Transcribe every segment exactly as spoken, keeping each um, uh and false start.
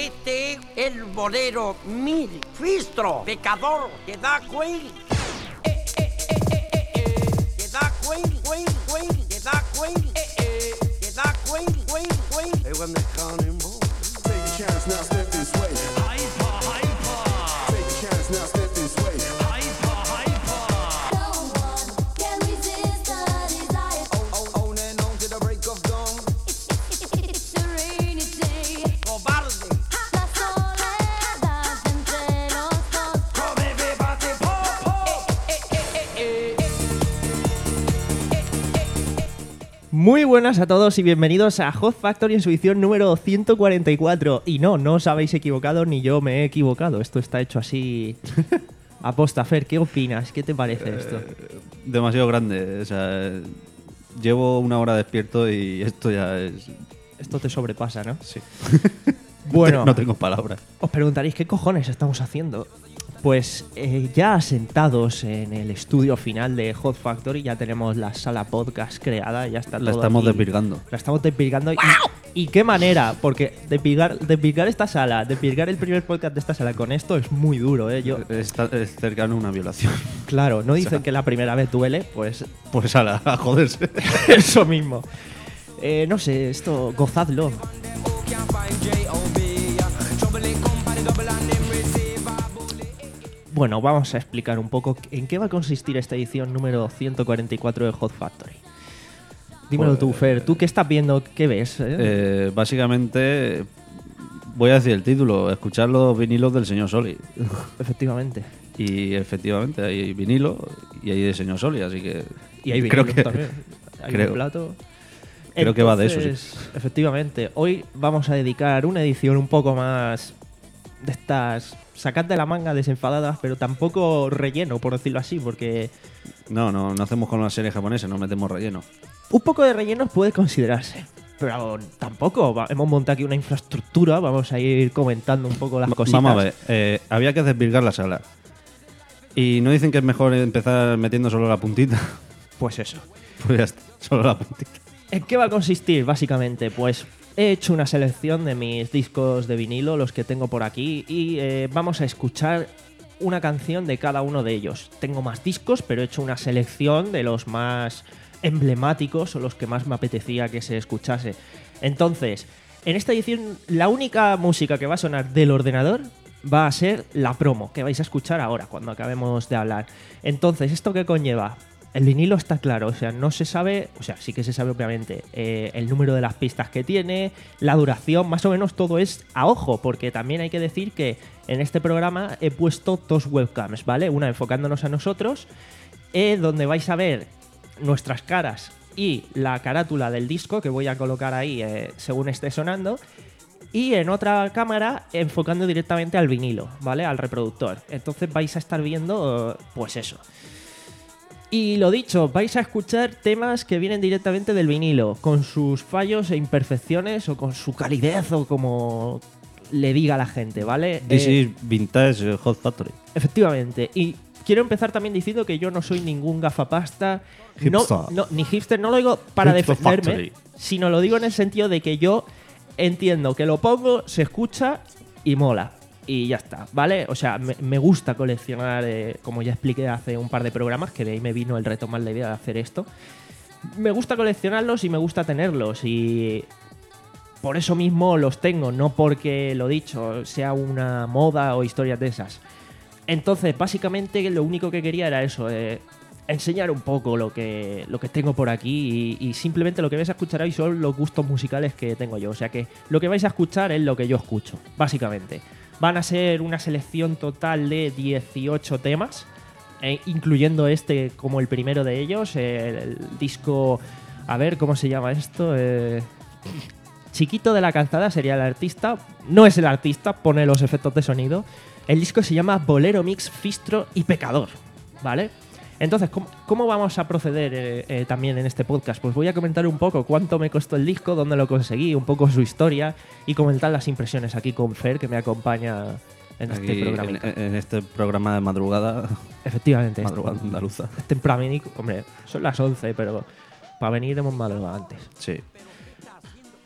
Este es el bolero Mil Fistro, pecador, que da cuel. Eh, eh, eh, eh, eh, eh. Que da cuel, cuel, cuel, que da cuel. Eh, eh. Que da cuel, cuel, cuel. Hey, when they cannonball. Take a chance now, step this way. Hyper, hyper. Take a chance now, step this way. Hyper, hyper. No one can resist the desire. Oh, oh, on and on to the break of dawn. It's a rainy day. Cobarde. La soledad entre los dos. Come everybody pop, pop. Muy buenas a todos y bienvenidos a Hot Factory en su edición número ciento cuarenta y cuatro. Y no, no os habéis equivocado ni yo me he equivocado. Esto está hecho así aposta. Fer, ¿qué opinas? ¿Qué te parece esto? Demasiado grande. O sea, llevo una hora despierto y esto ya es... Esto te sobrepasa, ¿no? Sí. Bueno, No tengo palabras. os preguntaréis qué cojones estamos haciendo. Pues eh, ya asentados en el estudio final de Hot Factory, ya tenemos la sala podcast creada, ya está La todo estamos aquí. desvirgando. La estamos desvirgando. Y, y qué manera, porque desvirgar, desvirgar esta sala, desvirgar el primer podcast de esta sala con esto es muy duro, ¿eh? Yo, Está, es cercano a una violación. claro, no dicen que la primera vez duele, pues Pues a, la, a joderse. eso mismo. Eh, no sé, esto, gozadlo. Bueno, vamos a explicar un poco en qué va a consistir esta edición número ciento cuarenta y cuatro de Hot Factory. Dímelo Pues, tú, Fer, ¿tú qué estás viendo? ¿Qué ves? eh? Eh, básicamente, voy a decir el título: escuchar los vinilos del señor Soli. Efectivamente. Y efectivamente hay vinilo y hay de señor Soli, así que... Y hay creo vinilo que, también. Hay creo- un plato. creo que va de eso, sí. Entonces, efectivamente, hoy vamos a dedicar una edición un poco más de estas sacad de la manga desenfadadas, pero tampoco relleno, por decirlo así, porque No, no, no hacemos con la serie japonesa, no metemos relleno. un poco de relleno puede considerarse. Pero tampoco, va- hemos montado aquí una infraestructura, vamos a ir comentando un poco las Va- cositas. Vamos a ver, eh, había que desvirgar la sala. Y no dicen que es mejor empezar metiendo solo la puntita. Pues eso. Pues ya está, solo la puntita. ¿En qué va a consistir, básicamente? Pues he hecho una selección de mis discos de vinilo, los que tengo por aquí, y eh, vamos a escuchar una canción de cada uno de ellos. Tengo más discos, pero he hecho una selección de los más emblemáticos o los que más me apetecía que se escuchase. Entonces, en esta edición, la única música que va a sonar del ordenador va a ser la promo, que vais a escuchar ahora, cuando acabemos de hablar. Entonces, ¿esto qué conlleva? El vinilo está claro, o sea, no se sabe, o sea, sí que se sabe obviamente eh, el número de las pistas que tiene, la duración, más o menos todo es a ojo, porque también hay que decir que en este programa he puesto dos webcams, ¿vale? Una enfocándonos a nosotros, eh, donde vais a ver nuestras caras y la carátula del disco que voy a colocar ahí eh, según esté sonando, y en otra cámara enfocando directamente al vinilo, ¿vale? Al reproductor. Entonces vais a estar viendo, eh, pues eso. Y lo dicho, vais a escuchar temas que vienen directamente del vinilo, con sus fallos e imperfecciones o con su calidez o como le diga a la gente, ¿vale? This Eh, is Vintage Hot Factory. Efectivamente. Y quiero empezar también diciendo que yo no soy ningún gafapasta, no, Hipster. no, ni hipster, no lo digo para Hipster defenderme, Factory. sino lo digo en el sentido de que yo entiendo que lo pongo, se escucha y mola. Y ya está, ¿vale? O sea, me, me gusta coleccionar, eh, como ya expliqué hace un par de programas, que de ahí me vino el retomar la idea de hacer esto. Me gusta coleccionarlos y me gusta tenerlos. Y por eso mismo los tengo, no porque, lo dicho, sea una moda o historias de esas. Entonces, básicamente, lo único que quería era eso, eh, enseñar un poco lo que, lo que tengo por aquí y, y simplemente lo que vais a escuchar hoy son los gustos musicales que tengo yo. O sea que lo que vais a escuchar es lo que yo escucho, básicamente. Van a ser una selección total de dieciocho temas, eh, incluyendo este como el primero de ellos, eh, el, el disco... A ver, ¿cómo se llama esto? Eh, Chiquito de la Calzada sería el artista. No es el artista, pone los efectos de sonido. El disco se llama Bolero Mix, Fistro y Pecador, ¿vale? Entonces, ¿cómo, cómo vamos a proceder eh, eh, también en este podcast? Pues voy a comentar un poco cuánto me costó el disco, dónde lo conseguí, un poco su historia y comentar las impresiones aquí con Fer, que me acompaña en Aquí, este programa. en, en este programa de madrugada, Efectivamente. madrugada andaluza. Es tempranito, hombre, son las once, pero para venir hemos madrugado antes. Sí.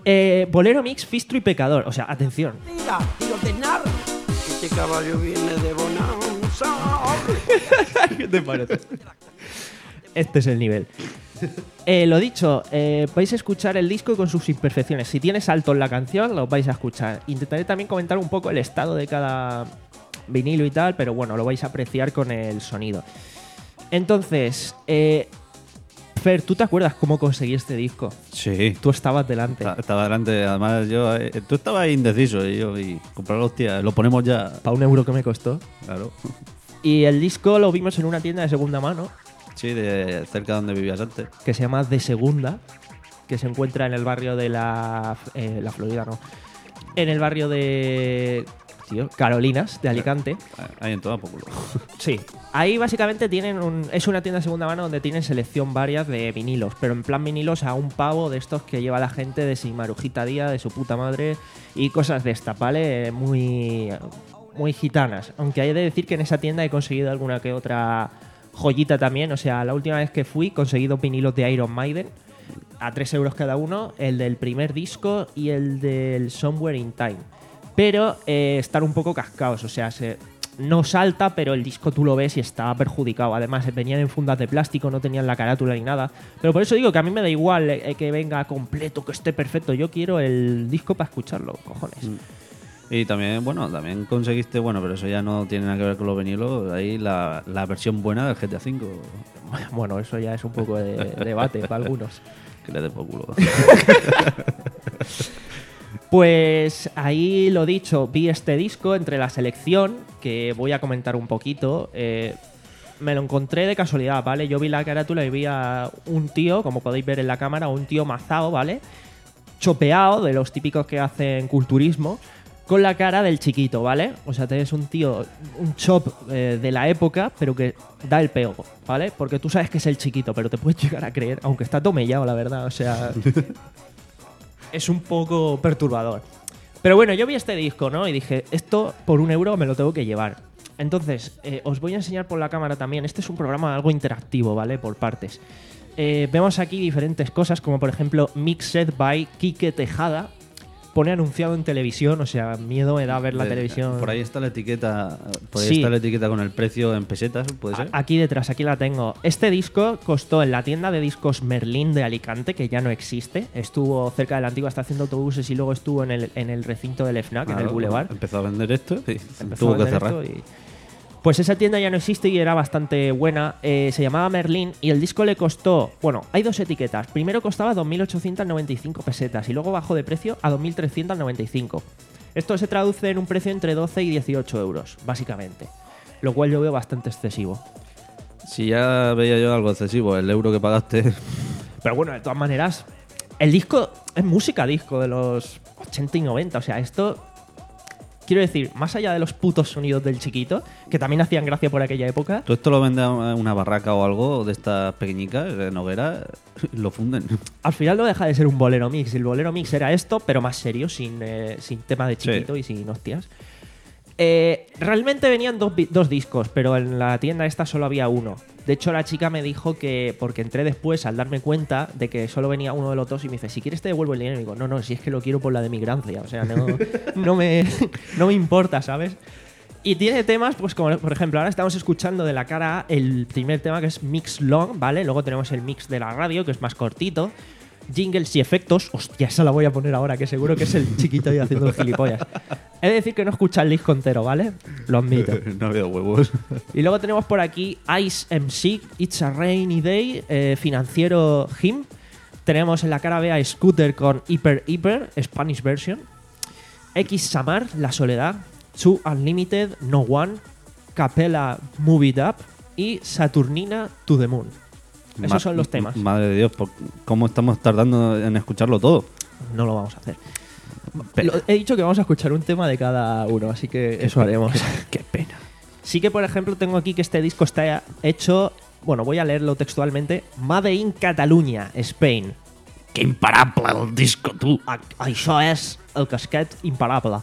Eh, bolero mix, Fistro y Pecador. O sea, atención. Tira, tiro de nar. Este caballo viene de Bonanza. ¿Qué te parece? Este es el nivel. Eh, lo dicho, eh, vais a escuchar el disco con sus imperfecciones. Si tiene salto en la canción, lo vais a escuchar. Intentaré también comentar un poco el estado de cada vinilo y tal, pero bueno, lo vais a apreciar con el sonido. Entonces, eh, Fer, ¿tú te acuerdas cómo conseguí este disco? Sí. Tú estabas delante. Esta- Estaba delante, además yo... eh, tú estabas indeciso y yo, y comprarlo, hostia, lo ponemos ya. Para un euro que me costó. Claro. Y el disco lo vimos en una tienda de segunda mano, Sí, de cerca de donde vivías antes. que se llama De Segunda, que se encuentra en el barrio de la... eh, la Florida, no. En el barrio de... tío, Carolinas, de Alicante. Ahí en todo poco. Sí. Ahí básicamente tienen un... Es una tienda de segunda mano donde tienen selección varias de vinilos, pero en plan vinilos a un pavo de estos que lleva la gente de sin Marujita Díaz, de su puta madre y cosas de estas, ¿vale? Eh, Muy... muy gitanas. Aunque hay de decir que en esa tienda he conseguido alguna que otra joyita también. O sea, la última vez que fui conseguí dos vinilos de Iron Maiden a tres euros cada uno, el del primer disco y el del Somewhere in Time. Pero eh, están un poco cascados, o sea, se, no salta, pero el disco tú lo ves y está perjudicado. Además, venían en fundas de plástico, no tenían la carátula ni nada. Pero por eso digo que a mí me da igual eh, que venga completo, que esté perfecto. Yo quiero el disco para escucharlo, cojones. Mm. Y también, bueno, también conseguiste, bueno, pero eso ya no tiene nada que ver con los vinilos, ahí la, la versión buena del G T A cinco. Bueno, eso ya es un poco de debate para algunos. Que le dé por culo. Pues ahí lo dicho, vi este disco entre la selección, que voy a comentar un poquito. Eh, me lo encontré de casualidad, ¿vale? Yo vi la carátula y vi a un tío, como podéis ver en la cámara, un tío mazao, ¿vale? Chopeado, de los típicos que hacen culturismo, con la cara del chiquito, ¿vale? O sea, tenés un tío, un chop eh, de la época, pero que da el pego, ¿vale? Porque tú sabes que es el chiquito, pero te puedes llegar a creer, aunque está tomellado, la verdad, o sea... es un poco perturbador. Pero bueno, yo vi este disco, ¿no? Y dije, esto por un euro me lo tengo que llevar. Entonces, eh, os voy a enseñar por la cámara también. Este es un programa algo interactivo, ¿vale? Por partes. Eh, vemos aquí diferentes cosas, como por ejemplo Mixed by Quique Tejada. Pone anunciado en televisión, o sea, miedo me da ver la De- televisión. Por ahí está la etiqueta, por ahí Sí. está la etiqueta con el precio en pesetas, ¿puede ser? A- Aquí detrás, aquí la tengo. Este disco costó en la tienda de discos Merlín de Alicante, que ya no existe. Estuvo cerca de la antigua estación de autobuses y luego estuvo en el, en el recinto del FNAC, en el Claro, Boulevard. Empezó a vender esto y Empezó tuvo a que vender cerrar. esto y- Pues esa tienda ya no existe y era bastante buena. Eh, se llamaba Merlín y el disco le costó... Bueno, hay dos etiquetas. Primero costaba dos mil ochocientas noventa y cinco pesetas y luego bajó de precio a dos mil trescientas noventa y cinco. Esto se traduce en un precio entre doce y dieciocho euros, básicamente. Lo cual yo veo bastante excesivo. Si ya veía yo algo excesivo, el euro que pagaste... Pero bueno, de todas maneras, el disco es música disco de los ochenta y noventa. O sea, esto... Quiero decir, más allá de los putos sonidos del chiquito, que también hacían gracia por aquella época, ¿Tú esto lo vendes a una barraca o algo de estas pequeñicas, de Noguera? Lo funden. al final no deja de ser un bolero mix. El bolero mix era esto, pero más serio, sin, eh, sin tema de chiquito Sí. y sin hostias. Eh, realmente venían dos, vi- dos discos, pero en la tienda esta solo había uno. De hecho, la chica me dijo que, porque entré después al darme cuenta de que solo venía uno de los dos y me dice, si quieres te devuelvo el dinero. Y digo, no, no, si es que lo quiero por la de migrancia. O sea, no, no, me, no me importa, ¿sabes? Y tiene temas, pues como por ejemplo, ahora estamos escuchando de la cara A el primer tema que es Mix Long, ¿vale? Luego tenemos el mix de la radio, que es más cortito. Jingles y efectos. Hostia, esa la voy a poner ahora, que seguro que es el chiquito ahí haciendo el gilipollas. He de decir que no escucha el disco entero, ¿vale? Lo admito. No había huevos. Y luego tenemos por aquí Ice M C, It's a Rainy Day, eh, financiero Him. Tenemos en la cara B a Scooter con Hyper Hyper, Spanish version. X Samar, La Soledad. Two Unlimited, No One. Capella, Move It Up. Y Saturnina, To the Moon. Esos Ma- son los temas. Madre de Dios, ¿por ¿cómo estamos tardando en escucharlo todo? No lo vamos a hacer. Lo- he dicho que vamos a escuchar un tema de cada uno, así que eso haremos. Qué pena. Sí que, por ejemplo, tengo aquí que este disco está hecho, bueno, voy a leerlo textualmente, Made in Catalunya, Spain. ¡Qué imparable el disco, tú! A- Això és el casquet imparable.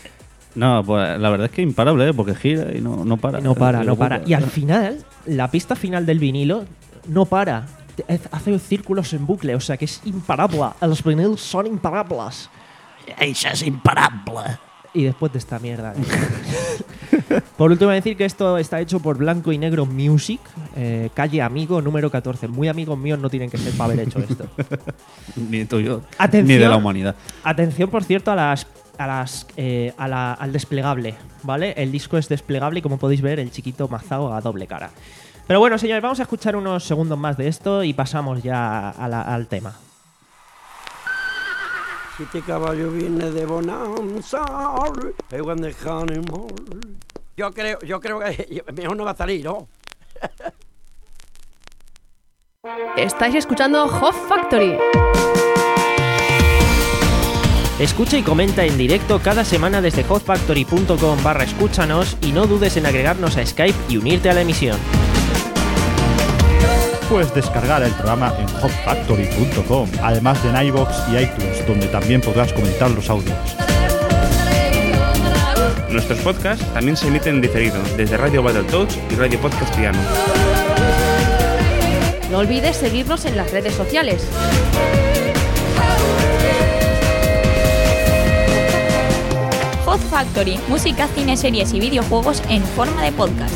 No, pues la verdad es que imparable, ¿eh? Porque gira y no, no para. No para, Eh, no ocupa. para. Y al final, la pista final del vinilo no para. te- hace círculos en bucle, o sea que es imparable. Los vinilos son imparables. Eso es imparable. Y después de esta mierda. ¿eh? Por último, decir que esto está hecho por Blanco y Negro Music, eh, calle Amigo número catorce. Muy amigos míos no tienen que ser para haber hecho esto. Ni tuyo, Atención. ni de la humanidad. Atención, por cierto, a las, a las, eh, a la- al desplegable, ¿vale? El disco es desplegable y como podéis ver, el chiquito mazao a doble cara. Pero bueno, señores, vamos a escuchar unos segundos más de esto y pasamos ya a la- al tema. Si este caballo viene de Bonanza, es when the honeymoon. Yo creo, yo creo que mejor no va a salir, ¿no? Estáis escuchando Hot Factory. Escucha y comenta en directo cada semana desde hotfactory.com barra escúchanos y no dudes en agregarnos a Skype y unirte a la emisión. Puedes descargar el programa en hot factory punto com, además de en iVoox y iTunes, donde también podrás comentar los audios. Nuestros podcasts también se emiten en diferido desde Radio Battletoads y Radio Podcast Piano. No olvides seguirnos en las redes sociales. Hot Factory, música, cine, series y videojuegos en forma de podcast.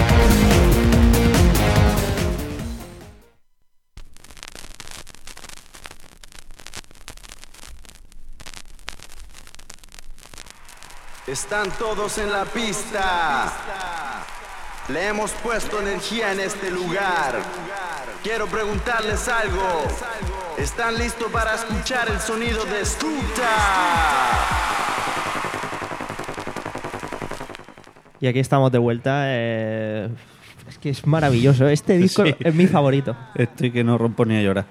Están todos en la pista. Le hemos puesto energía en este lugar. Quiero preguntarles algo. ¿Están listos para escuchar el sonido de Stuta? Y aquí estamos de vuelta. eh, Es que es maravilloso. Este disco Sí. es mi favorito. Estoy que no rompo ni a llorar.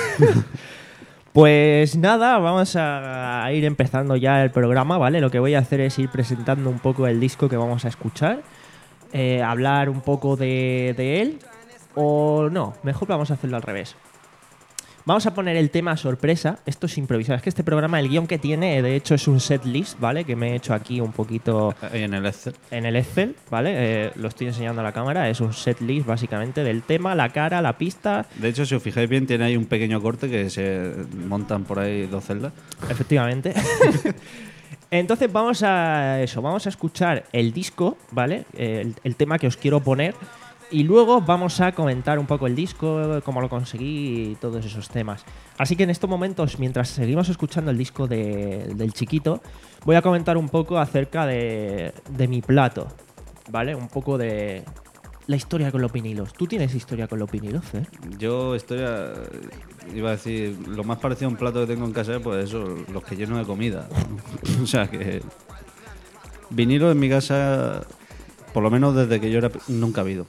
Pues nada, vamos a ir empezando ya el programa, ¿vale? Lo que voy a hacer es ir presentando un poco el disco que vamos a escuchar, eh, hablar un poco de, de él, o no, mejor vamos a hacerlo al revés. Vamos a poner el tema sorpresa, esto es improvisado, es que este programa, el guión que tiene, de hecho es un set list, ¿vale? Que me he hecho aquí un poquito Ahí en el Excel. en el Excel, ¿vale? Eh, lo estoy enseñando a la cámara, es un set list básicamente del tema, la cara, la pista. De hecho, si os fijáis bien, tiene ahí un pequeño corte que se montan por ahí dos celdas. Efectivamente. Entonces vamos a eso, vamos a escuchar el disco, ¿vale? El, el tema que os quiero poner. Y luego vamos a comentar un poco el disco, cómo lo conseguí y todos esos temas. Así que en estos momentos, mientras seguimos escuchando el disco de- del chiquito, voy a comentar un poco acerca de, de mi plato, ¿vale? Un poco de la historia con los vinilos. ¿Tú tienes historia con los vinilos, eh? Yo historia, iba a decir, lo más parecido a un plato que tengo en casa, pues eso, los que lleno de comida. O sea que vinilo en mi casa, por lo menos desde que yo era, nunca ha habido.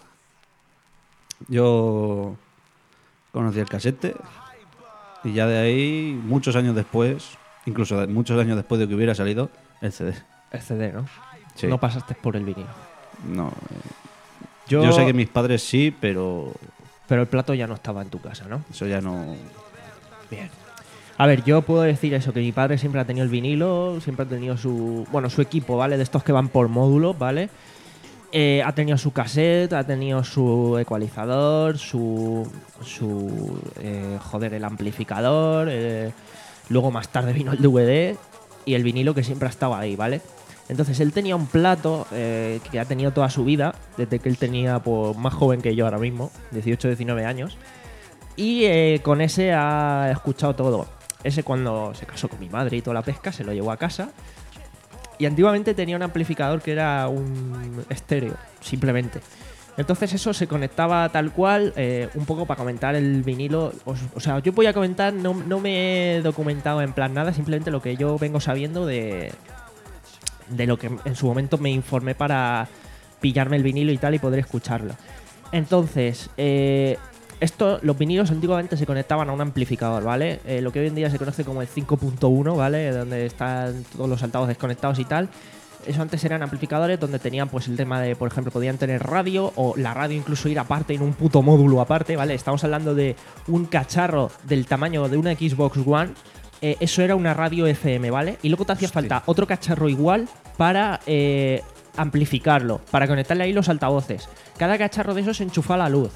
Yo conocí el casete y ya de ahí, muchos años después, incluso de- muchos años después de que hubiera salido, el C D. El C D, ¿no? Sí. No pasaste por el vinilo. No, eh, yo... sé que mis padres sí, pero Pero el plato ya no estaba en tu casa, ¿no? eso ya no... Bien. A ver, yo puedo decir eso, que mi padre siempre ha tenido el vinilo, siempre ha tenido su... Bueno, su equipo, ¿vale? De estos que van por módulos, ¿vale? Eh, ha tenido su cassette, ha tenido su ecualizador, su... su eh, joder, el amplificador. eh, luego más tarde vino el D V D y el vinilo que siempre ha estado ahí, ¿vale? Entonces él tenía un plato eh, que ha tenido toda su vida, desde que él tenía pues, más joven que yo ahora mismo, dieciocho, diecinueve años. Y eh, con ese ha escuchado todo. Ese cuando se casó con mi madre y toda la pesca, se lo llevó a casa. Y antiguamente tenía un amplificador que era un estéreo, simplemente. Entonces eso se conectaba tal cual, eh, un poco para comentar el vinilo. O, o sea, yo voy a comentar, no, no me he documentado en plan nada, simplemente lo que yo vengo sabiendo de, de lo que en su momento me informé para pillarme el vinilo y tal y poder escucharlo. Entonces, eh, esto, los vinilos antiguamente se conectaban a un amplificador, ¿vale? Eh, lo que hoy en día se conoce como el cinco punto uno, ¿vale? Donde están todos los altavoces desconectados y tal. Eso antes eran amplificadores donde tenían pues el tema de, por ejemplo, podían tener radio o la radio incluso ir aparte en un puto módulo aparte, ¿vale? Estamos hablando de un cacharro del tamaño de una Xbox One. Eh, eso era una radio F M, ¿vale? Y luego te hacía Hostia. falta otro cacharro igual para eh, amplificarlo, para conectarle ahí los altavoces. Cada cacharro de esos se enchufaba la luz.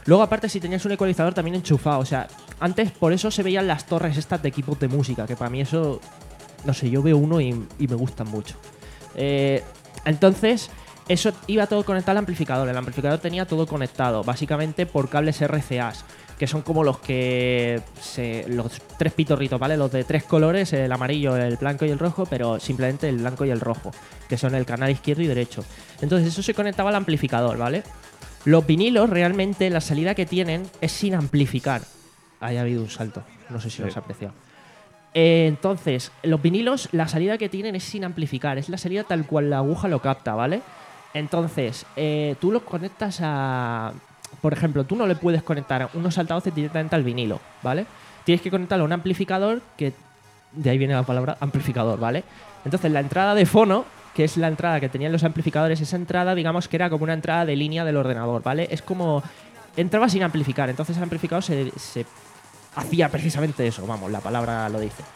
Luego, aparte, si tenías un ecualizador también enchufado. O sea, antes por eso se veían las torres estas de equipos de música, que para mí eso, no sé, yo veo uno y, y me gustan mucho. Eh, entonces, eso iba todo conectado al amplificador. El amplificador tenía todo conectado, básicamente por cables R C As, que son como los que se, los tres pitorritos, ¿vale? Los de tres colores, el amarillo, el blanco y el rojo, pero simplemente el blanco y el rojo, que son el canal izquierdo y derecho. Entonces eso se conectaba al amplificador, ¿vale? Los vinilos realmente la salida que tienen es sin amplificar. Ahí ha habido un salto, no sé si lo has apreciado. Eh, entonces, los vinilos, la salida que tienen es sin amplificar, es la salida tal cual la aguja lo capta, ¿vale? Entonces, eh, tú los conectas a... Por ejemplo, tú no le puedes conectar unos altavoces directamente al vinilo, ¿vale? Tienes que conectarlo a un amplificador, que de ahí viene la palabra amplificador, ¿vale? Entonces, la entrada de fono, que es la entrada que tenían los amplificadores, esa entrada, digamos que era como una entrada de línea del ordenador, ¿vale? Es como... Entraba sin amplificar, entonces el amplificador se, se hacía precisamente eso, vamos, la palabra lo dice.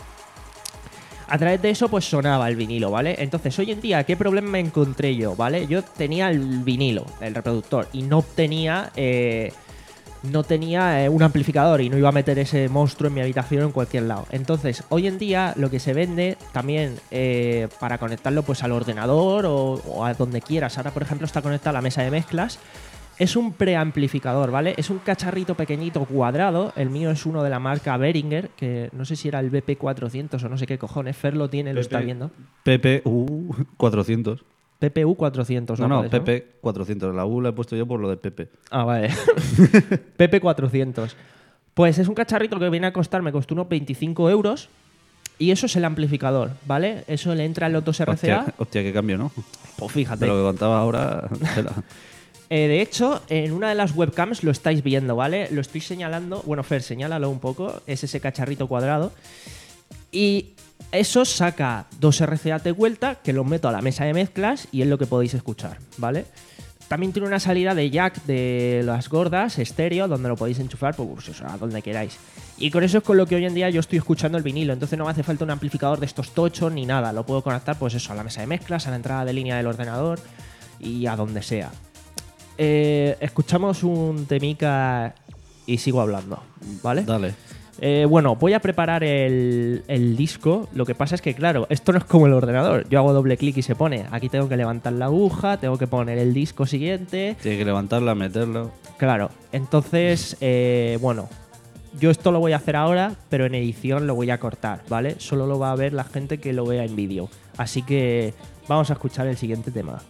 A través de eso, pues sonaba el vinilo, ¿vale? Entonces, hoy en día, ¿qué problema me encontré yo, ¿vale? Yo tenía el vinilo, el reproductor, y no tenía, eh, no tenía eh, un amplificador y no iba a meter ese monstruo en mi habitación en cualquier lado. Entonces, hoy en día, lo que se vende también eh, para conectarlo pues al ordenador o, o a donde quieras. Ahora, por ejemplo, está conectada a la mesa de mezclas. Es un preamplificador, ¿vale? Es un cacharrito pequeñito cuadrado. El mío es uno de la marca Behringer, que no sé si era el B P cuatrocientos o no sé qué cojones. Fer lo tiene, lo está viendo. P P U cuatrocientos. P P U cuatrocientos. No, no, P P cuatrocientos. La U la he puesto yo por lo de Pepe. Ah, vale. P P cuatrocientos. Pues es un cacharrito que viene a costar, me costó unos veinticinco euros. Y eso es el amplificador, ¿vale? Eso le entra en los dos R C A. Hostia, hostia, qué cambio, ¿no? Pues fíjate. De lo que contaba ahora... Eh, de hecho, en una de las webcams lo estáis viendo, ¿vale? Lo estoy señalando. Bueno, Fer, señálalo un poco. Es ese cacharrito cuadrado. Y eso saca dos R C A de vuelta, que los meto a la mesa de mezclas y es lo que podéis escuchar, ¿vale? También tiene una salida de jack de las gordas, estéreo, donde lo podéis enchufar, pues, o sea, a donde queráis. Y con eso es con lo que hoy en día yo estoy escuchando el vinilo. Entonces no me hace falta un amplificador de estos tochos ni nada. Lo puedo conectar, pues eso, a la mesa de mezclas, a la entrada de línea del ordenador y a donde sea. Eh, escuchamos un temica y sigo hablando, ¿vale? Dale. Eh, bueno, voy a preparar el, el disco. Lo que pasa es que, claro, esto no es como el ordenador. Yo hago doble clic y se pone. Aquí tengo que levantar la aguja, tengo que poner el disco siguiente. Tiene que levantarla, meterlo. Claro, entonces, eh, bueno, yo esto lo voy a hacer ahora, pero en edición lo voy a cortar, ¿vale? Solo lo va a ver la gente que lo vea en vídeo. Así que vamos a escuchar el siguiente tema.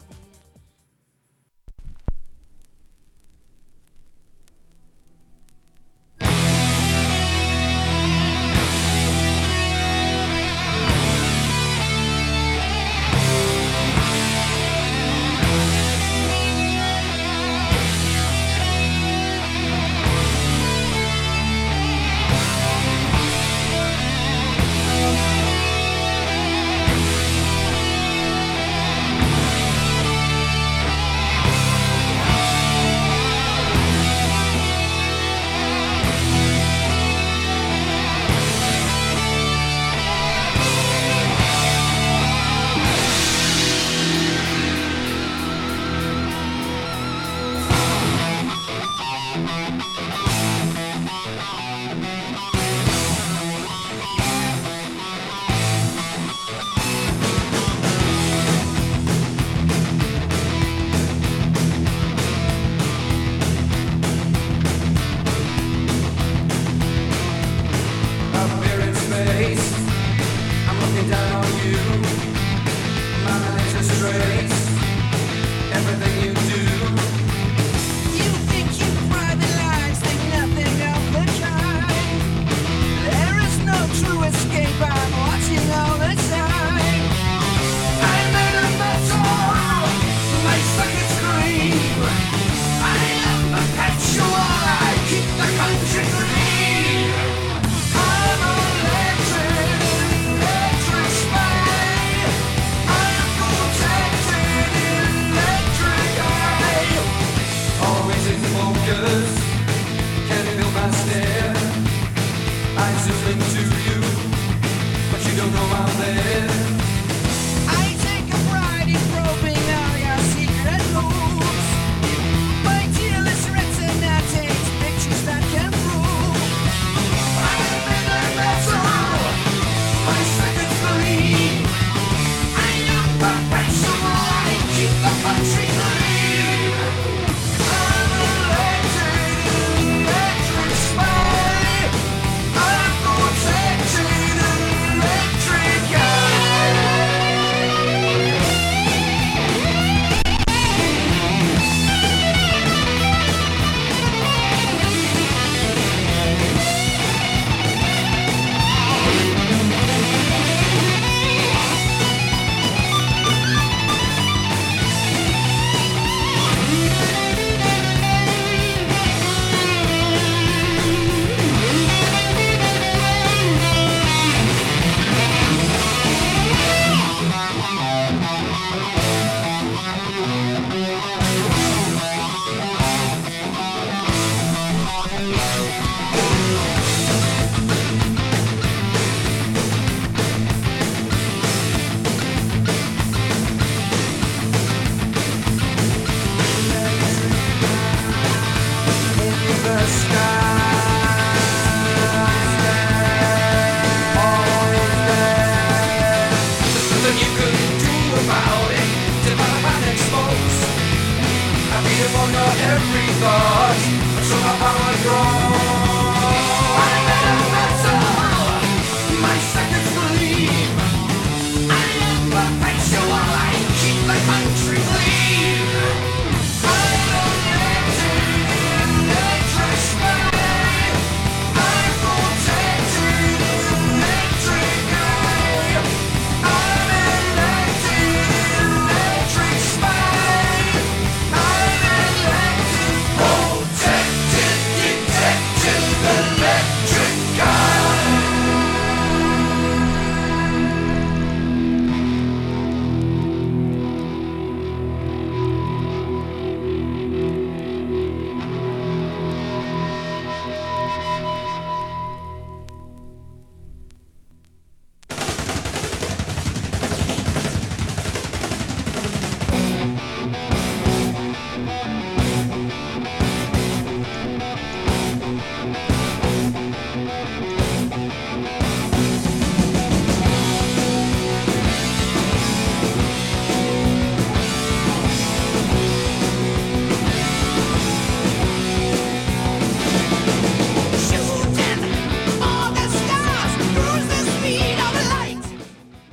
Takes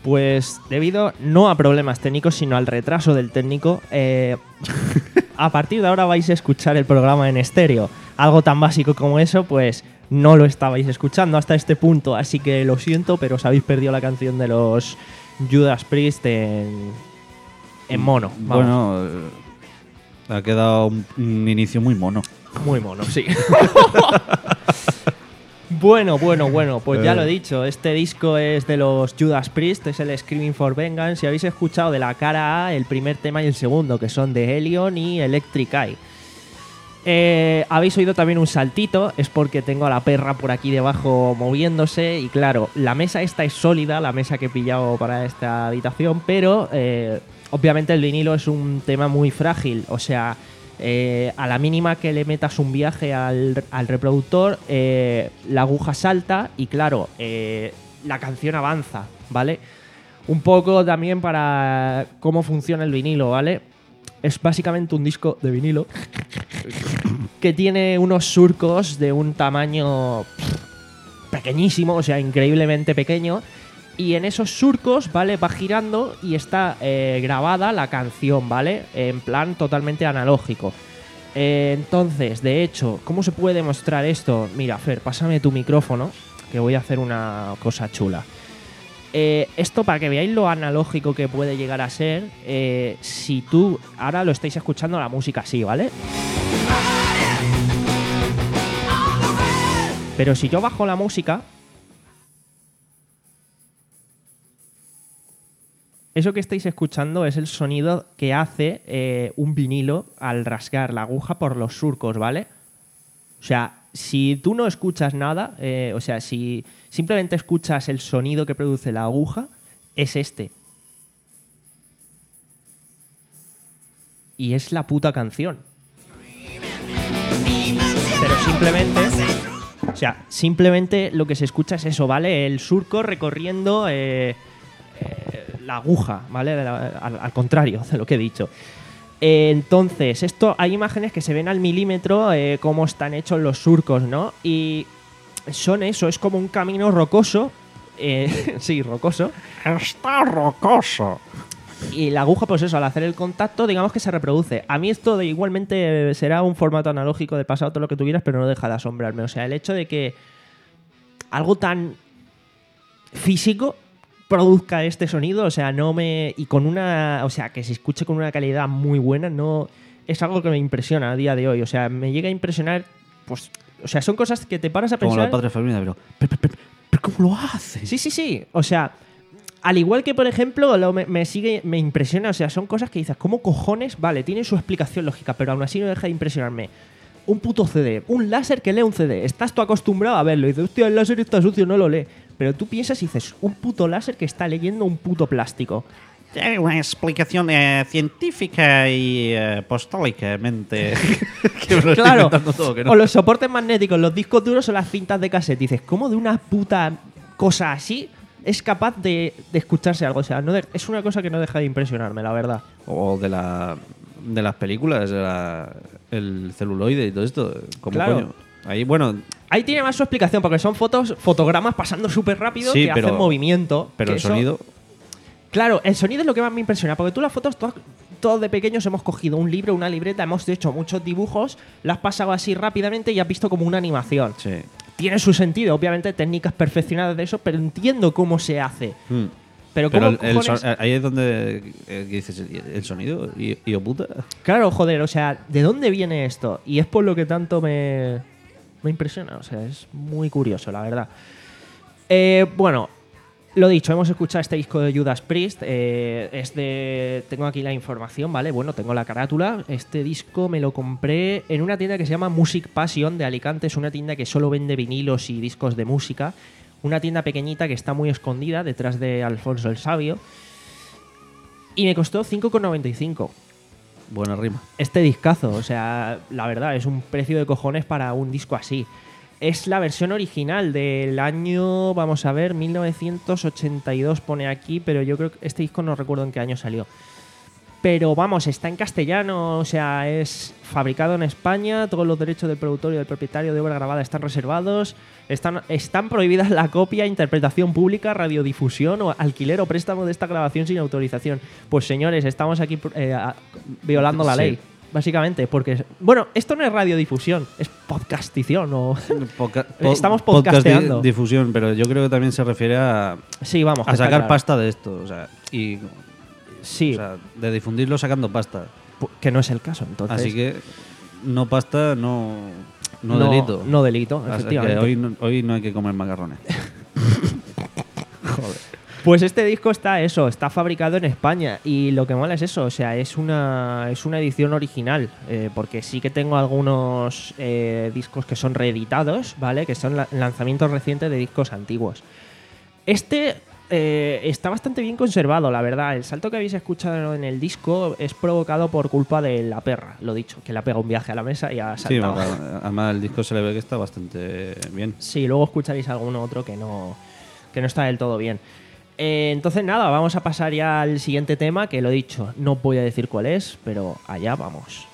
Pues debido no a problemas técnicos, sino al retraso del técnico, eh, a partir de ahora vais a escuchar el programa en estéreo. Algo tan básico como eso, pues no lo estabais escuchando hasta este punto, así que lo siento, pero os habéis perdido la canción de los Judas Priest en, en mono. Vamos. Bueno, eh, ha quedado un, un inicio muy mono. Muy mono, sí. Bueno, bueno, bueno, pues ya Eh. lo he dicho, este disco es de los Judas Priest, es el Screaming for Vengeance, y habéis escuchado de la cara A el primer tema y el segundo, que son de Hellion y Electric Eye. Eh, habéis oído también un saltito, es porque tengo a la perra por aquí debajo moviéndose, y claro, la mesa esta es sólida, la mesa que he pillado para esta habitación, pero eh, obviamente el vinilo es un tema muy frágil, o sea... Eh, a la mínima que le metas un viaje al, al reproductor, eh, la aguja salta y claro, eh, la canción avanza, ¿vale? Un poco también para cómo funciona el vinilo, ¿vale? Es básicamente un disco de vinilo que tiene unos surcos de un tamaño pequeñísimo, o sea, increíblemente pequeño. Y en esos surcos, ¿vale? Va girando y está eh, grabada la canción, ¿vale? En plan totalmente analógico. Eh, entonces, de hecho, ¿cómo se puede demostrar esto? Mira, Fer, pásame tu micrófono, que voy a hacer una cosa chula. Eh, esto, para que veáis lo analógico que puede llegar a ser, eh, si tú... Ahora lo estáis escuchando la música así, ¿vale? Pero si yo bajo la música... Eso que estáis escuchando es el sonido que hace eh, un vinilo al rasgar la aguja por los surcos, ¿vale? O sea, si tú no escuchas nada, eh, o sea, si simplemente escuchas el sonido que produce la aguja, es este. Y es la puta canción. Pero simplemente... O sea, simplemente lo que se escucha es eso, ¿vale? El surco recorriendo... Eh, eh, la aguja, ¿vale? De la- al, al contrario de lo que he dicho. Eh, entonces, esto hay imágenes que se ven al milímetro eh, cómo están hechos los surcos, ¿no? Y son eso, es como un camino rocoso. Eh, sí, rocoso. Está rocoso. Y la aguja, pues eso, al hacer el contacto, digamos que se reproduce. A mí esto de, igualmente será un formato analógico del pasado, todo lo que tuvieras, pero no deja de asombrarme. O sea, el hecho de que algo tan físico produzca este sonido, o sea, no me... Y con una... O sea, que se escuche con una calidad muy buena, no... Es algo que me impresiona a día de hoy. O sea, me llega a impresionar, pues... O sea, son cosas que te paras a Como pensar... la padre Fermina, pero, pero, pero, pero ¿cómo lo hace? Sí, sí, sí. O sea, al igual que, por ejemplo, lo, me, me sigue, me impresiona. O sea, son cosas que dices, ¿cómo cojones? Vale, tiene su explicación lógica, pero aún así no deja de impresionarme. Un puto C D, un láser que lee un C D. Estás tú acostumbrado a verlo y dices, hostia, el láser está sucio, no lo lee. Pero tú piensas y dices, un puto láser que está leyendo un puto plástico. Tiene una explicación eh, científica y eh, apostólicamente. Que me lo estoy Claro, inventando todo, que no. o los soportes magnéticos, los discos duros o las cintas de cassette. Dices, ¿cómo de una puta cosa así es capaz de, de escucharse algo? O sea, no de- es una cosa que no deja de impresionarme, la verdad. O de la de las películas, de la- el celuloide y todo esto. ¿Cómo Claro. coño? Ahí, bueno, Ahí tiene más su explicación, porque son fotos, fotogramas pasando súper rápido Sí, que pero- hacen movimiento. pero que el eso- sonido... Claro, el sonido es lo que más me impresiona, porque tú las fotos, todas- todos de pequeños hemos cogido un libro, una libreta, hemos hecho muchos dibujos, las has pasado así rápidamente y has visto como una animación. Sí. Tiene su sentido, obviamente técnicas perfeccionadas de eso, pero entiendo cómo se hace. Mm. Pero, Pero ¿cómo el, el cojones? son- ahí es donde eh, que dices, ¿el sonido? ¿Y, y o puta? Claro, joder, o sea, ¿de dónde viene esto? Y es por lo que tanto me, me impresiona, o sea, es muy curioso, la verdad. Eh, bueno, lo dicho, hemos escuchado este disco de Judas Priest, eh, es de... Tengo aquí la información, ¿vale? Bueno, tengo la carátula. Este disco me lo compré en una tienda que se llama Music Passion de Alicante, es una tienda que solo vende vinilos y discos de música. Una tienda pequeñita que está muy escondida detrás de Alfonso el Sabio. Y me costó cinco con noventa y cinco. Buena rima. Este discazo, o sea, la verdad, es un precio de cojones para un disco así. Es la versión original del año, vamos a ver, mil novecientos ochenta y dos pone aquí, pero yo creo que este disco no recuerdo en qué año salió. Pero vamos, está en castellano, o sea, es fabricado en España, todos los derechos del productor y del propietario de obra grabada están reservados, están, están prohibidas la copia, interpretación pública, radiodifusión o alquiler o préstamo de esta grabación sin autorización. Pues señores, estamos aquí eh, a- violando la Sí. ley, básicamente, porque, bueno, esto no es radiodifusión, es podcastición o... Poca- po- Estamos podcast di- podcasteando. difusión, pero yo creo que también se refiere a, Sí, vamos. a está sacar claro. pasta de esto. O sea, y, Sí, o sea, de difundirlo sacando pasta. pu- que no es el caso, entonces... Así que no pasta, no, no, delito. No delito, Así que efectivamente. hoy no, hoy no hay que comer macarrones. Pues este disco está eso, está fabricado en España y lo que mola es eso, o sea, es una, es una edición original, eh, porque sí que tengo algunos eh, discos que son reeditados, ¿vale? Que son la- lanzamientos recientes de discos antiguos. Este eh, está bastante bien conservado, la verdad. El salto que habéis escuchado en el disco es provocado por culpa de la perra, lo dicho, que le ha pegado un viaje a la mesa y ha Sí, saltado. bueno, además el disco se le ve que está bastante bien. Sí, luego escucharéis alguno otro que no, que no está del todo bien. Eh, entonces nada, vamos a pasar ya al siguiente tema, que lo he dicho, no voy a decir cuál es, pero allá vamos.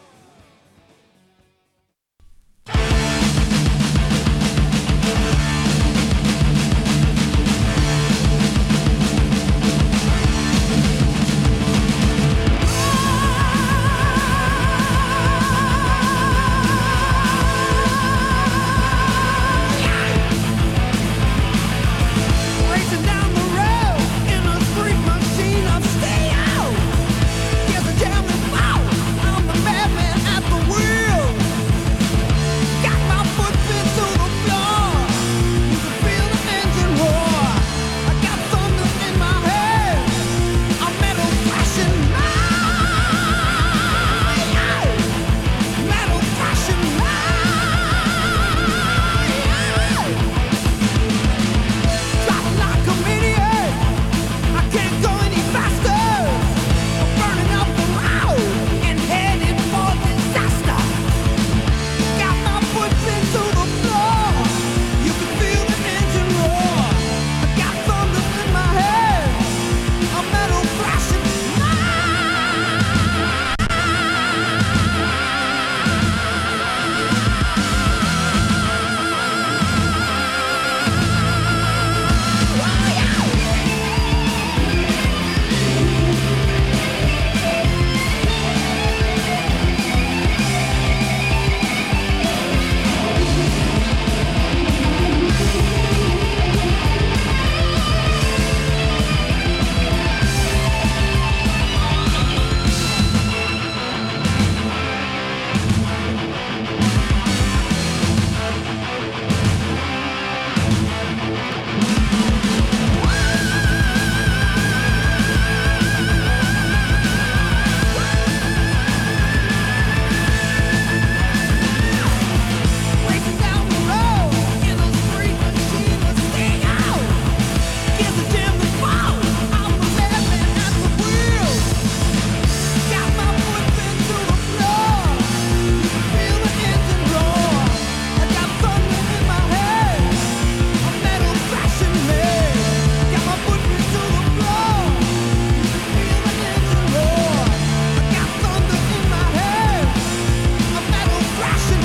Racing down the road in a street machine of steel. Yes, the jam is loud. I'm the madman at the wheel. Got my footprints to the floor. You can feel the engine roar. I got thunder in my head. I'm metal crashing. Metal crashing. Driving like a maniac, I can't go any faster. I'm burning up the road and headed for disaster. Got my footprint to the floor, you can feel the engine roar. I got thunder in my head, I'm metal crashing. Racing down the road in a street machine of steel. Guess the jam is loud. I'm the madman at the wheel. Got my footprint to the floor. You can feel the engine roar. I got thunder in my head. I'm metal crashing head. Got my footprint to the floor. You can feel the engine roar. I got thunder in my head. I'm metal crashing.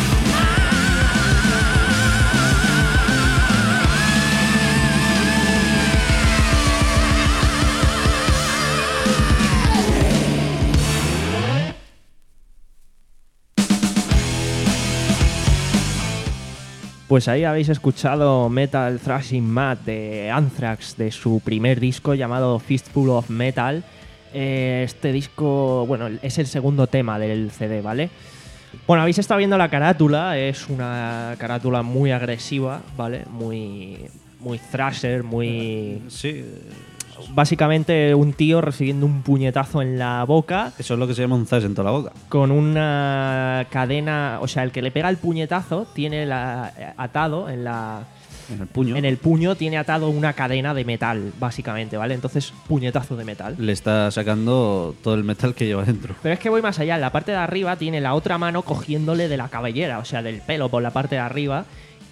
Pues ahí habéis escuchado Metal Thrashing Mad de Anthrax, de su primer disco llamado Fistful of Metal. Eh, este disco, bueno, es el segundo tema del C D, ¿vale? Bueno, habéis estado viendo la carátula, es una carátula muy agresiva, ¿vale? Muy, muy thrasher, muy... Sí, Básicamente un tío recibiendo un puñetazo en la boca eso es lo que se llama un zas en toda la boca. con una cadena, o sea, el que le pega el puñetazo tiene la, atado en la En el puño. en el puño tiene atado una cadena de metal, básicamente, ¿vale? Entonces, puñetazo de metal. Le está sacando todo el metal que lleva dentro. Pero es que voy más allá, en la parte de arriba tiene la otra mano cogiéndole de la cabellera, o sea, del pelo por la parte de arriba,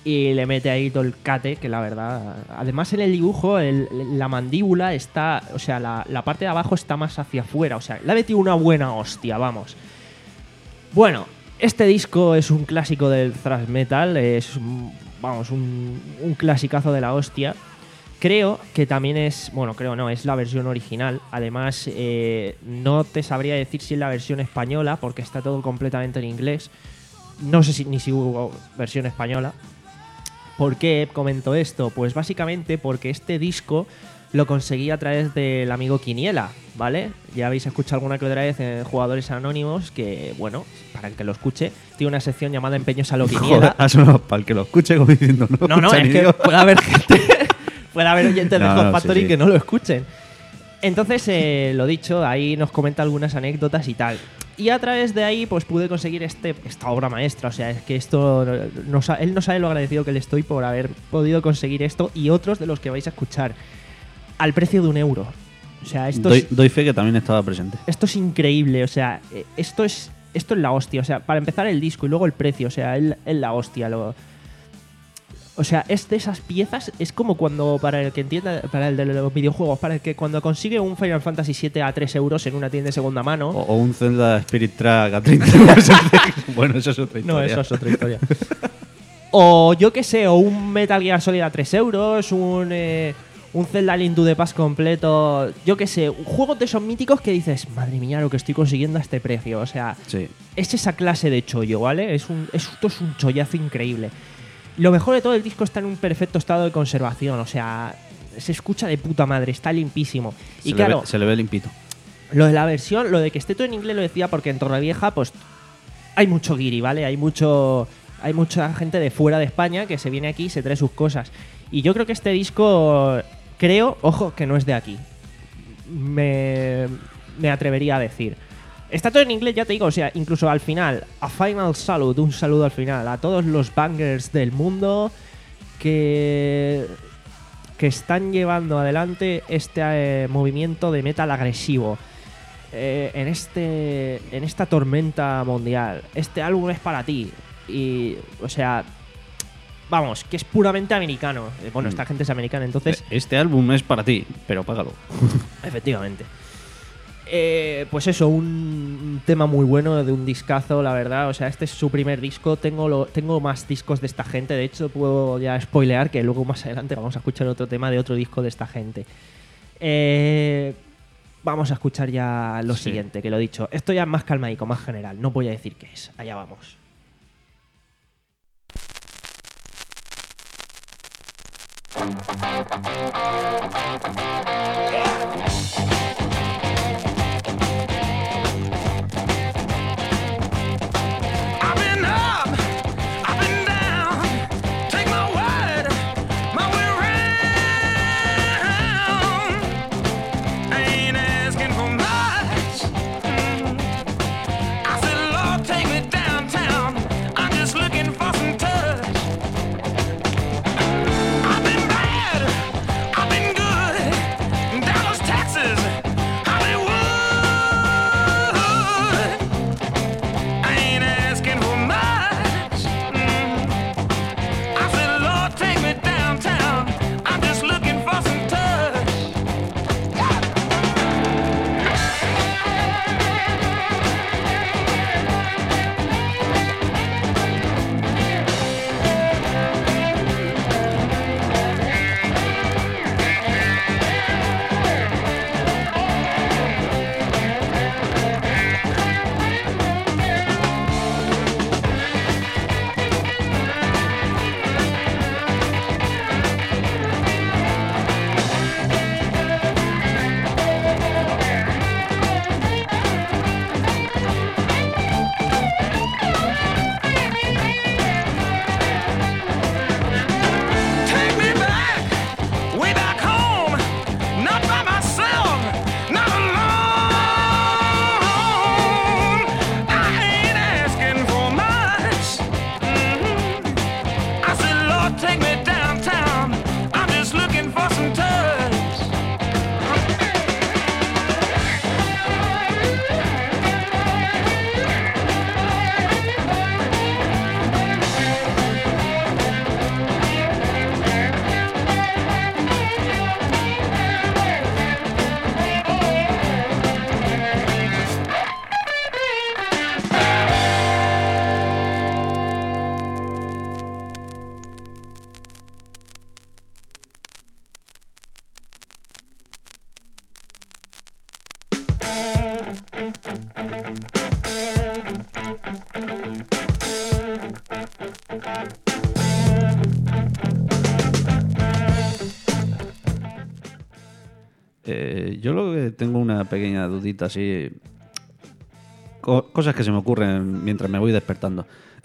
y le mete ahí todo el cate, que la verdad... Además, en el dibujo, el- la mandíbula está... O sea, la, la parte de abajo está más hacia afuera. O sea, le ha metido una buena hostia, vamos. Bueno, este disco es un clásico del thrash metal. Es, mm, vamos, un, un clasicazo de la hostia. Creo que también es... Bueno, creo no, es la versión original. Además, eh, no te sabría decir si es la versión española, porque está todo completamente en inglés. No sé si, ni si hubo versión española. ¿Por qué comento esto? Pues básicamente porque este disco lo conseguí a través del amigo Quiniela, ¿vale? Ya habéis escuchado alguna que otra vez en Jugadores Anónimos, que, bueno, para el que lo escuche, tiene una sección llamada Empeños a lo Quiniela. Joder, ha sonado para el que lo escuche como diciendo no. No, no, escucha es ni que Dios. puede haber gente, puede haber oyentes de No, Hot no, Factory sí, sí. que no lo escuchen. Entonces, eh, lo dicho, ahí nos comenta algunas anécdotas y tal. Y a través de ahí, pues pude conseguir este, esta obra maestra. O sea, es que esto. No, sa- él no sabe lo agradecido que le estoy por haber podido conseguir esto y otros de los que vais a escuchar al precio de un euro. O sea, esto Doy, es, doy fe que también estaba presente. esto es increíble. O sea, eh, esto es, esto es la hostia. O sea, para empezar el disco y luego el precio. O sea, es es la hostia. Lo, o sea, es de esas piezas, es como cuando, para el que entienda, para el de los videojuegos, para el que cuando consigue un Final Fantasy siete a tres euros en una tienda de segunda mano. O, o un Zelda Spirit Track a treinta. Bueno, eso es otra historia. No, eso es otra historia. O yo qué sé, o un Metal Gear Solid a tres euros, un, eh, un Zelda Link to the Past completo, yo qué sé, juegos de esos míticos que dices, madre mía, lo que estoy consiguiendo a este precio. O sea, Sí. es esa clase de chollo, ¿vale? Es un, esto es un chollazo increíble. Lo mejor de todo, el disco está en un perfecto estado de conservación, o sea, se escucha de puta madre, está limpísimo. Se, Y le claro, ve, se le ve limpito. lo de la versión, lo de que esté todo en inglés lo decía porque en Torrevieja, pues hay mucho guiri, ¿vale? Hay mucho, hay mucha gente de fuera de España que se viene aquí y se trae sus cosas. Y yo creo que este disco, creo, ojo, que no es de aquí. Me, me atrevería a decir. Está todo en inglés, ya te digo, o sea, incluso al final, a final salute, un saludo al final a todos los bangers del mundo que, que están llevando adelante este eh, movimiento de metal agresivo eh, en, este, en esta tormenta mundial. Este álbum es para ti. Y, o sea, vamos, que es puramente americano. Eh, Bueno, esta gente es americana, entonces... Este álbum es para ti, pero págalo. Efectivamente. Eh, pues eso, un tema muy bueno de un discazo, la verdad. O sea, este es su primer disco. Tengo, lo, tengo más discos de esta gente. De hecho, puedo ya spoilear que luego más adelante vamos a escuchar otro tema de otro disco de esta gente. Eh, vamos a escuchar ya lo Sí. siguiente, que lo he dicho. Esto ya es más calmaico, más general. No voy a decir qué es. Allá vamos. I've been up, I've been down, take my word, my way round. I ain't asking for much. Mm. I said, Lord, take me downtown. I'm just looking for some touch. I've been bad, I've been good. Eh, yo lo que tengo una pequeña dudita así. Co- cosas que se me ocurren mientras me voy despertando.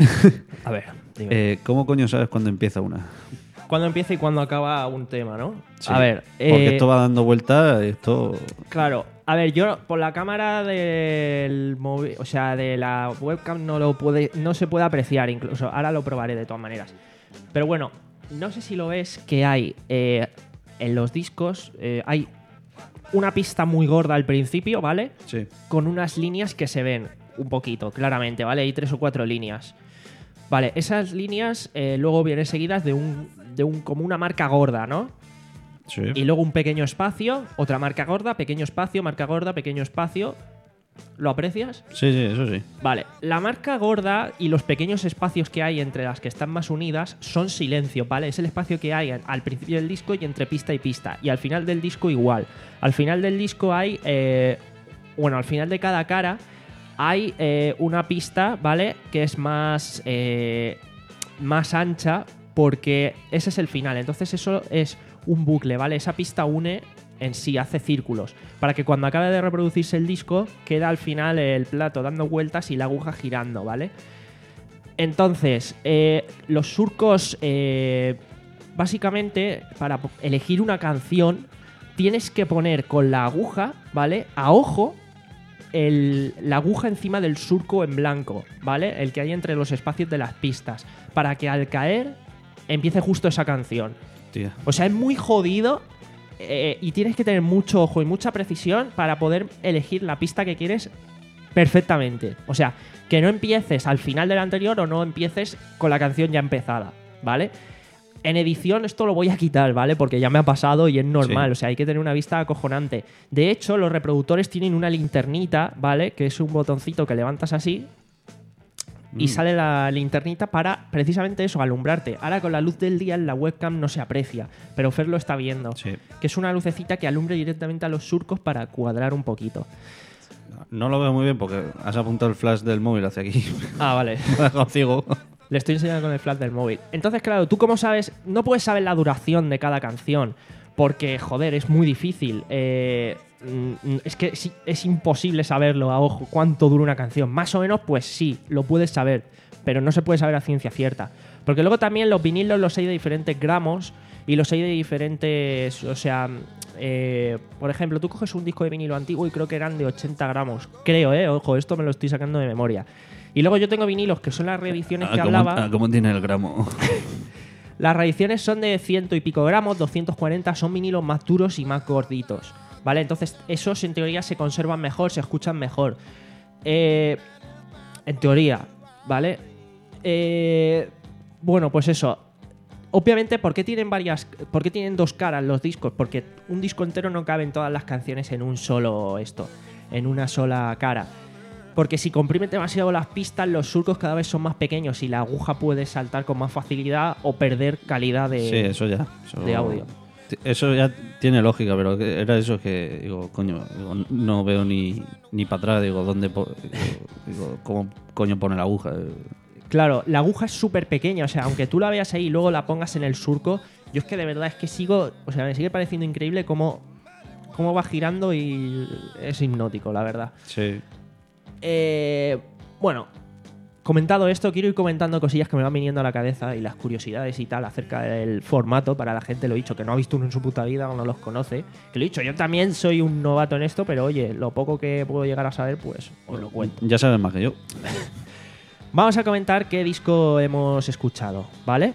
A ver, dime. Eh, ¿Cómo coño sabes cuándo empieza una? Cuando empieza y cuando acaba un tema, ¿no? Sí, A ver, porque eh, esto va dando vueltas, esto. Claro, a ver, yo por la cámara del móvil, o sea, de la webcam no lo puede, no se puede apreciar incluso. Ahora lo probaré de todas maneras. Pero bueno, no sé si lo ves que hay eh, en los discos eh, hay una pista muy gorda al principio, ¿vale? Sí. Con unas líneas que se ven un poquito, claramente, ¿vale? Hay tres o cuatro líneas. Vale, esas líneas eh, luego vienen seguidas de un, de un como una marca gorda, ¿no? Sí. Y luego un pequeño espacio, otra marca gorda, pequeño espacio, marca gorda, pequeño espacio. ¿Lo aprecias? Sí, sí, eso sí. Vale, la marca gorda y los pequeños espacios que hay entre las que están más unidas son silencio, ¿vale? Es el espacio que hay al principio del disco y entre pista y pista. Y al final del disco igual. Al final del disco hay... eh, bueno, al final de cada cara hay eh, una pista, ¿vale? Que es más, eh, más ancha porque ese es el final. Entonces eso es un bucle, ¿vale? Esa pista une en sí, hace círculos, para que cuando acabe de reproducirse el disco queda al final el plato dando vueltas y la aguja girando, ¿vale? Entonces, eh, los surcos, eh, básicamente, para po- elegir una canción, tienes que poner con la aguja, ¿vale? A ojo, el- la aguja encima del surco en blanco, ¿vale? El que hay entre los espacios de las pistas, para que al caer empiece justo esa canción. Tía. O sea, es muy jodido eh, y tienes que tener mucho ojo y mucha precisión para poder elegir la pista que quieres perfectamente. O sea, que no empieces al final del anterior o no empieces con la canción ya empezada, ¿vale? En edición esto lo voy a quitar, ¿vale? Porque ya me ha pasado y es normal, Sí. o sea, hay que tener una vista acojonante. De hecho, los reproductores tienen una linternita, ¿vale? Que es un botoncito que levantas así y Mm. sale la linternita para precisamente eso, alumbrarte. Ahora con la luz del día en la webcam no se aprecia, pero Fer lo está viendo. Sí. Que es una lucecita que alumbre directamente a los surcos para cuadrar un poquito. No lo veo muy bien porque has apuntado el flash del móvil hacia aquí. Ah, vale. Me ha dejado ciego. Le estoy enseñando con el flash del móvil. Entonces, claro, tú como sabes, no puedes saber la duración de cada canción. Porque, joder, es muy difícil. Eh, mm, es que es, es imposible saberlo a ojo cuánto dura una canción. Más o menos, pues sí, lo puedes saber. Pero no se puede saber a ciencia cierta. Porque luego también los vinilos los hay de diferentes gramos y los hay de diferentes... O sea, eh, por ejemplo, tú coges un disco de vinilo antiguo y creo que eran de ochenta gramos. Creo, ¿eh? Ojo, esto me lo estoy sacando de memoria. Y luego yo tengo vinilos que son las reediciones que Ah, ¿cómo, hablaba. ah, ¿Cómo tiene el gramo? Las reediciones son de ciento y pico gramos, doscientos cuarenta, son vinilos más duros y más gorditos, ¿vale? Entonces esos en teoría se conservan mejor, se escuchan mejor. Eh, en teoría, ¿vale? Eh, bueno, pues eso. Obviamente, ¿por qué tienen varias, por qué tienen dos caras los discos? Porque un disco entero no caben todas las canciones en un solo esto, en una sola cara. Porque si comprimen demasiado las pistas, los surcos cada vez son más pequeños y la aguja puede saltar con más facilidad o perder calidad de, Sí, eso ya. Eso, de audio. Eso ya tiene lógica, pero que era eso que, digo, coño, digo, no veo ni, ni para atrás, digo, ¿dónde po- digo, digo, ¿cómo coño pone la aguja? Claro, la aguja es súper pequeña, o sea, aunque tú la veas ahí y luego la pongas en el surco, yo es que de verdad es que sigo, o sea, me sigue pareciendo increíble cómo, cómo va girando y es hipnótico, la verdad. Sí. Eh, bueno, comentado esto, quiero ir comentando cosillas que me van viniendo a la cabeza y las curiosidades y tal acerca del formato para la gente, lo he dicho, que no ha visto uno en su puta vida o no los conoce. Que lo he dicho, yo también soy un novato en esto, pero oye, lo poco que puedo llegar a saber, pues os lo cuento. Ya sabes más que yo. Vamos a comentar qué disco hemos escuchado, ¿vale?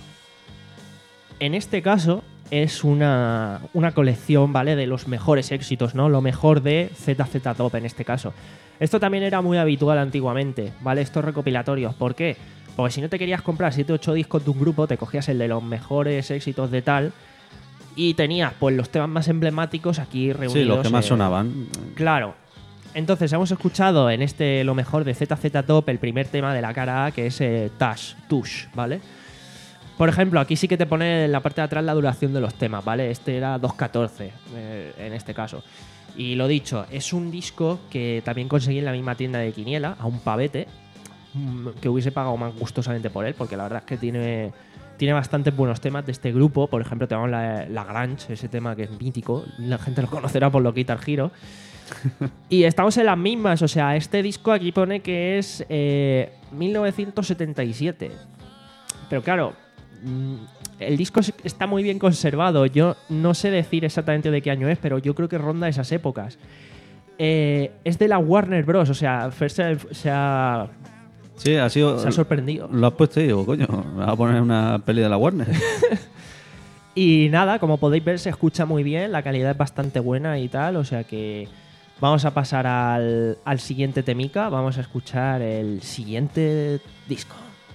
En este caso es una, una colección, ¿vale? De los mejores éxitos, ¿no? Lo mejor de Z Z Top en este caso. Esto también era muy habitual antiguamente, ¿vale? Estos recopilatorios. ¿Por qué? Porque si no te querías comprar siete u ocho discos de un grupo, te cogías el de los mejores éxitos de tal y tenías pues los temas más emblemáticos aquí reunidos. Sí, los que más eh, sonaban. Claro. Entonces hemos escuchado en este lo mejor de Z Z Top el primer tema de la cara A, que es eh, Tush, Tush, ¿vale? Por ejemplo, aquí sí que te pone en la parte de atrás la duración de los temas, ¿vale? Este era dos catorce eh, en este caso. Y lo dicho, es un disco que también conseguí en la misma tienda de Quiniela, a un pavete, mm, que hubiese pagado más gustosamente por él, porque la verdad es que tiene, tiene bastantes buenos temas de este grupo. Por ejemplo, tenemos la, la Grunge, ese tema que es mítico, la gente lo conocerá por lo Guitar Hero. Y estamos en las mismas, o sea, este disco aquí pone que es eh, mil novecientos setenta y siete. Pero claro, mm, el disco es- está muy bien conservado. Yo no sé decir exactamente de qué año es, pero yo creo que ronda esas épocas. Eh, es de la Warner Bros. O sea, Fer se, se ha, Sí, ha sido. se ha sorprendido. Lo has puesto y digo, coño, me va a poner una peli de la Warner. Y nada, como podéis ver, se escucha muy bien, la calidad es bastante buena y tal, o sea que vamos a pasar al, al siguiente temica, vamos a escuchar el siguiente disco.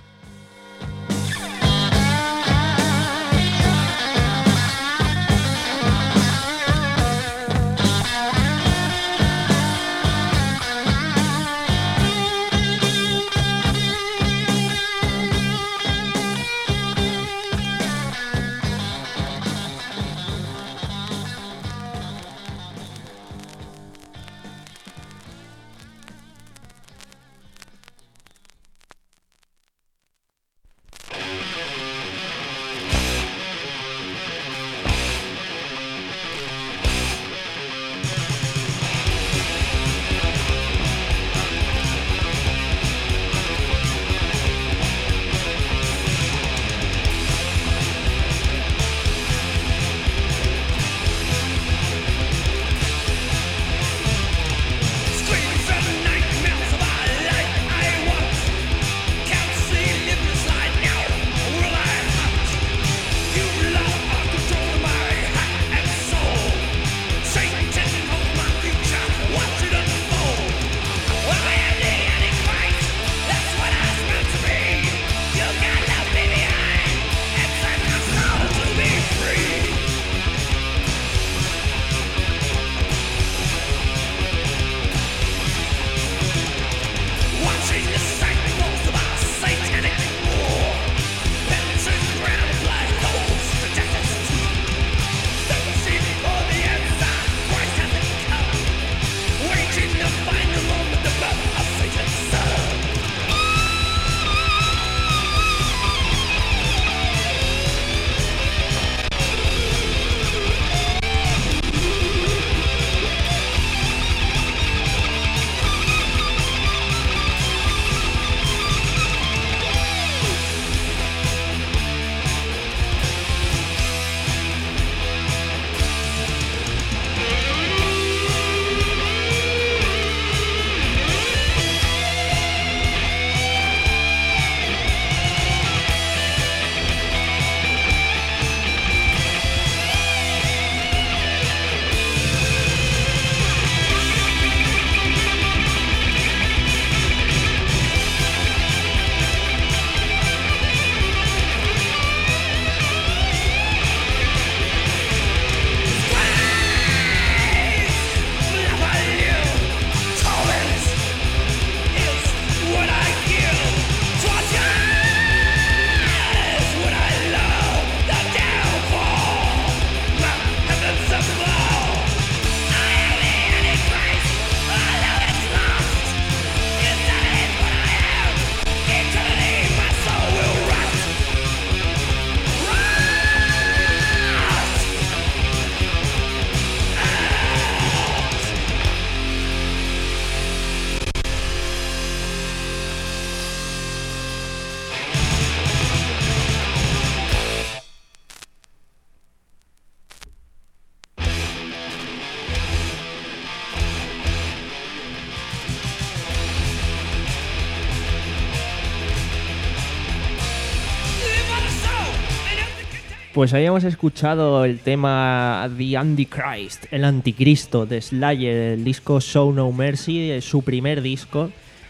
Pues habíamos escuchado el tema The Antichrist, el anticristo de Slayer, el disco Show No Mercy, es su primer disco.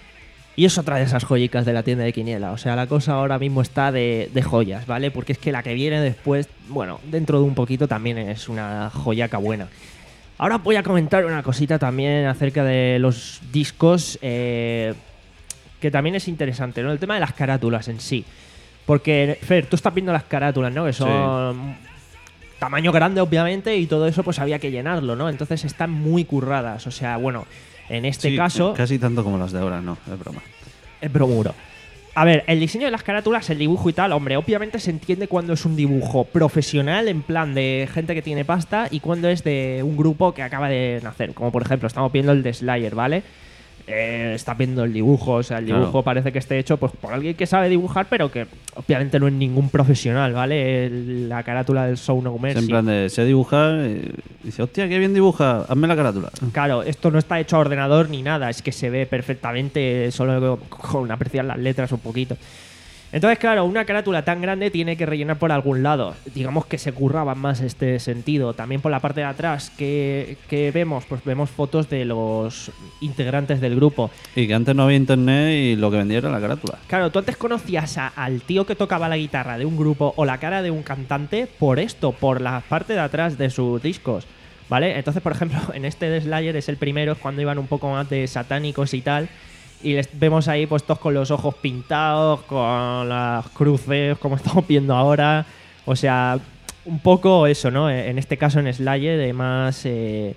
Y es otra de esas joyicas de la tienda de Quiniela. O sea, la cosa ahora mismo está de, de joyas, ¿vale? Porque es que la que viene después, bueno, dentro de un poquito también es una joyaca buena. Ahora voy a comentar una cosita también acerca de los discos, eh, que también es interesante, ¿no? El tema de las carátulas en sí. Porque, Fer, tú estás viendo las carátulas, ¿no? Que son tamaño grande, obviamente, y todo eso pues había que llenarlo, ¿no? Entonces están muy curradas. O sea, bueno, en este Sí, caso... casi tanto como las de ahora, no, es broma. Es bromuro. A ver, el diseño de las carátulas, el dibujo y tal, hombre, obviamente se entiende cuando es un dibujo profesional, en plan de gente que tiene pasta, y cuando es de un grupo que acaba de nacer. Como por ejemplo, estamos viendo el de Slayer, ¿vale? Eh, estás viendo el dibujo, o sea, el dibujo Claro. parece que esté hecho pues por alguien que sabe dibujar, pero que obviamente no es ningún profesional, ¿vale? El- la carátula del Show No Es Mercy. en plan de, sé dibujar, y dice, hostia, qué bien dibuja, hazme la carátula. Claro, esto no está hecho a ordenador ni nada, es que se ve perfectamente, solo con apreciar las letras un poquito. Entonces, claro, una carátula tan grande tiene que rellenar por algún lado. Digamos que se curraba más este sentido. También por la parte de atrás, que, que vemos? Pues vemos fotos de los integrantes del grupo. Y que antes no había internet y lo que vendía era la carátula. Claro, tú antes conocías a- al tío que tocaba la guitarra de un grupo o la cara de un cantante por esto, por la parte de atrás de sus discos, ¿vale? Entonces, por ejemplo, en este de Slayer es el primero, es cuando iban un poco más de satánicos y tal, y les vemos ahí puestos con los ojos pintados, con las cruces, como estamos viendo ahora. O sea, un poco eso, ¿no? En este caso en Slayer, además... Eh,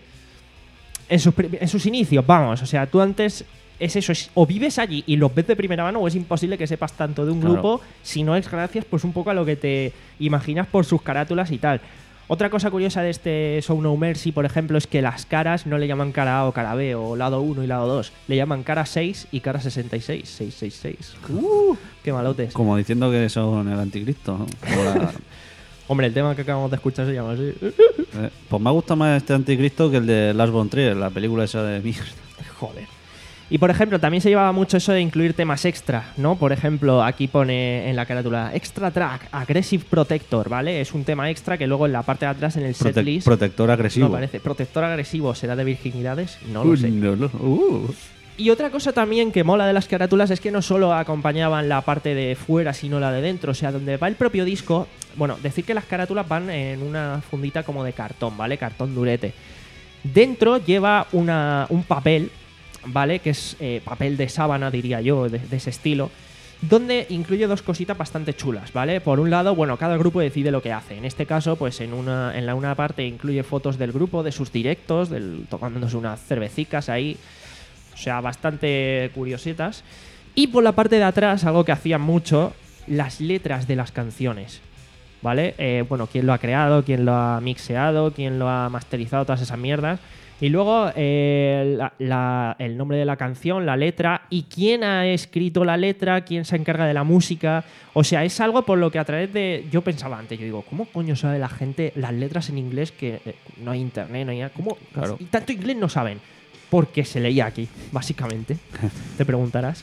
en sus, pri- en sus inicios, vamos. O sea, tú antes es eso, es- o vives allí y los ves de primera mano, o es imposible que sepas tanto de un Claro. grupo, si no es gracias pues un poco a lo que te imaginas por sus carátulas y tal. Otra cosa curiosa de este Show No Mercy, por ejemplo, es que las caras no le llaman cara A o cara B, o lado uno y lado dos. Le llaman cara seis y cara sesenta y seis. seiscientos sesenta y seis. ¡Uh! ¡Qué malotes! Como diciendo que son el anticristo, ¿no? Como la- Hombre, el tema que acabamos de escuchar se llama así. eh, pues me gusta más este anticristo que el de Lars von Trier, la película esa de mierda. Joder. Y por ejemplo, también se llevaba mucho eso de incluir temas extra, ¿no? Por ejemplo, aquí pone en la carátula Extra Track, Aggressive Protector, ¿vale? Es un tema extra que luego en la parte de atrás en el Prote- setlist... protector agresivo. No parece. ¿Protector agresivo será de virginidades? No lo sé. No, no. Uh. Y otra cosa también que mola de las carátulas es que no solo acompañaban la parte de fuera, sino la de dentro. O sea, donde va el propio disco... Bueno, decir que las carátulas van en una fundita como de cartón, ¿vale? Cartón durete. Dentro lleva una, un papel, ¿vale? Que es eh, papel de sábana, diría yo, de, de ese estilo, donde incluye dos cositas bastante chulas, ¿vale? Por un lado, bueno, cada grupo decide lo que hace. En este caso, pues en una, en la una parte incluye fotos del grupo, de sus directos, del, tomándose unas cervecicas ahí. O sea, bastante curiositas. Y por la parte de atrás, algo que hacían mucho, las letras de las canciones. ¿Vale? Eh, bueno, quién lo ha creado, quién lo ha mixeado, quién lo ha masterizado, todas esas mierdas. Y luego eh, la- la- el nombre de la canción, la letra y quién ha escrito la letra, quién se encarga de la música. O sea, es algo por lo que a través de... Yo pensaba antes, yo digo, ¿cómo coño sabe la gente las letras en inglés que eh, no hay internet, no hay nada? ¿Cómo? Claro. Y tanto inglés no saben. Porque se leía aquí, básicamente. Te preguntarás.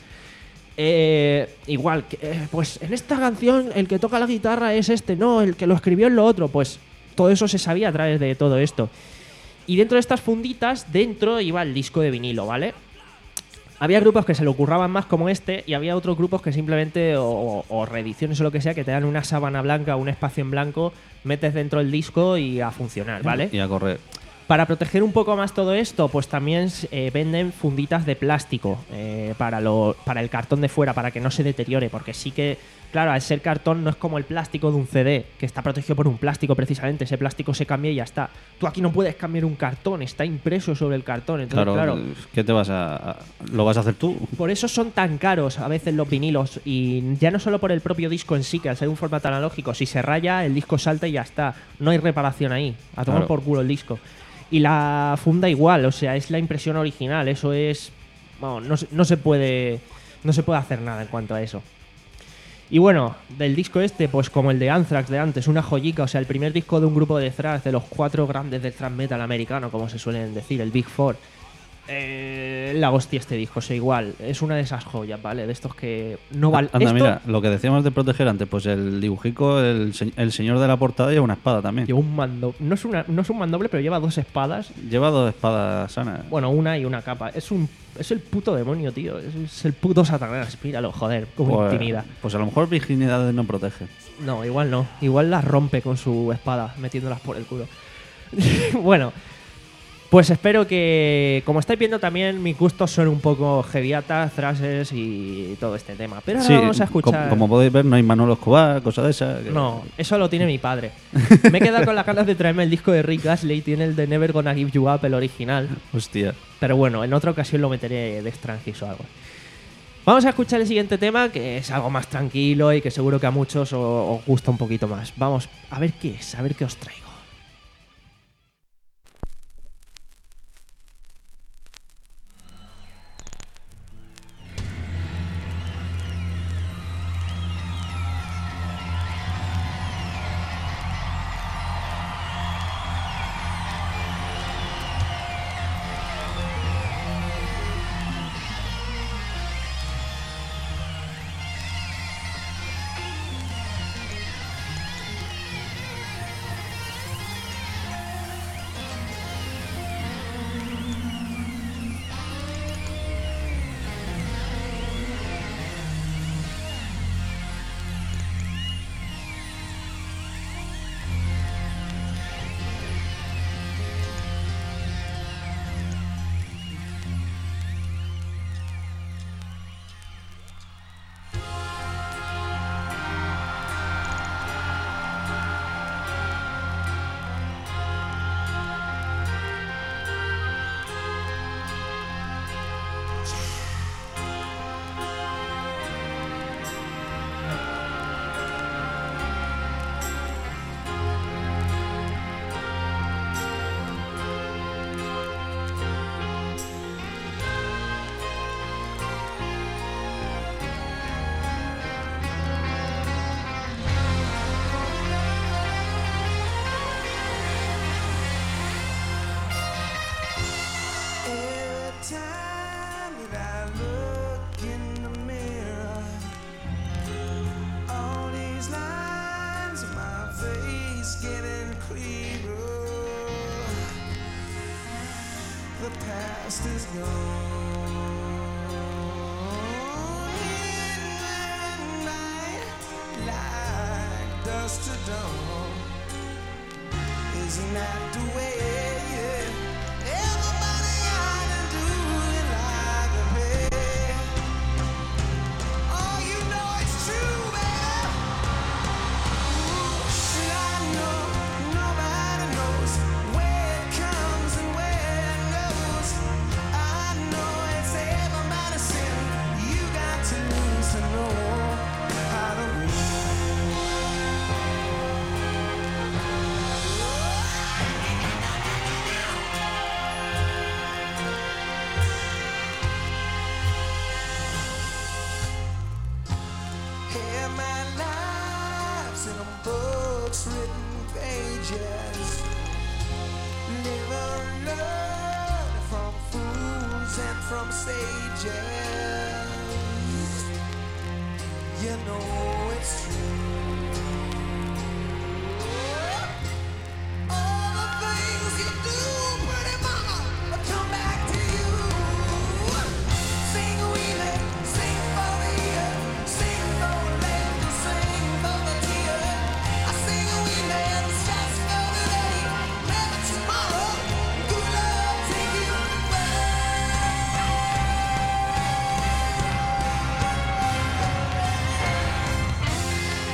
Eh, igual, que, eh, pues en esta canción el que toca la guitarra es este, no, el que lo escribió es lo otro. Pues todo eso se sabía a través de todo esto. Y dentro de estas funditas, dentro iba el disco de vinilo, ¿vale? Había grupos que se lo curraban más como este y había otros grupos que simplemente, o, o reediciones o lo que sea, que te dan una sábana blanca, un espacio en blanco, metes dentro el disco y a funcionar, ¿vale? Y a correr. Para proteger un poco más todo esto, pues también eh, venden funditas de plástico eh, para, lo, para el cartón de fuera, para que no se deteriore, porque sí que, claro, al ser cartón no es como el plástico de un C D, que está protegido por un plástico precisamente, ese plástico se cambia y ya está. Tú aquí no puedes cambiar un cartón, está impreso sobre el cartón, entonces Claro, claro, ¿qué te vas a, a- ¿Lo vas a hacer tú? por eso son tan caros a veces los vinilos, y ya no solo por el propio disco en sí, que al ser un formato analógico, si se raya, el disco salta y ya está. No hay reparación ahí, a tomar Claro. por culo el disco. Y la funda igual, o sea, es la impresión original, eso es... Bueno, no, se- no se puede no se puede hacer nada en cuanto a eso. Y bueno, del disco este, pues como el de Anthrax de antes, una joyica, o sea, el primer disco de un grupo de thrash, de los cuatro grandes del thrash metal americano, como se suelen decir, el Big Four. Eh, la hostia este disco, o sea, igual, es una de esas joyas, ¿vale? De estos que no vale. Anda, Esto mira, lo que decíamos de proteger antes, pues el dibujico, el, se- el señor de la portada lleva una espada también. lleva un mando, no es una, no es un mandoble, pero lleva dos espadas. Lleva dos espadas sanas. Bueno, una y una capa. Es un es el puto demonio, tío. Es, es el puto Satanás. Míralo, joder, como Pues, intimida. pues a lo mejor virginidad no protege. No, igual no. Igual las rompe con su espada, metiéndolas por el culo. Bueno, Pues espero que, como estáis viendo también, mis gustos son un poco heaviata, thrashes y todo este tema. Pero ahora Sí, vamos a com- escuchar... como podéis ver, no hay Manolo Escobar, cosas de esas. que- No, eso lo tiene mi padre. Me he quedado con las ganas de traerme el disco de Rick Astley, tiene el de Never Gonna Give You Up, el original. Hostia. Pero bueno, en otra ocasión lo meteré de Strangis o algo. Vamos a escuchar el siguiente tema, que es algo más tranquilo y que seguro que a muchos o- os gusta un poquito más. Vamos a ver qué es, a ver qué os traigo. past is gone. In night, like dust to dawn. Isn't that the way? Everybody ought to do it like a man. Oh, you know it's true, baby. And I know nobody knows where it comes and where it goes. I know it's everybody's sin. You got to lose to know how to win. Here my life's in a book's written pages. Live and learn from fools and from sages. You know it's true. All the things you do, pretty mama, will come back to you. Sing wheelie, sing for the year, sing for the land, and sing for the tear. I sing wheelie, it's just for today, never tomorrow. Good love, take you back.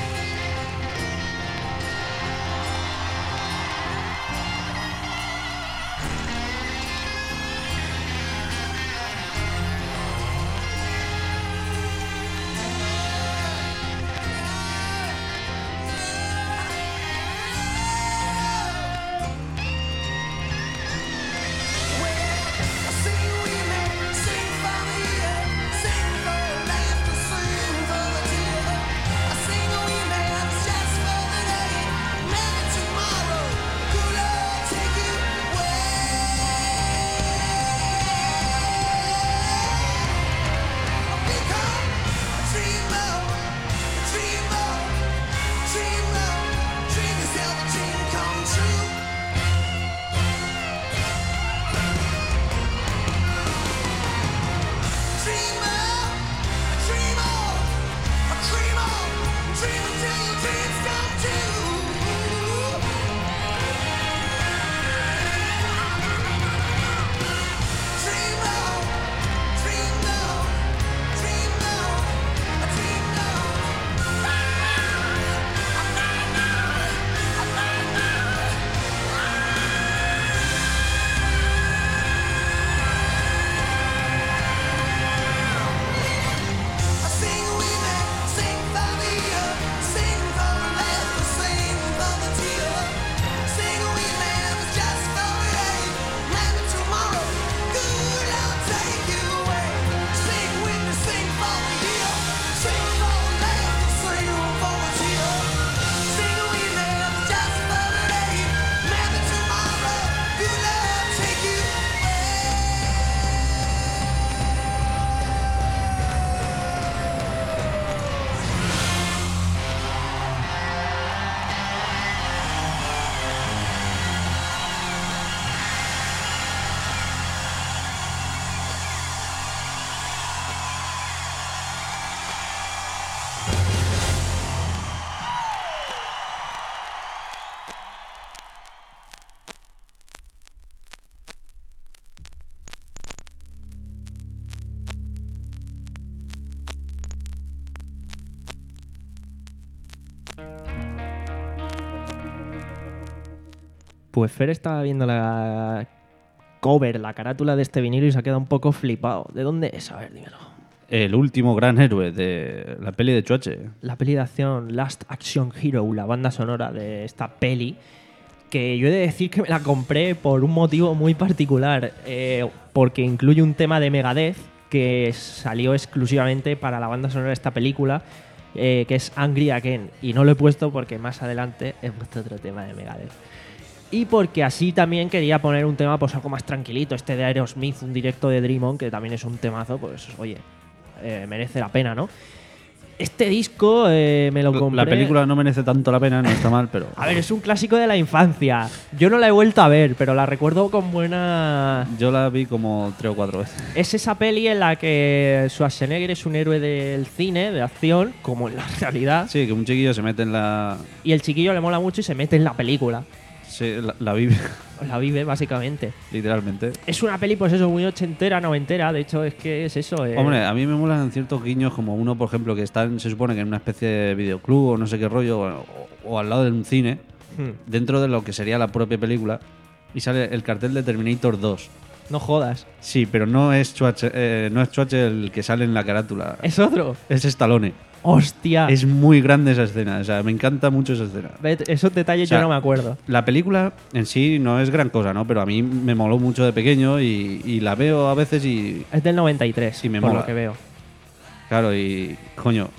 Pues Fer estaba viendo la cover, la carátula de este vinilo y se ha quedado un poco flipado. ¿De dónde es? A ver, dímelo. El último gran héroe de la peli de Chuache. La peli de acción Last Action Hero, la banda sonora de esta peli, que yo he de decir que me la compré por un motivo muy particular, eh, porque incluye un tema de Megadeth que salió exclusivamente para la banda sonora de esta película, eh, que es Angry Again, y no lo he puesto porque más adelante he puesto otro tema de Megadeth. Y porque así también quería poner un tema pues algo más tranquilito, este de Aerosmith, un directo de Dream On, que también es un temazo, pues oye, eh, merece la pena, ¿no? Este disco eh, me lo compré... La película no merece tanto la pena, no está mal, pero... A ver, es un clásico de la infancia. Yo no la he vuelto a ver, pero la recuerdo con buena... Yo la vi como tres o cuatro veces. Es esa peli en la que Schwarzenegger es un héroe del cine, de acción, como en la realidad. Sí, que un chiquillo se mete en la... Y el chiquillo le mola mucho y se mete en la película. Sí, la, la vive. La vive, básicamente. Literalmente. Es una peli, pues eso, muy ochentera, noventera. De hecho, es que es eso. Eh. Hombre, a mí me molan ciertos guiños, como uno, por ejemplo, que está, en- se supone que en una especie de videoclub o no sé qué rollo, o, o al lado de un cine, Hmm. dentro de lo que sería la propia película, y sale el cartel de Terminator dos. No jodas. Sí, pero no es Schwarze- eh, no es Schwarzenegger el que sale en la carátula. Es otro. Es Stallone. Hostia. Es muy grande esa escena, o sea, me encanta mucho esa escena. Vet, esos detalles O sea, yo no me acuerdo. La película en sí no es gran cosa, ¿no? Pero a mí me moló mucho de pequeño y, y la veo a veces y... Es del noventa y tres, Sí, me por mola. lo que veo. Claro, y coño,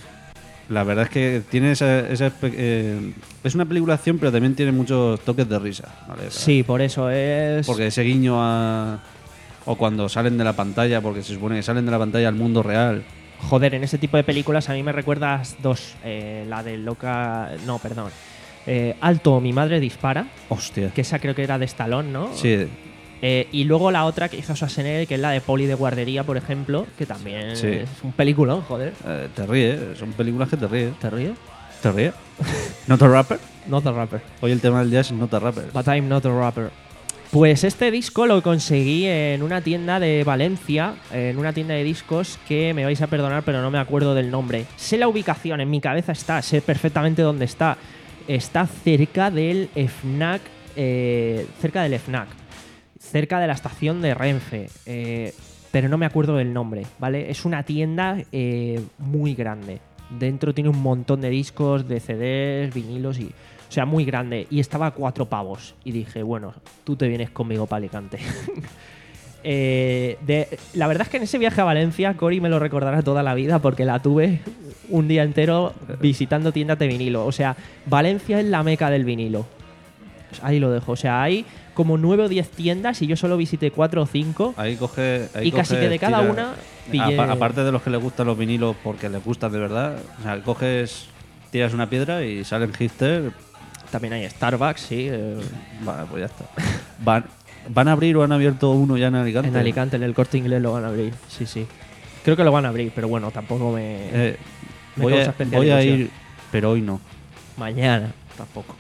la verdad es que tiene esa... esa espe- eh, es una película de acción, pero también tiene muchos toques de risa, ¿vale? Sí, por eso es... Porque ese guiño a... O cuando salen de la pantalla, porque se supone que salen de la pantalla al mundo real. Joder, en ese tipo de películas a mí me recuerdas dos. Eh, la de Loca... No, perdón. Eh, Alto, mi madre dispara. Hostia. Que esa creo que era de Stallone, ¿no? Sí, Eh, y luego la otra que hizo Schwarzenegger, que es la de Poli de guardería, por ejemplo, que también Sí. es un peliculón, joder. eh, te ríes, son películas que te ríes. ¿Te ríes? ¿Te ríes? ¿Not a rapper? Not a rapper. Hoy el tema del día es Not a rapper. But I'm not a rapper. Pues este disco lo conseguí en una tienda de Valencia, en una tienda de discos que me vais a perdonar, pero no me acuerdo del nombre. Sé la ubicación, en mi cabeza está, sé perfectamente dónde está. Está cerca del FNAC, eh, cerca del FNAC, cerca de la estación de Renfe, eh, pero no me acuerdo del nombre, ¿vale? Es una tienda eh, muy grande. Dentro tiene un montón de discos, de C Ds, vinilos y... O sea, muy grande. Y estaba a cuatro pavos. Y dije, bueno, tú te vienes conmigo para Alicante. eh, de, la verdad es que en ese viaje a Valencia, Cory me lo recordará toda la vida porque la tuve un día entero visitando tiendas de vinilo. O sea, Valencia es la meca del vinilo. Pues ahí lo dejo. O sea, hay como nueve o diez tiendas y yo solo visité cuatro o cinco. Ahí coge. Ahí Y casi coges, que de cada tira- una pillé- Apa- aparte de los que les gustan los vinilos porque les gustan de verdad, o sea, coges, tiras una piedra y salen hipster. También hay Starbucks, sí. eh, Vale, pues ya está. Van, ¿Van a abrir o han abierto uno ya en Alicante? en Alicante, en el Corte Inglés lo van a abrir. Sí, sí. Creo que lo van a abrir, pero bueno, tampoco me... Eh, me voy causa a, especial voy a ilusión. ir, pero hoy no. Mañana, tampoco.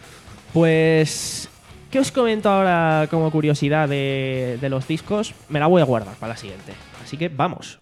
Pues... ¿Qué os comento ahora como curiosidad de, de los discos? Me la voy a guardar para la siguiente. Así que vamos.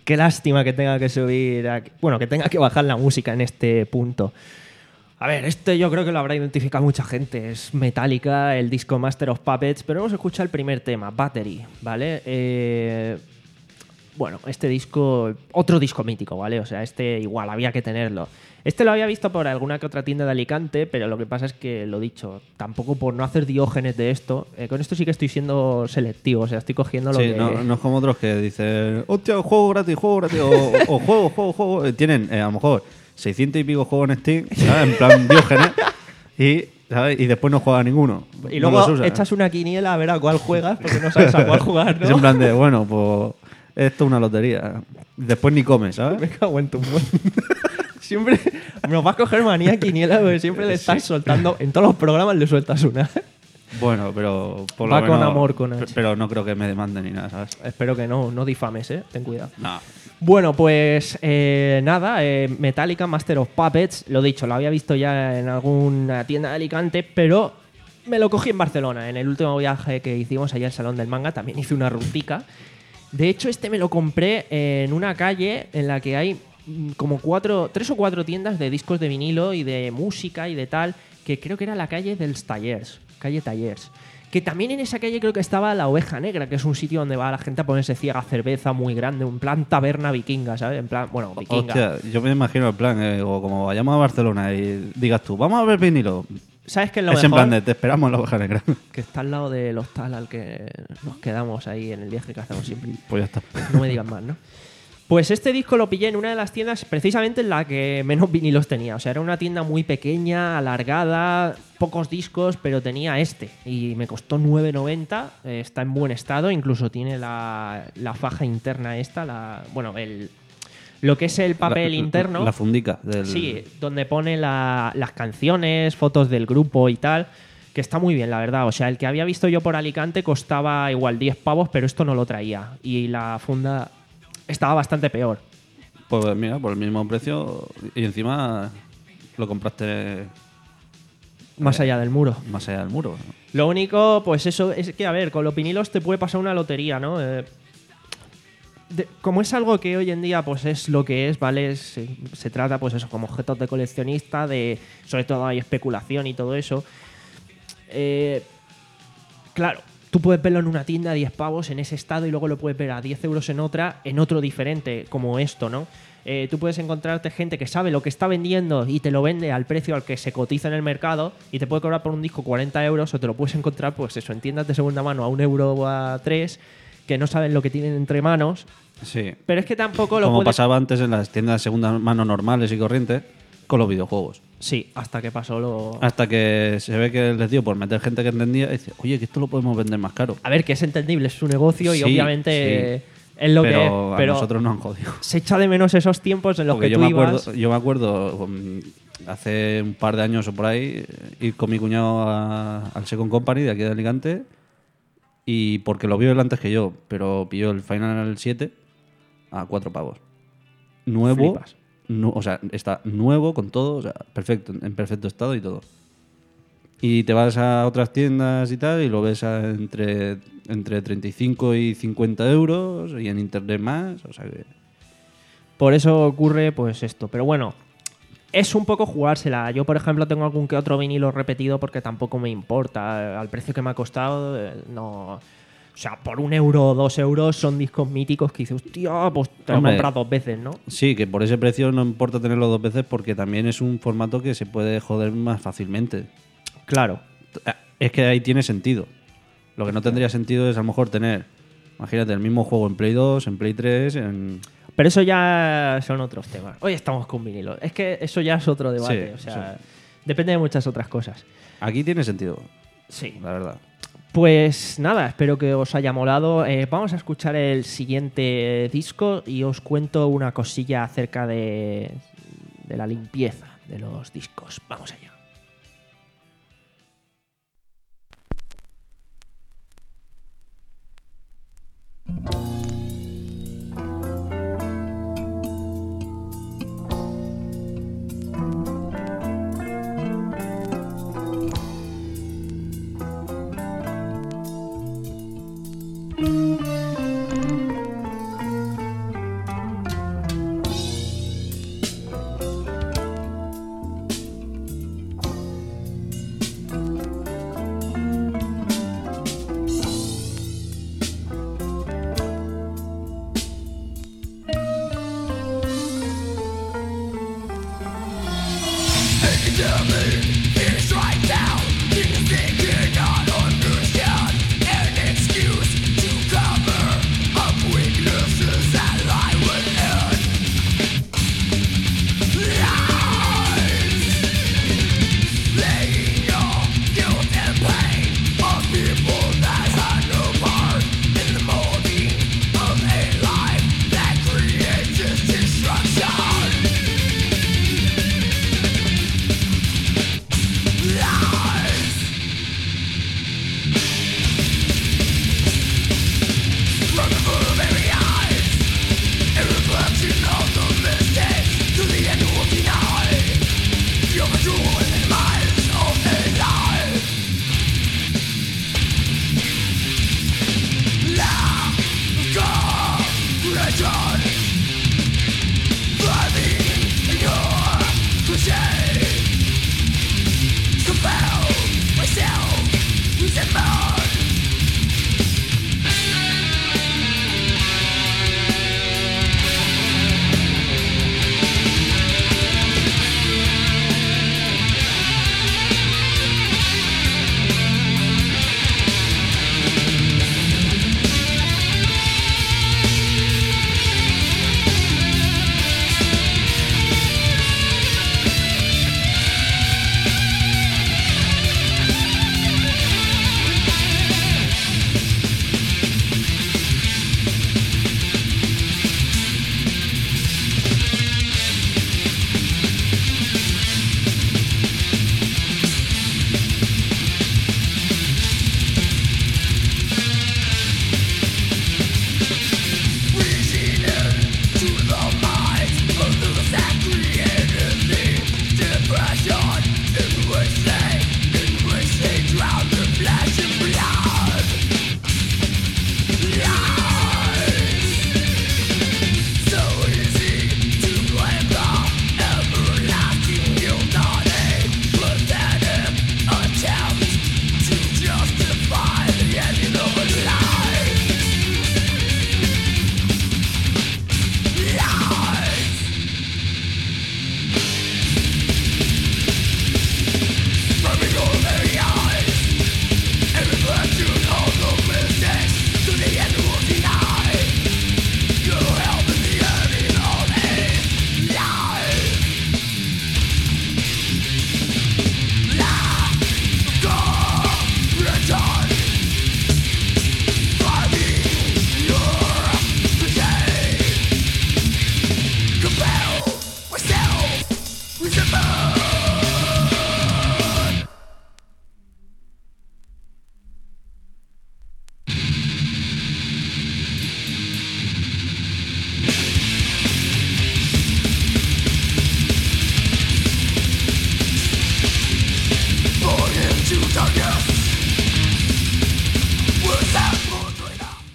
Qué lástima que tenga que subir, aquí- bueno, que tenga que bajar la música en este punto. A ver, este yo creo que lo habrá identificado mucha gente. Es Metallica, el disco Master of Puppets, pero vamos a escuchar el primer tema, Battery, ¿vale? Eh, bueno, este disco, otro disco mítico, ¿vale? O sea, este igual había que tenerlo. Este lo había visto por alguna que otra tienda de Alicante, pero lo que pasa es que, lo dicho, tampoco por no hacer diógenes de esto, eh, con esto sí que estoy siendo selectivo, o sea, estoy cogiendo lo Sí, que... no, no es como otros que dicen, hostia, juego gratis, juego gratis, o, o juego, juego, juego. Eh, Tienen eh, a lo mejor seiscientos y pico juegos en Steam, ¿sabes? En plan diógenes, y, ¿sabes? Y después no juega ninguno. Y No luego los usa. echas una quiniela a ver a cuál juegas, porque no sabes a cuál jugar, ¿no? Es en plan de, bueno, pues esto es una lotería. Después ni comes, ¿sabes? Me cago en tu mundo. Siempre nos vas a coger manía quiniela, porque siempre le estás soltando, en todos los programas le sueltas una. Bueno, pero por lo Va con menos- amor, con pe- H. Pero no creo que me demanden ni nada, ¿sabes? Espero que no, no difames, ¿eh? Ten cuidado. No. Bueno, pues eh, nada, eh, Metallica Master of Puppets, lo dicho, lo había visto ya en alguna tienda de Alicante, pero me lo cogí en Barcelona, en el último viaje que hicimos allá al Salón del Manga, también hice una rutica. De hecho, este me lo compré en una calle en la que hay mm, como cuatro, tres o cuatro tiendas de discos de vinilo y de música y de tal, que creo que era la calle del Tallers, calle Tallers. Que también en esa calle creo que estaba la Oveja Negra, que es un sitio donde va la gente a ponerse ciega cerveza muy grande, un plan taberna vikinga, ¿sabes? En plan, bueno, vikinga. Hostia, yo me imagino el plan, eh, o como vayamos a Barcelona y digas tú, vamos a ver vinilo. ¿Sabes qué es lo Es en mejor? plan de, te esperamos en la Oveja Negra. Que está al lado del hostal al que nos quedamos ahí en el viaje que hacemos siempre. Pues ya está. No me digan más, ¿no? Pues este disco lo pillé en una de las tiendas precisamente en la que menos vinilos tenía. O sea, era una tienda muy pequeña, alargada, pocos discos, pero tenía este. Y me costó nueve noventa. Eh, está en buen estado, incluso tiene la, la faja interna esta, la, bueno, el, lo que es el papel La- interno. La fundica. Del... Sí, donde pone la- las canciones, fotos del grupo y tal, que está muy bien, la verdad. O sea, el que había visto yo por Alicante costaba igual diez pavos, pero esto no lo traía. Y la funda estaba bastante peor. Pues mira, por el mismo precio y encima lo compraste Más allá del muro. más allá del muro. Lo único, pues eso, es que, a ver, con los vinilos te puede pasar una lotería, ¿no? Eh, de- como es algo que hoy en día pues es lo que es, ¿vale? Se, se trata pues eso como objetos de coleccionista, de sobre todo hay especulación y todo eso. Eh, claro, tú puedes verlo en una tienda a diez pavos en ese estado y luego lo puedes ver a diez euros en otra, en otro diferente, como esto, ¿no? Eh, tú puedes encontrarte gente que sabe lo que está vendiendo y te lo vende al precio al que se cotiza en el mercado y te puede cobrar por un disco cuarenta euros, o te lo puedes encontrar, pues eso, en tiendas de segunda mano a un euro o a tres, que no saben lo que tienen entre manos. Sí. Pero es que tampoco lo Como puedes... pasaba antes en las tiendas de segunda mano normales y corrientes con los videojuegos. Sí, hasta que pasó lo... Hasta que se ve que les dio por meter gente que entendía y dice, oye, que esto lo podemos vender más caro. A ver, que es entendible, es su negocio y Sí, obviamente sí. es lo pero que es. Pero a nosotros nos han jodido. se echa de menos esos tiempos en los Porque que yo tú me, ibas... acuerdo, yo me acuerdo um, hace un par de años o por ahí ir con mi cuñado a- al Second Company de aquí de Alicante y porque lo vio él antes que yo, pero pilló el Final siete a cuatro pavos. Nuevo. Flipas. nu- o sea, está nuevo con todo, o sea, perfecto, en perfecto estado y todo. Y te vas a otras tiendas y tal y lo ves a entre, entre treinta y cinco y cincuenta euros y en internet más, o sea que... Por eso ocurre pues esto. Pero bueno, es un poco jugársela. Yo, por ejemplo, tengo algún que otro vinilo repetido porque tampoco me importa. Al precio que me ha costado, eh, no... O sea, por un euro o dos euros son discos míticos que dices, hostia, pues te lo Hombre, compras dos veces, ¿no? Sí, que por ese precio no importa tenerlo dos veces porque también es un formato que se puede joder más fácilmente. Claro. Es que ahí tiene sentido. Lo que no tendría sentido es a lo mejor tener, imagínate, el mismo juego en Play dos, en Play tres, en... Pero eso ya son otros temas. Hoy estamos con vinilo. Es que eso ya es otro debate. Sí, o sea, sí. depende de muchas otras cosas. Aquí tiene sentido. Sí. La verdad. Pues nada, espero que os haya molado. Eh, vamos a escuchar el siguiente disco y os cuento una cosilla acerca de, de la limpieza de los discos. Vamos allá.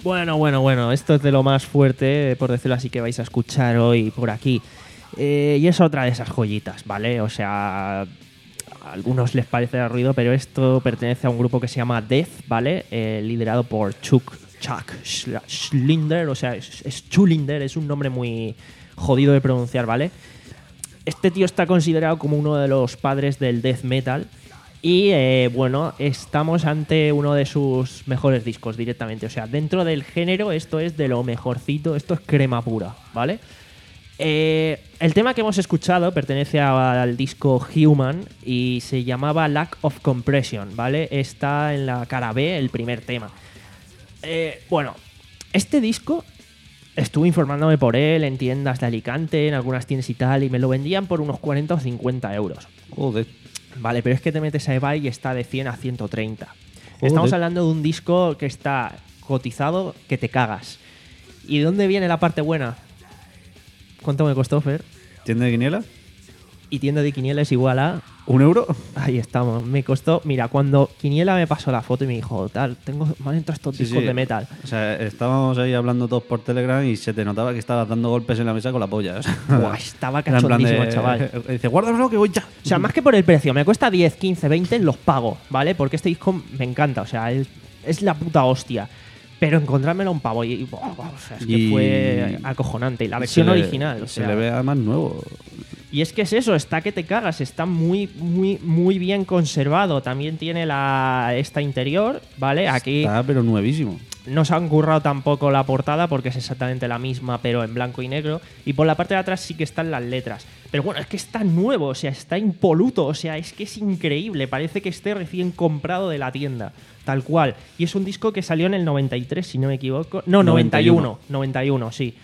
Bueno, bueno, bueno, esto es de lo más fuerte, por decirlo así, que vais a escuchar hoy por aquí. Eh, y es otra de esas joyitas, ¿vale? O sea, a algunos les parece ruido, pero esto pertenece a un grupo que se llama Death, ¿vale? Eh, liderado por Chuck, Chuck Schla- Schlinder, o sea, es, es Schulinder, es un nombre muy jodido de pronunciar, ¿vale? Este tío está considerado como uno de los padres del death metal. Y eh, bueno, estamos ante uno de sus mejores discos directamente. O sea, dentro del género esto es de lo mejorcito, esto es crema pura, ¿vale? Eh, el tema que hemos escuchado pertenece a- al disco Human y se llamaba Lack of Compression, ¿vale? Está en la cara B, el primer tema. Eh, bueno, este disco estuve informándome por él en tiendas de Alicante, en algunas tiendas y tal, y me lo vendían por unos cuarenta o cincuenta euros. Joder. Vale, pero es que te metes a eBay y está de cien a ciento treinta. Joder. Estamos hablando de un disco que está cotizado que te cagas. ¿Y de dónde viene la parte buena? ¿Cuánto me costó, Fer? ¿Tienda de quiniela? Y tienda de Quiniela es igual a... ¿Un euro? Ahí estamos. Me costó... Mira, cuando Quiniela me pasó la foto y me dijo, tal, tengo... me han entrado estos Sí, discos sí. de metal. O sea, estábamos ahí hablando todos por Telegram y se te notaba que estabas dando golpes en la mesa con la polla. O sea, Buah, estaba era en plan de- cachondísimo, chaval. Dice, guárdamelo que voy ya. O sea, más que por el precio, me cuesta diez, quince, veinte, los pago, ¿vale? Porque este disco me encanta, o sea, es, es la puta hostia. Pero encontrármelo un pavo y, y, buah, buah, o sea, es que Y- fue acojonante. Y la versión Se le- original, o Se sea, le ve además nuevo. Y es que es eso, está que te cagas, está muy, muy, muy bien conservado. También tiene la esta interior, ¿vale? Aquí Está pero nuevísimo. no se han currado tampoco la portada porque es exactamente la misma, pero en blanco y negro. Y por la parte de atrás sí que están las letras. Pero bueno, es que está nuevo, o sea, está impoluto, o sea, es que es increíble. Parece que esté recién comprado de la tienda, tal cual. Y es un disco que salió en el noventa y tres, si no me equivoco. No, noventa y uno. noventa y uno, sí.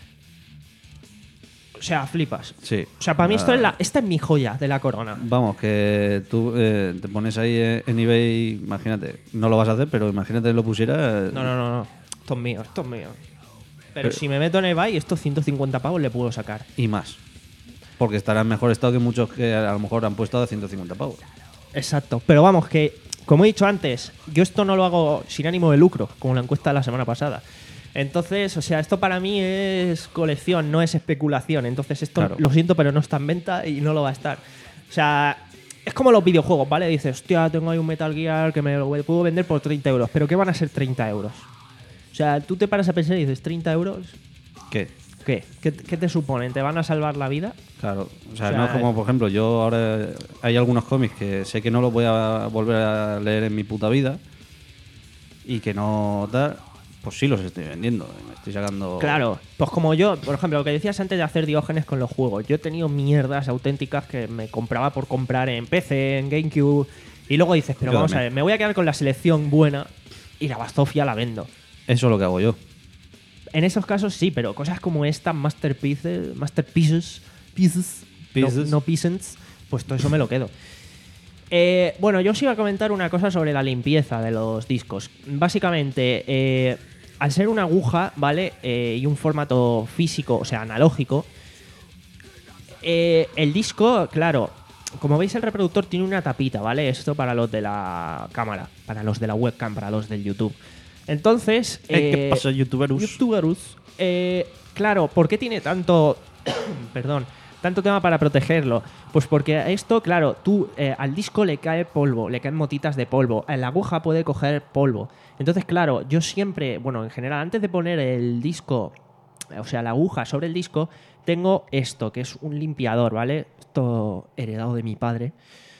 O sea, flipas. Sí. O sea, para mí esto Ah, es la, esta es mi joya de la corona. Vamos, que tú eh, te pones ahí eh, en eBay, imagínate, no lo vas a hacer, pero imagínate que lo pusiera. No, no, no, no. Esto es mío, esto es mío. Pero, Pero- si me meto en eBay, estos ciento cincuenta pavos le puedo sacar. Y más. Porque estará en mejor estado que muchos que a lo mejor han puesto a ciento cincuenta pavos. Exacto. Pero vamos, que como he dicho antes, yo esto no lo hago sin ánimo de lucro, como la encuesta de la semana pasada. Entonces, o sea, esto para mí es colección, no es especulación. Entonces, esto Claro. lo siento, pero no está en venta y no lo va a estar. O sea, es como los videojuegos, ¿vale? Dices, hostia, tengo ahí un Metal Gear que me lo puedo vender por treinta euros. ¿Pero qué van a ser treinta euros? O sea, tú te paras a pensar y dices, ¿treinta euros? ¿Qué? ¿Qué? ¿Qué, qué te suponen? ¿Te van a salvar la vida? Claro, o sea, O sea, no es como, por ejemplo, yo ahora hay algunos cómics que sé que no los voy a volver a leer en mi puta vida y que no tal, pues sí los estoy vendiendo, me estoy sacando... Claro, pues como yo, por ejemplo, lo que decías antes de hacer Diógenes con los juegos. Yo he tenido mierdas auténticas que me compraba por comprar en P C, en GameCube, y luego dices, pero Yo vamos también. a ver, me voy a quedar con la selección buena y la bazofia la vendo. Eso es lo que hago yo. En esos casos sí, pero cosas como esta, Masterpieces, Masterpieces, pieces, Pieces. No, no peasants, pues todo eso me lo quedo. Eh, bueno, yo os iba a comentar una cosa sobre la limpieza de los discos. Básicamente, eh, al ser una aguja, ¿vale? Eh, y un formato físico, o sea, analógico, eh, el disco, claro, como veis el reproductor tiene una tapita, ¿vale? Esto para los de la cámara, para los de la webcam, para los del YouTube. Entonces... Eh, ¿Qué eh, pasa, youtuberus? YouTuberus. Eh, claro, ¿por qué tiene tanto... perdón, tanto tema para protegerlo? Pues porque a esto, claro, tú eh, al disco le cae polvo, le caen motitas de polvo, a la aguja puede coger polvo. Entonces, claro, yo siempre, bueno, en general, antes de poner el disco, o sea, la aguja sobre el disco, tengo esto, que es un limpiador, ¿vale? Esto heredado de mi padre.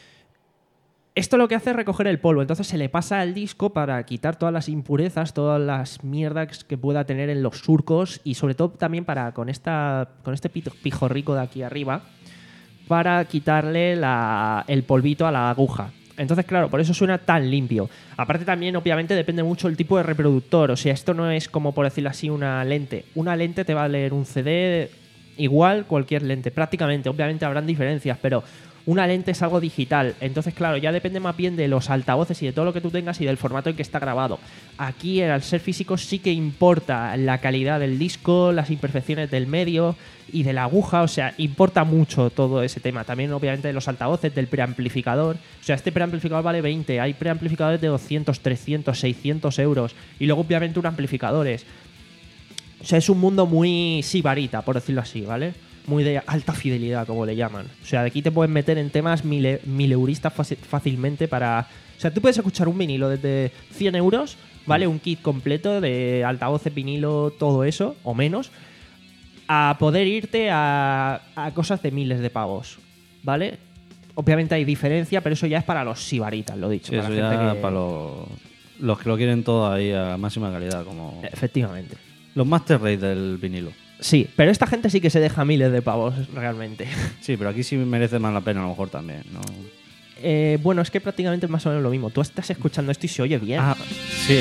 Esto lo que hace es recoger el polvo, entonces se le pasa al disco para quitar todas las impurezas, todas las mierdas que pueda tener en los surcos y sobre todo también para con esta con este pito- pijorrico de aquí arriba para quitarle la- el polvito a la aguja. Entonces, claro, por eso suena tan limpio. Aparte también, obviamente, depende mucho el tipo de reproductor. O sea, esto no es como, por decirlo así, una lente. Una lente te va a leer un C D igual cualquier lente, prácticamente. Obviamente habrán diferencias, pero Una lente es algo digital. Entonces, claro, ya depende más bien de los altavoces y de todo lo que tú tengas y del formato en que está grabado. Aquí, al ser físico, sí que importa la calidad del disco, las imperfecciones del medio y de la aguja. O sea, importa mucho todo ese tema. También, obviamente, de los altavoces, del preamplificador. O sea, este preamplificador vale veinte. Hay preamplificadores de doscientos, trescientos, seiscientos euros. Y luego, obviamente, unos amplificadores. O sea, es un mundo muy sibarita, por decirlo así, ¿vale? Muy de alta fidelidad, como le llaman. O sea, de aquí te puedes meter en temas mil, mileuristas fácilmente para... O sea, tú puedes escuchar un vinilo desde cien euros, ¿vale? Un kit completo de altavoces, vinilo, todo eso, o menos, a poder irte a, a cosas de miles de pavos, ¿vale? Obviamente hay diferencia, pero eso ya es para los sibaritas, lo dicho. Sí, para eso la gente ya que... para los, los que lo quieren todo ahí a máxima calidad, como... Efectivamente. Los master race del vinilo. Sí, pero esta gente sí que se deja miles de pavos, realmente. Sí, pero aquí sí merece más la pena a lo mejor también, ¿no? Eh, bueno, es que prácticamente es más o menos lo mismo. Tú estás escuchando esto y se oye bien. Ah, sí.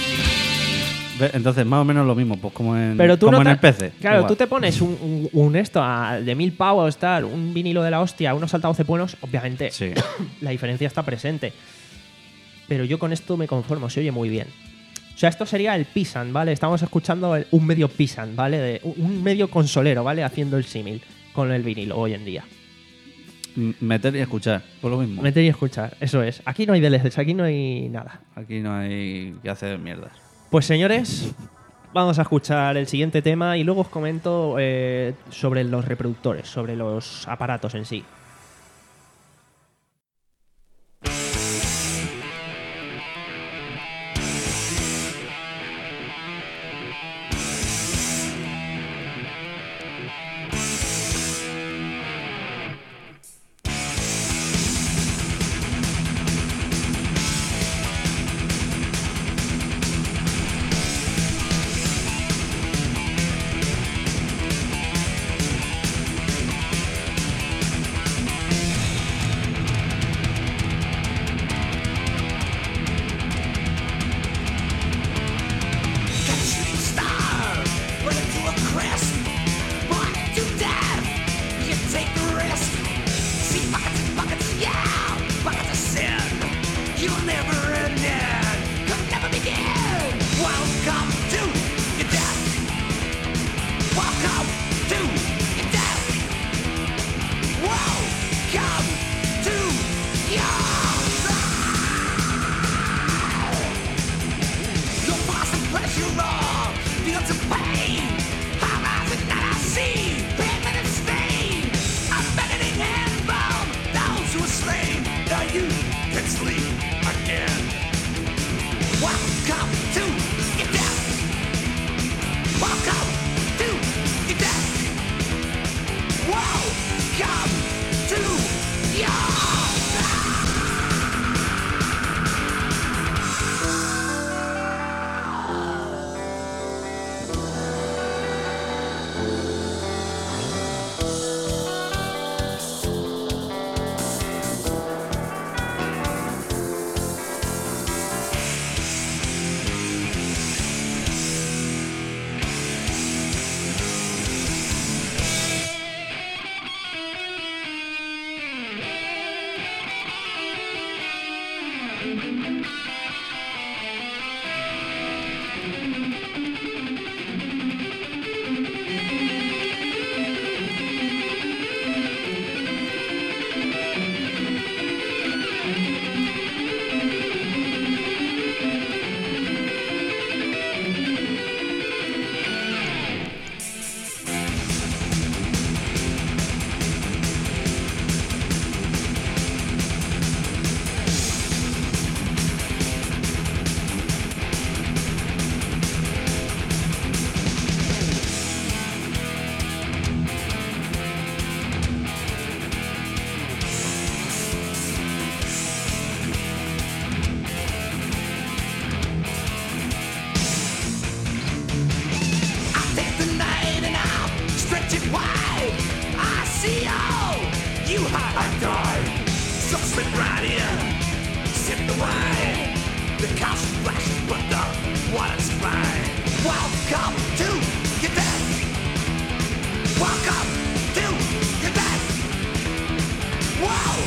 Ve, Entonces, más o menos lo mismo, pues como en, Pero tú como no en te- el P C. Claro, igual. tú te pones un, un- un esto a- de mil pavos, tal, un vinilo de la hostia, unos altavoces buenos, obviamente Sí. la diferencia está presente. Pero yo con esto me conformo, se oye muy bien. O sea, esto sería el Pisan, ¿vale? Estamos escuchando el- un medio Pisan, ¿vale? De, un- un medio consolero, ¿vale? Haciendo el símil con el vinilo hoy en día. M- Meter y escuchar, por lo mismo. Meter y escuchar, eso es. Aquí no hay D L Cs, aquí no hay nada. Aquí no hay que hacer mierdas. Pues señores, vamos a escuchar el siguiente tema y luego os comento eh, sobre los reproductores, sobre los aparatos en sí. Wow!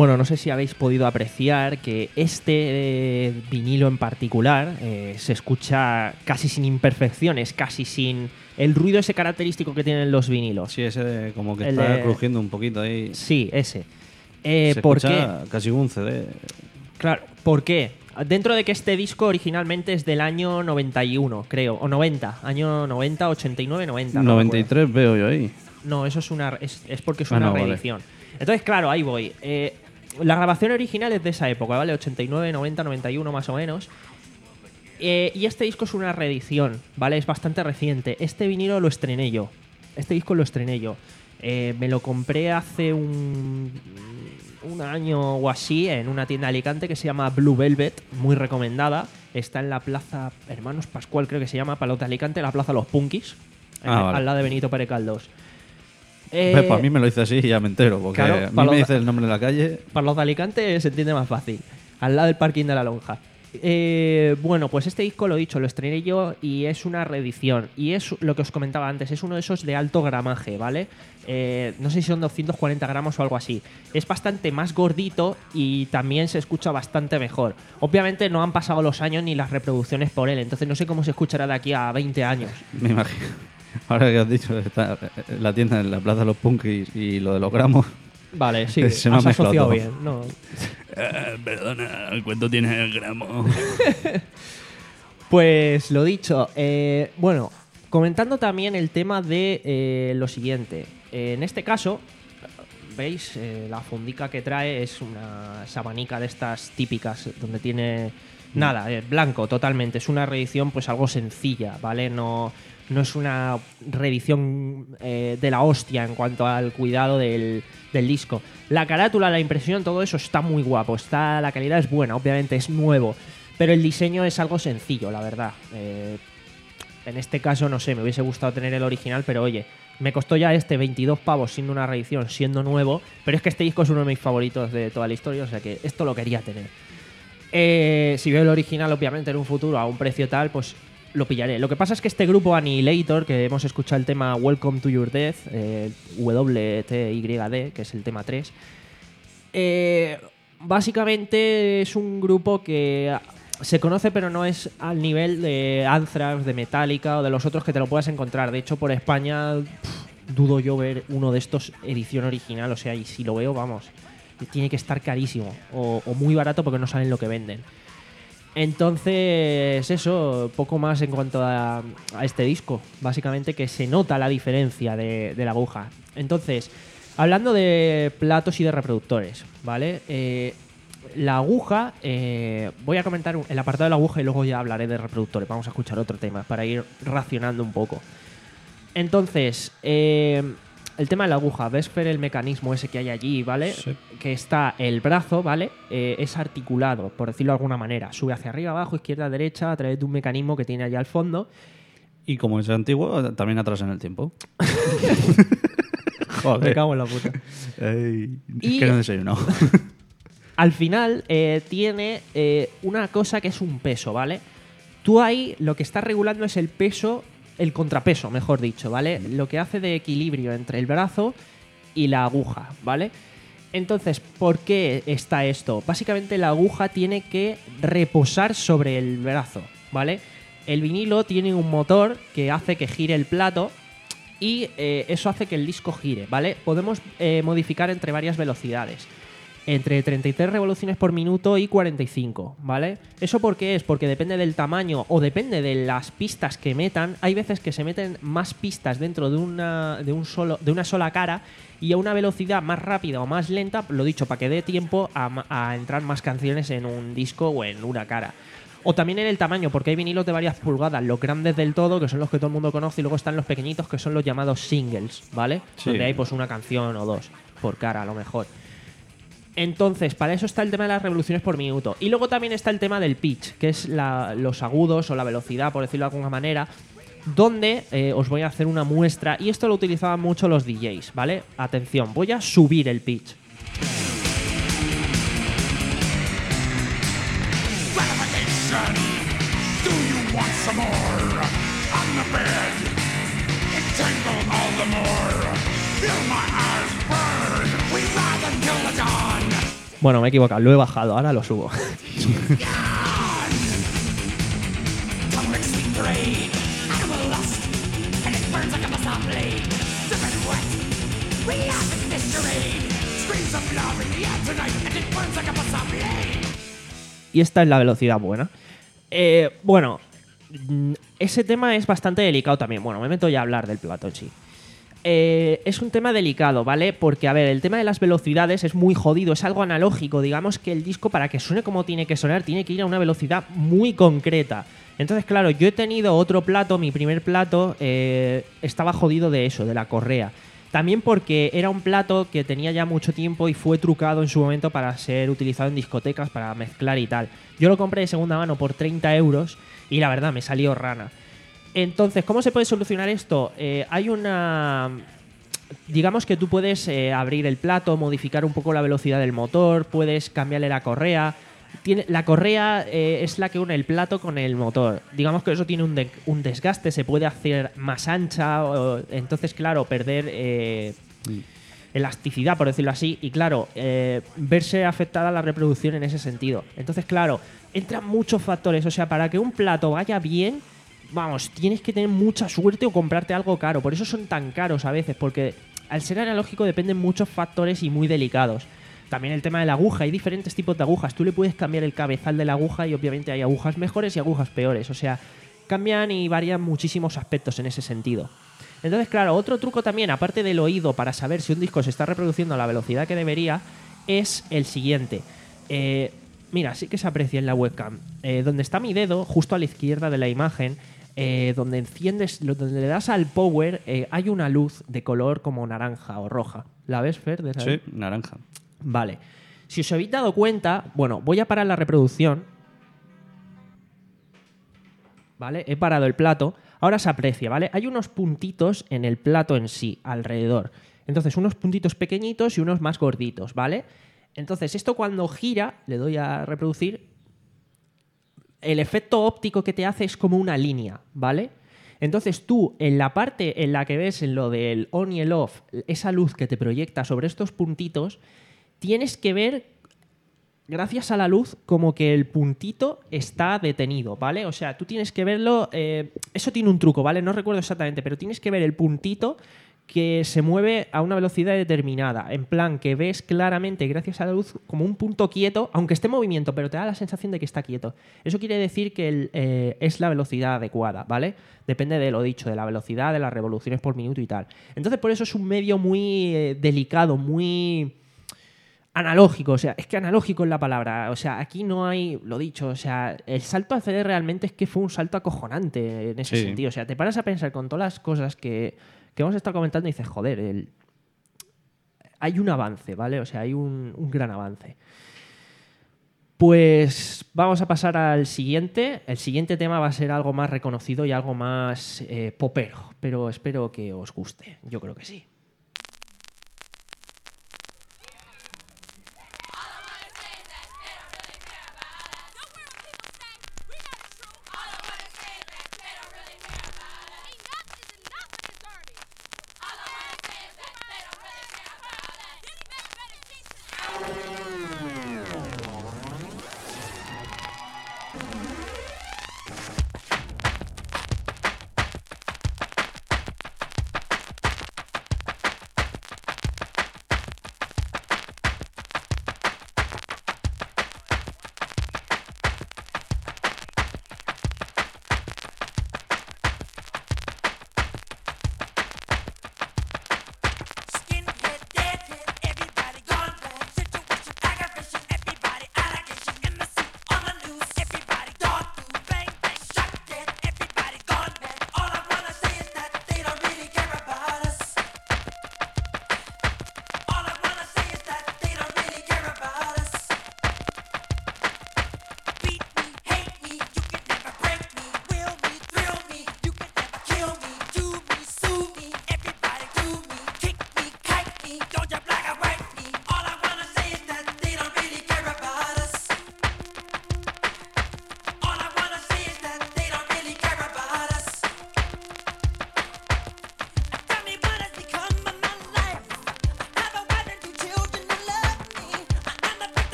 bueno, no sé si habéis podido apreciar que este eh, vinilo en particular eh, se escucha casi sin imperfecciones, casi sin el ruido ese característico que tienen los vinilos. Sí, ese de- como que El está de- crujiendo un poquito ahí. Sí, ese. Eh, Se ¿Por qué? escucha casi un C D. Claro, ¿por qué? Dentro de que este disco originalmente es del año noventa y uno, creo, o noventa, año noventa, ochenta y nueve, noventa. no me noventa y acuerdo. tres veo yo ahí. No, eso es una es, es porque es Ah, una no, vale. reedición. Entonces, claro, ahí voy. Eh, la grabación original es de esa época, ¿vale? ochenta y nueve, noventa, noventa y uno más o menos. Eh, y este disco es una reedición, ¿vale? Es bastante reciente. Este vinilo lo estrené yo. Este disco lo estrené yo. Eh, me lo compré hace un, un año o así en una tienda de Alicante que se llama Blue Velvet, muy recomendada. Está en la plaza Hermanos Pascual, creo que se llama, Palota de Alicante, la plaza Los Punkis, Ah, en- vale. al lado de Benito Pérez Caldós. Eh, Pues para mí me lo hice así y ya me entero, porque claro, a mí para me los- dice el nombre de la calle. Para los de Alicante se entiende más fácil. Al lado del parking de la lonja. Eh, bueno, pues este disco, lo he dicho, lo estrené yo y es una reedición. Y es lo que os comentaba antes, es uno de esos de alto gramaje, ¿vale? Eh, no sé si son doscientos cuarenta gramos o algo así. Es bastante más gordito y también se escucha bastante mejor. Obviamente no han pasado los años ni las reproducciones por él, entonces no sé cómo se escuchará de aquí a veinte años. Me imagino. Ahora que has dicho, está la tienda en la Plaza de los Punkis y lo de los gramos. Vale, sí, Se me ha has mezclado asociado todo. bien. No. Eh, perdona, ¿cuánto tienes el gramo? Pues lo dicho, eh, bueno, comentando también el tema de eh, lo siguiente. Eh, en este caso, veis, eh, la fundica que trae es una sabanica de estas típicas, donde tiene nada, es blanco totalmente. Es una reedición pues algo sencilla, ¿vale? No, no es una reedición eh, de la hostia en cuanto al cuidado del, del disco. La carátula, la impresión, todo eso está muy guapo. Está, la calidad es buena, obviamente, es nuevo. Pero el diseño es algo sencillo, la verdad. Eh, en este caso, no sé, me hubiese gustado tener el original, pero oye, me costó ya este veintidós pavos siendo una reedición, siendo nuevo, pero es que este disco es uno de mis favoritos de toda la historia, o sea que esto lo quería tener. Eh, si veo el original, obviamente, en un futuro a un precio tal, pues lo pillaré. Lo que pasa es que este grupo Annihilator, que hemos escuchado el tema Welcome to Your Death, eh, W T Y D, que es el tema tres, eh, básicamente es un grupo que se conoce pero no es al nivel de Anthrax, de Metallica o de los otros que te lo puedas encontrar. De hecho, por España pff, dudo yo ver uno de estos edición original, o sea, y si lo veo, vamos, tiene que estar carísimo o, o muy barato porque no saben lo que venden. Entonces, eso, poco más en cuanto a, a este disco. Básicamente que se nota la diferencia de, de la aguja. Entonces, hablando de platos y de reproductores, ¿vale? Eh, la aguja, eh, voy a comentar el apartado de la aguja y luego ya hablaré de reproductores. Vamos a escuchar otro tema para ir racionando un poco. Entonces, eh, el tema de la aguja, ves Fer, el mecanismo ese que hay allí, ¿vale? Sí. Que está el brazo, ¿vale? Eh, es articulado, por decirlo de alguna manera. Sube hacia arriba, abajo, izquierda, derecha, a través de un mecanismo que tiene allá al fondo. Y como es antiguo, también atrás en el tiempo. Joder. Me cago en la puta. Ey, Y- es que no he desayunado. Al final eh, tiene eh, una cosa que es un peso, ¿vale? Tú ahí lo que estás regulando es el peso, el contrapeso, mejor dicho, ¿vale? Lo que hace de equilibrio entre el brazo y la aguja, ¿vale? Entonces, ¿por qué está esto? Básicamente la aguja tiene que reposar sobre el brazo, ¿vale? El vinilo tiene un motor que hace que gire el plato y eh, eso hace que el disco gire, ¿vale? Podemos eh, modificar entre varias velocidades. Entre treinta y tres revoluciones por minuto y cuarenta y cinco, ¿vale? ¿Eso por qué es? Porque depende del tamaño o depende de las pistas que metan. Hay veces que se meten más pistas dentro de una, de un solo, de una sola cara y a una velocidad más rápida o más lenta, lo dicho, para que dé tiempo a, ma- a entrar más canciones en un disco o en una cara. O también en el tamaño, porque hay vinilos de varias pulgadas, los grandes del todo, que son los que todo el mundo conoce, y luego están los pequeñitos, que son los llamados singles, ¿vale? Sí. Donde hay pues una canción o dos por cara, a lo mejor. Entonces, para eso está el tema de las revoluciones por minuto. Y luego también está el tema del pitch, que es la- los agudos o la velocidad, por decirlo de alguna manera, donde eh, os voy a hacer una muestra. Y esto lo utilizaban mucho los D Js, ¿vale? Atención, voy a subir el pitch. Gratification. Do you want some more? On the bed, it tingled all the more. Feel my eyes burn. We lie until the dawn. Bueno, me he equivocado, lo he bajado, ahora lo subo. Y esta es la velocidad buena. Eh, bueno, mm, ese tema es bastante delicado también. Bueno, me meto ya a hablar del plato en sí. Eh, es un tema delicado, ¿vale? Porque, a ver, el tema de las velocidades es muy jodido, es algo analógico. Digamos que el disco, para que suene como tiene que sonar, tiene que ir a una velocidad muy concreta. Entonces, claro, yo he tenido otro plato, mi primer plato, eh, estaba jodido de eso, de la correa. También porque era un plato que tenía ya mucho tiempo y fue trucado en su momento para ser utilizado en discotecas, para mezclar y tal. Yo lo compré de segunda mano por treinta euros y la verdad me salió rana. Entonces, ¿cómo se puede solucionar esto? Eh, hay una... Digamos que tú puedes eh, abrir el plato, modificar un poco la velocidad del motor, puedes cambiarle la correa. Tiene, la correa eh, es la que une el plato con el motor. Digamos que eso tiene un, de, un desgaste, se puede hacer más ancha, o, entonces, claro, perder eh, elasticidad, por decirlo así, y claro, eh, verse afectada la reproducción en ese sentido. Entonces, claro, entran muchos factores. O sea, para que un plato vaya bien, vamos, tienes que tener mucha suerte o comprarte algo caro. Por eso son tan caros a veces, porque al ser analógico dependen muchos factores y muy delicados. También el tema de la aguja, hay diferentes tipos de agujas. Tú le puedes cambiar el cabezal de la aguja y obviamente hay agujas mejores y agujas peores. O sea, cambian y varían muchísimos aspectos en ese sentido. Entonces, claro, otro truco también, aparte del oído para saber si un disco se está reproduciendo a la velocidad que debería, es el siguiente. Eh, mira, sí que se aprecia en la webcam. Eh, donde está mi dedo, justo a la izquierda de la imagen, eh, donde enciendes, donde le das al power, eh, hay una luz de color como naranja o roja. ¿La ves, Fer? ¿De esa? Sí, naranja. Vale. Si os habéis dado cuenta, bueno, voy a parar la reproducción. ¿Vale? He parado el plato. Ahora se aprecia, ¿vale? Hay unos puntitos en el plato en sí, alrededor. Entonces, unos puntitos pequeñitos y unos más gorditos, ¿vale? Entonces, esto cuando gira, le doy a reproducir, el efecto óptico que te hace es como una línea, ¿vale? Entonces tú, en la parte en la que ves en lo del on y el off, esa luz que te proyecta sobre estos puntitos, tienes que ver, gracias a la luz, como que el puntito está detenido, ¿vale? O sea, tú tienes que verlo... Eh, eso tiene un truco, ¿vale? No recuerdo exactamente, pero tienes que ver el puntito que se mueve a una velocidad determinada. En plan, que ves claramente, gracias a la luz, como un punto quieto, aunque esté en movimiento, pero te da la sensación de que está quieto. Eso quiere decir que el, eh, es la velocidad adecuada, ¿vale? Depende de lo dicho, de la velocidad, de las revoluciones por minuto y tal. Entonces, por eso es un medio muy eh, delicado, muy... analógico, o sea, es que analógico es la palabra, o sea, aquí no hay, lo dicho, o sea, el salto a C D realmente es que fue un salto acojonante en ese Sí. sentido, o sea, te paras a pensar con todas las cosas que, que hemos estado comentando y dices, joder, el... hay un avance, ¿vale? O sea, hay un, un gran avance. Pues vamos a pasar al siguiente. El siguiente tema va a ser algo más reconocido y algo más eh, popero, pero espero que os guste, yo creo que sí.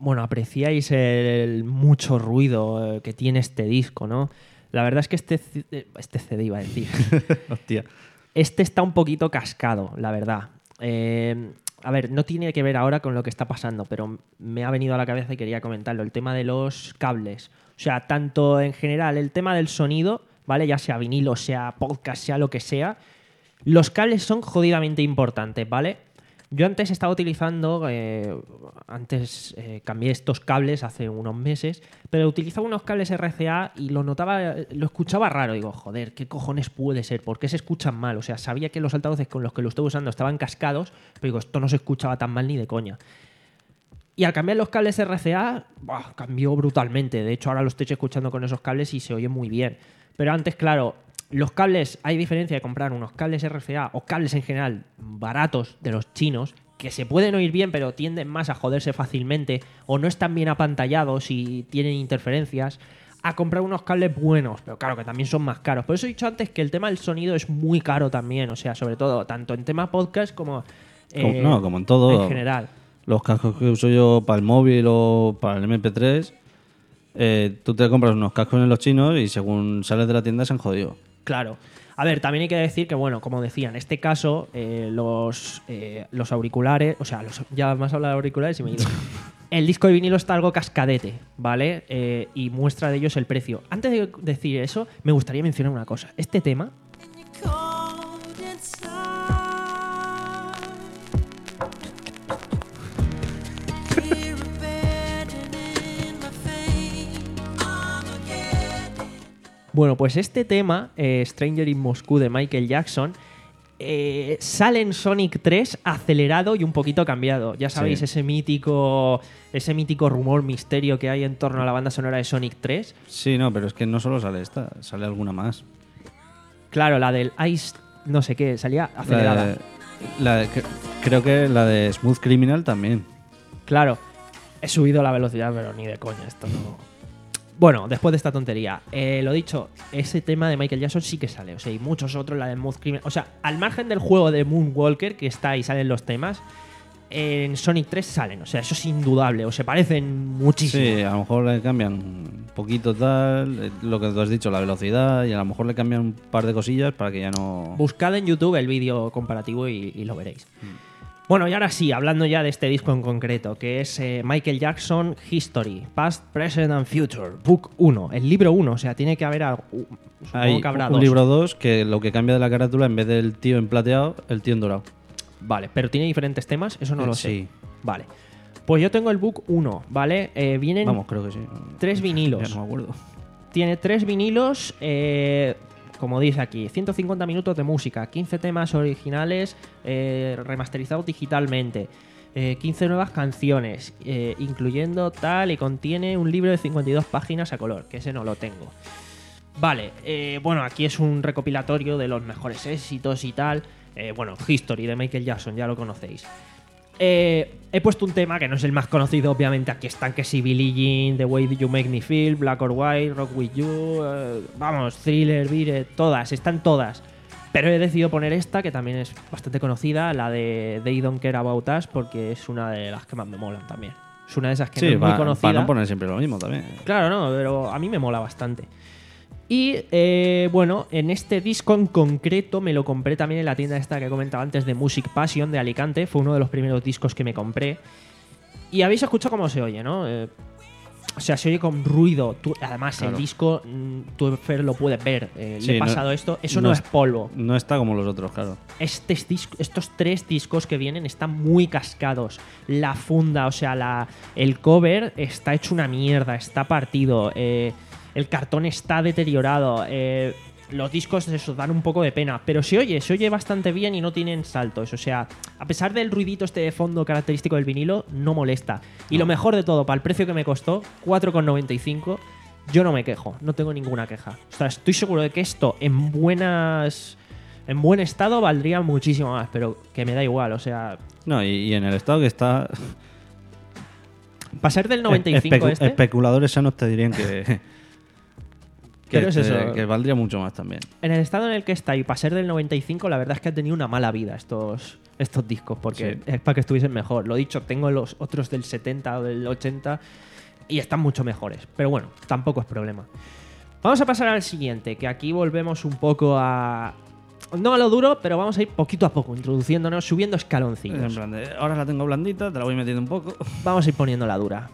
bueno, apreciáis el mucho ruido eh, que tiene este disco, ¿no? La verdad es que este, c- eh, este C D iba a decir. Hostia. Este está un poquito cascado, la verdad. Eh, a ver, no tiene que ver ahora con lo que está pasando, pero me ha venido a la cabeza y quería comentarlo. El tema de los cables. O sea, tanto en general el tema del sonido, ¿vale? Ya sea vinilo, sea podcast, sea lo que sea. Los cables son jodidamente importantes, ¿vale? Yo antes estaba utilizando, eh, antes eh, cambié estos cables hace unos meses, pero utilizaba unos cables R C A y lo notaba, lo escuchaba raro. Digo, joder, ¿qué cojones puede ser? ¿Por qué se escuchan mal? O sea, sabía que los altavoces con los que lo estoy usando estaban cascados, pero digo, esto no se escuchaba tan mal ni de coña. Y al cambiar los cables R C A, ¡buah!, cambió brutalmente. De hecho, ahora lo estoy escuchando con esos cables y se oye muy bien. Pero antes, claro, los cables, hay diferencia de comprar unos cables R C A o cables en general baratos de los chinos, que se pueden oír bien, pero tienden más a joderse fácilmente o no están bien apantallados y tienen interferencias, a comprar unos cables buenos, pero claro, que también son más caros. Por eso he dicho antes que el tema del sonido es muy caro también, o sea, sobre todo, tanto en tema podcast como, eh, Como- no, como en todo. en general. Los cascos que uso yo para el móvil o para el eme pe tres, eh, tú te compras unos cascos en los chinos y según sales de la tienda se han jodido. Claro. A ver, también hay que decir que, bueno, como decía, en este caso, eh, los, eh, los auriculares, o sea, los, ya más habla de auriculares y me he ido. El disco de vinilo está algo cascadete, ¿vale? Eh, y muestra de ellos el precio. Antes de decir eso, me gustaría mencionar una cosa. Este tema, bueno, pues este tema, eh, Stranger in Moscú de Michael Jackson, eh, sale en Sonic tres acelerado y un poquito cambiado. Ya sabéis, Sí. ese mítico ese mítico rumor, misterio que hay en torno a la banda sonora de Sonic tres. Sí, no, pero es que no solo sale esta, sale alguna más. Claro, la del Ice, no sé qué, salía acelerada. La de- la de- cre- creo que la de Smooth Criminal también. Claro, he subido la velocidad, pero ni de coña, esto no... Bueno, después de esta tontería, eh, lo dicho, ese tema de Michael Jackson sí que sale, o sea, y muchos otros, la de Smooth Criminal. O sea, al margen del juego de Moonwalker, que está y salen los temas, en Sonic tres salen, o sea, eso es indudable, o se parecen muchísimo. Sí, a lo mejor le cambian un poquito tal, eh, lo que tú has dicho, la velocidad, y a lo mejor le cambian un par de cosillas para que ya no... Buscad en YouTube el vídeo comparativo y, y lo veréis. Bueno, y ahora sí, hablando ya de este disco en concreto, que es eh, Michael Jackson History, Past, Present and Future, Book uno, el libro uno, o sea, tiene que haber algo, uh, supongo Hay que habrá un dos. libro dos que lo que cambia de la carátula, en vez del tío en plateado, el tío en dorado. Vale, pero tiene diferentes temas, eso no Eh, lo sé. sí. Vale. Pues yo tengo el Book uno, ¿vale? Eh, vienen Vamos, creo que sí. tres vinilos. Ya no me acuerdo. Tiene tres vinilos, eh, como dice aquí, ciento cincuenta minutos de música, quince temas originales eh, remasterizados digitalmente, eh, quince nuevas canciones, eh, incluyendo tal, y contiene un libro de cincuenta y dos páginas a color, que ese no lo tengo. Vale, eh, bueno, aquí es un recopilatorio de los mejores éxitos y tal. Eh, bueno, History de Michael Jackson, ya lo conocéis. Eh, he puesto un tema que no es el más conocido, obviamente. Aquí están que si Billie Jean, The Way You Make Me Feel, Black or White, Rock With You, eh, vamos, Thriller, Beat It, todas, están todas. Pero he decidido poner esta, que también es bastante conocida, la de They Don't Care About Us, porque es una de las que más me molan también. Es una de esas que Sí, no es muy va- conocida. para no poner siempre lo mismo también. Claro, no, pero a mí me mola bastante. Y eh, bueno, en este disco en concreto me lo compré también en la tienda esta que he comentado antes de Music Passion de Alicante. Fue uno de los primeros discos que me compré. Y habéis escuchado cómo se oye, ¿no? Eh, o sea, se oye con ruido. Tú- además, Claro. el disco, mm, tú Fer, lo puedes ver. Eh, Sí, le he no- pasado esto. Eso no, no es es- polvo. No está como los otros, claro. Este dis- estos tres discos que vienen están muy cascados. La funda, o sea, la, el cover está hecho una mierda, está partido. eh, el cartón está deteriorado. eh, los discos eso, dan un poco de pena. Pero se oye, se oye bastante bien y no tienen saltos. O sea, a pesar del ruidito este de fondo característico del vinilo, no molesta. Y lo mejor de todo, para el precio que me costó, cuatro con noventa y cinco, yo no me quejo. No tengo ninguna queja. O sea, estoy seguro de que esto en buenas... En buen estado valdría muchísimo más, pero que me da igual, o sea... No, y, y en el estado que está... Para ser del noventa y cinco especu- este... Especuladores sanos te dirían que... Que, Pero es este- eso. que valdría mucho más también. En el estado en el que está y para ser del noventa y cinco, la verdad es que ha tenido una mala vida estos, estos discos, porque Sí. es para que estuviesen mejor. Lo dicho, tengo los otros del setenta o del ochenta y están mucho mejores. Pero bueno, tampoco es problema. Vamos a pasar al siguiente, que aquí volvemos un poco a... No a lo duro, pero vamos a ir poquito a poco, introduciéndonos, subiendo En escaloncillos. plan de, ahora la tengo blandita, te la voy metiendo un poco. Vamos a ir poniendo la dura.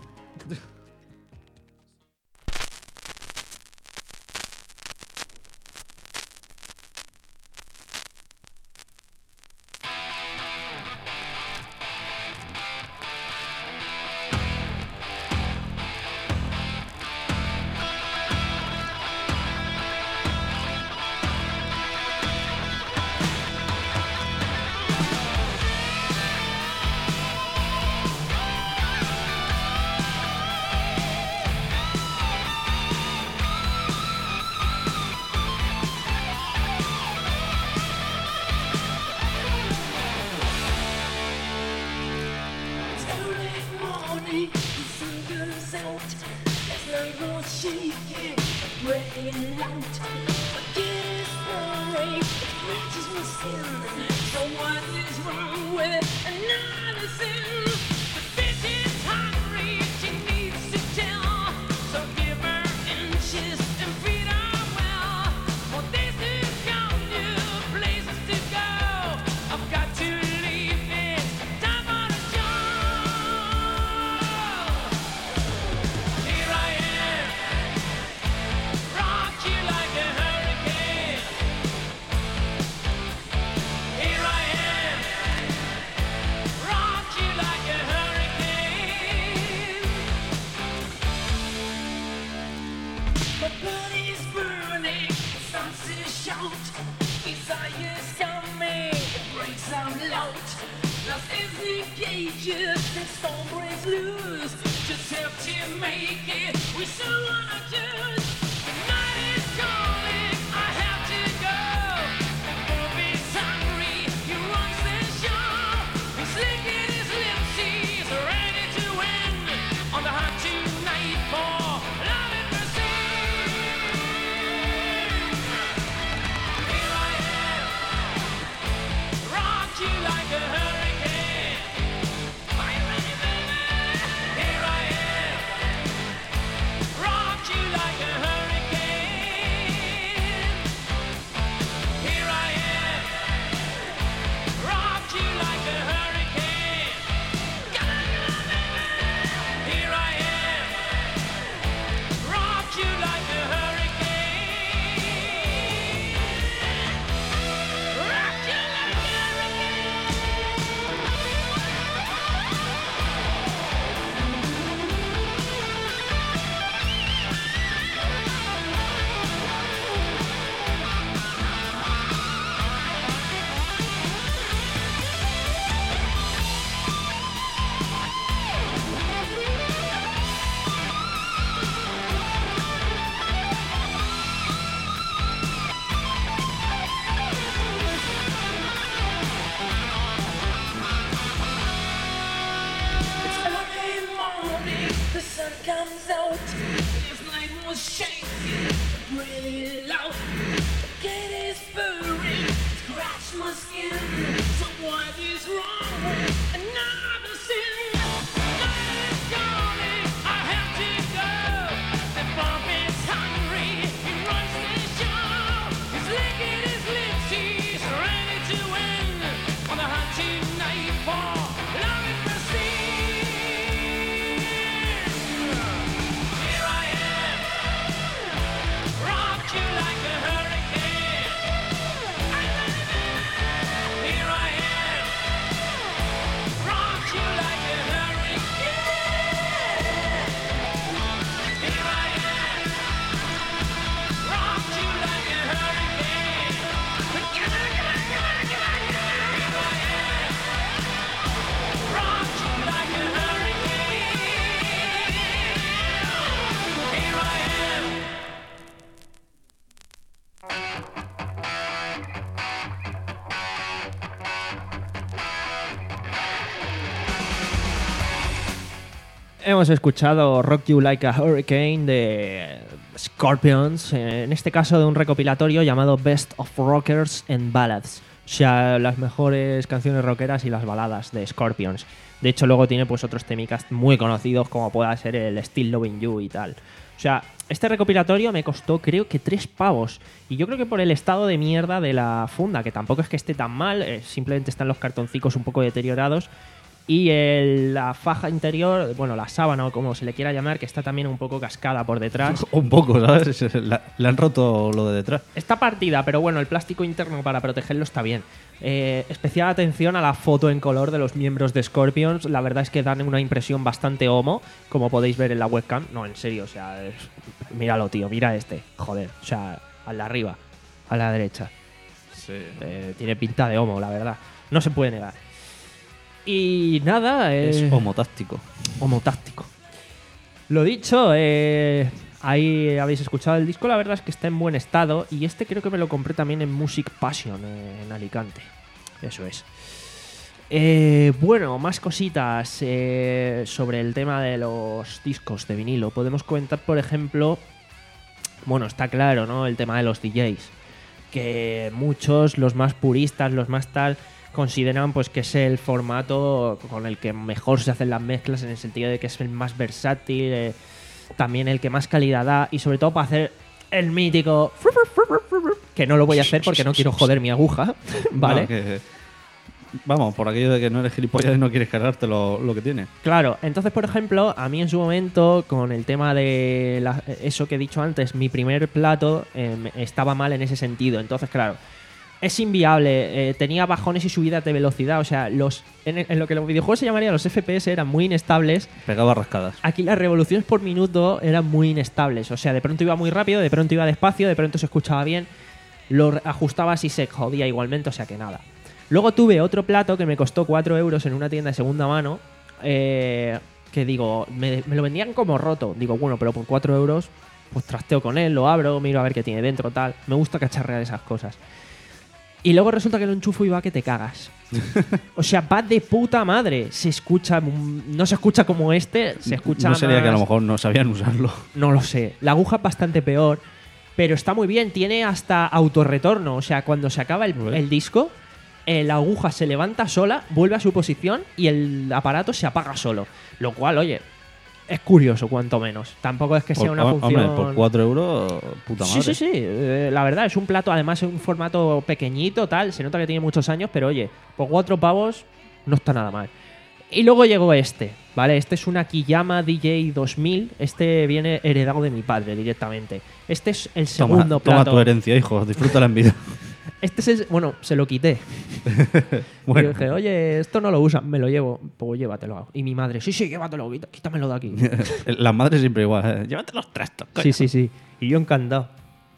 Hemos escuchado Rock You Like a Hurricane de Scorpions, en este caso de un recopilatorio llamado Best of Rockers and Ballads. O sea, las mejores canciones rockeras y las baladas de Scorpions. De hecho, luego tiene pues otros temicas muy conocidos como pueda ser el Still Loving You y tal. O sea, este recopilatorio me costó creo que tres pavos. Y yo creo que por el estado de mierda de la funda, que tampoco es que esté tan mal, eh, simplemente están los cartoncicos un poco deteriorados. Y el- la faja interior, bueno, la sábana o como se le quiera llamar, que está también un poco cascada por detrás. Un poco, ¿sabes? La- le han roto lo de detrás. Está partida, pero bueno, el plástico interno para protegerlo está bien. Eh, especial atención a la foto en color de los miembros de Scorpions. La verdad es que dan una impresión bastante homo, como podéis ver en la webcam. No, en serio, o sea, es- míralo, tío, mira este. Joder, o sea, al de arriba, a la derecha. Sí. Eh, tiene pinta de homo, la verdad. No se puede negar. Y nada, eh, Es homotáctico. homotáctico. Lo dicho, eh, ahí habéis escuchado el disco, la verdad es que está en buen estado y este creo que me lo compré también en Music Passion, eh, en Alicante. Eso es. Eh, bueno, más cositas eh, sobre el tema de los discos de vinilo. Podemos comentar, por ejemplo, bueno, está claro, ¿no? El tema de los D Js. Que muchos, los más puristas, los más tal, consideran pues que es el formato con el que mejor se hacen las mezclas, en el sentido de que es el más versátil, eh, también el que más calidad da y sobre todo para hacer el mítico que no lo voy a hacer porque no quiero joder mi aguja, ¿vale? No, que- vamos, por aquello de que no eres gilipollas y no quieres cargarte lo, lo que tiene. Claro, entonces por ejemplo, a mí en su momento, con el tema de la- eso que he dicho antes, mi primer plato eh, me- estaba mal en ese sentido. Entonces, claro, es inviable, eh, tenía bajones y subidas de velocidad. O sea, los en, en lo que los videojuegos se llamarían los F P S eran muy inestables. Pegaba rascadas. Aquí las revoluciones por minuto eran muy inestables. O sea, de pronto iba muy rápido, de pronto iba despacio, de pronto se escuchaba bien. Lo ajustabas y se jodía igualmente, o sea que nada. Luego tuve otro plato que me costó cuatro euros en una tienda de segunda mano. eh, que digo, me, me lo vendían como roto. Digo, bueno, pero por cuatro euros, pues trasteo con él, lo abro, miro a ver qué tiene dentro, tal. Me gusta cacharrear esas cosas. Y luego resulta que lo enchufo y va que te cagas. O sea, va de puta madre. Se escucha, mm, no se escucha como este, se escucha No sería que a lo más- mejor no sabían usarlo. no lo sé. La aguja es bastante peor, pero está muy bien. Tiene hasta autorretorno. O sea, cuando se acaba el, el disco, eh, la aguja se levanta sola, vuelve a su posición y el aparato se apaga solo. Lo cual, oye, es curioso, cuanto menos. Tampoco es que sea Por- una hombre, función... por cuatro euros, puta madre. Sí, sí, sí. Eh, la verdad, es un plato, además, en un formato pequeñito, tal. Se nota que tiene muchos años, pero oye, por cuatro pavos no está nada mal. Y luego llegó este, ¿vale? Este es una Kiyama D J dos mil. Este viene heredado de mi padre directamente. Este es el Toma, segundo toma plato. tu herencia, hijo. Disfrútala en vida. Este es el. Bueno, se lo quité. Bueno. Y dije, oye, esto no lo usan, me lo llevo. Pues llévatelo. Y mi madre, sí, sí, llévatelo, quita- quítamelo de aquí. Las madres siempre igual. ¿eh? Llévate los trastos, coño. Sí, sí, sí. Y yo encantado.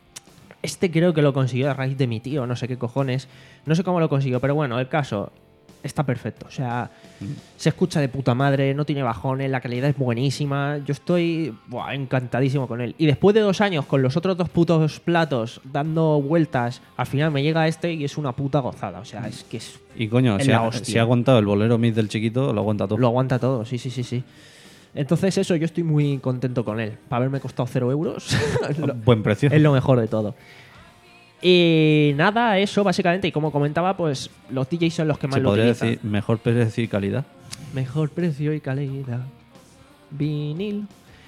Este creo que lo consiguió a raíz de mi tío, no sé qué cojones. No sé cómo lo consiguió, pero bueno, el caso está perfecto. O sea, se escucha de puta madre, no tiene bajones, la calidad es buenísima. Yo estoy buah, encantadísimo con él. Y después de dos años con los otros dos putos platos dando vueltas, al final me llega este y es una puta gozada. O sea, es que es... Y coño, es si la ha, hostia. si ha aguantado el bolero mid del chiquito, lo aguanta todo. Lo aguanta todo, sí, sí, sí, sí. Entonces eso, yo estoy muy contento con él. Para haberme costado cero euros, es lo- Buen precio. es lo mejor de todo. Y nada, eso básicamente. Y como comentaba, pues los D Js son los que más Se lo podría utilizan. decir mejor precio y calidad. Mejor precio y calidad. Vinil.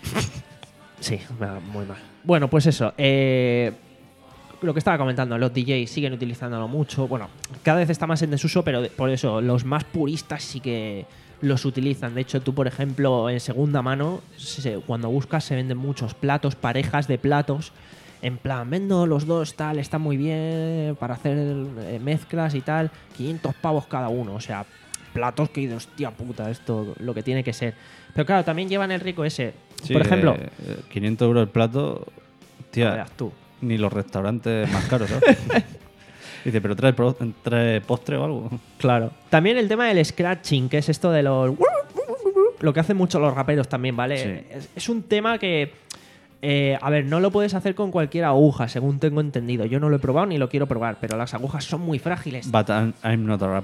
Sí, me da muy mal. Bueno, pues eso. eh, lo que estaba comentando, los D Js siguen utilizándolo mucho. Bueno, cada vez está más en desuso, pero de- por eso los más puristas sí que los utilizan. De hecho, tú, por ejemplo, en segunda mano, se- cuando buscas se venden muchos platos, parejas de platos. En plan, vendo los dos, tal, está muy bien para hacer eh, mezclas y tal. quinientos pavos cada uno. O sea, platos que dices, hostia puta, esto lo que tiene que ser. Pero claro, también llevan el rico ese. Sí, por ejemplo, eh, eh, quinientos euros el plato. ya Tía, verás tú. ni los restaurantes más caros, ¿sabes? Dice, pero trae, pro- trae postre o algo. Claro. También el tema del scratching, que es esto de los... Lo que hacen mucho los raperos también, ¿vale? Sí. Es, es un tema que... eh, a ver, no lo puedes hacer con cualquier aguja, según tengo entendido. Yo no lo he probado ni lo quiero probar, pero las agujas son muy frágiles. But I'm, I'm not a rapper.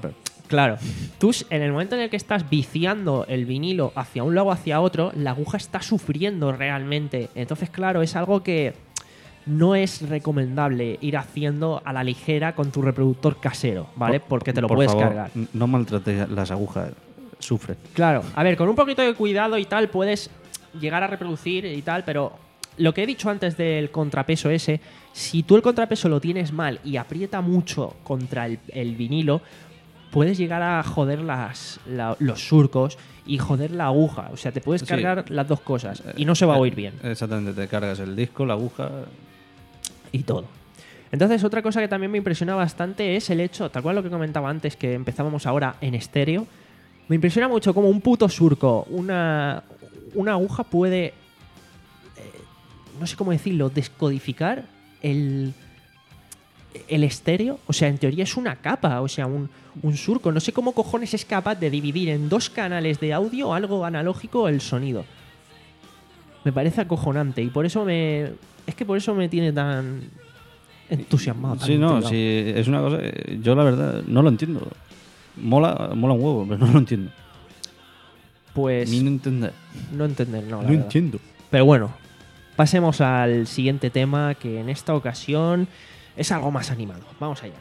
Claro, tú s- en el momento en el que estás viciando el vinilo hacia un lado o hacia otro, la aguja está sufriendo realmente. Entonces, claro, es algo que no es recomendable ir haciendo a la ligera con tu reproductor casero, ¿vale? Porque te lo Por puedes favor, cargar. n- No maltrates las agujas, sufre. Claro, a ver, con un poquito de cuidado y tal puedes llegar a reproducir y tal, pero lo que he dicho antes del contrapeso ese, si tú el contrapeso lo tienes mal y aprieta mucho contra el, el vinilo, puedes llegar a joder las, la- los surcos y joder la aguja. O sea, te puedes Sí. cargar las dos cosas y no se va a oír bien. Exactamente, te cargas el disco, la aguja. Y todo. Entonces, otra cosa que también me impresiona bastante es el hecho, tal cual lo que comentaba antes, que empezábamos ahora en estéreo. Me impresiona mucho cómo un puto surco, una, una aguja puede, eh, no sé cómo decirlo, descodificar el, el estéreo. O sea, en teoría es una capa, o sea, un, un surco. No sé cómo cojones es capaz de dividir en dos canales de audio algo analógico el sonido. Me parece acojonante y por eso me... Es que por eso me tiene tan entusiasmado. tan Sí, no, intrigado. sí, es una cosa que yo la verdad no lo entiendo. Mola, mola un huevo, pero no lo entiendo. Pues Ni no entender. no entender, no. la No verdad. entiendo. Pero bueno, pasemos al siguiente tema que en esta ocasión es algo más animado. Vamos allá.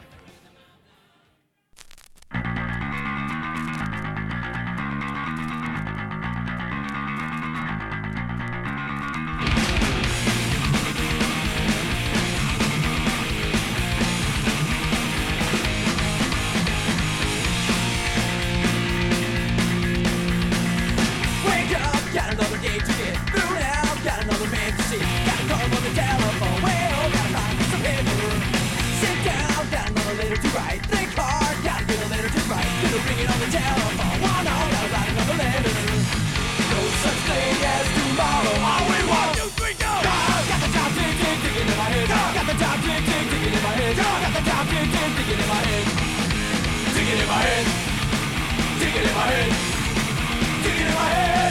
Wake up, got another day to get through now. Got another man to see. Got a call on the telephone. Well, gotta find some paper. Sit down, got another letter to write. Think hard, gotta get a letter to write. Gonna ring it on the telephone. Oh no, gotta write another letter. No such thing as tomorrow. All we want, two, three, go. Got the job tick, tick, ticking in my head. Got the job tick, tick, ticking in my head. Got the job tick, tick, ticking in my head. Ticking in my head. Ticking in my head. Ticking in my head.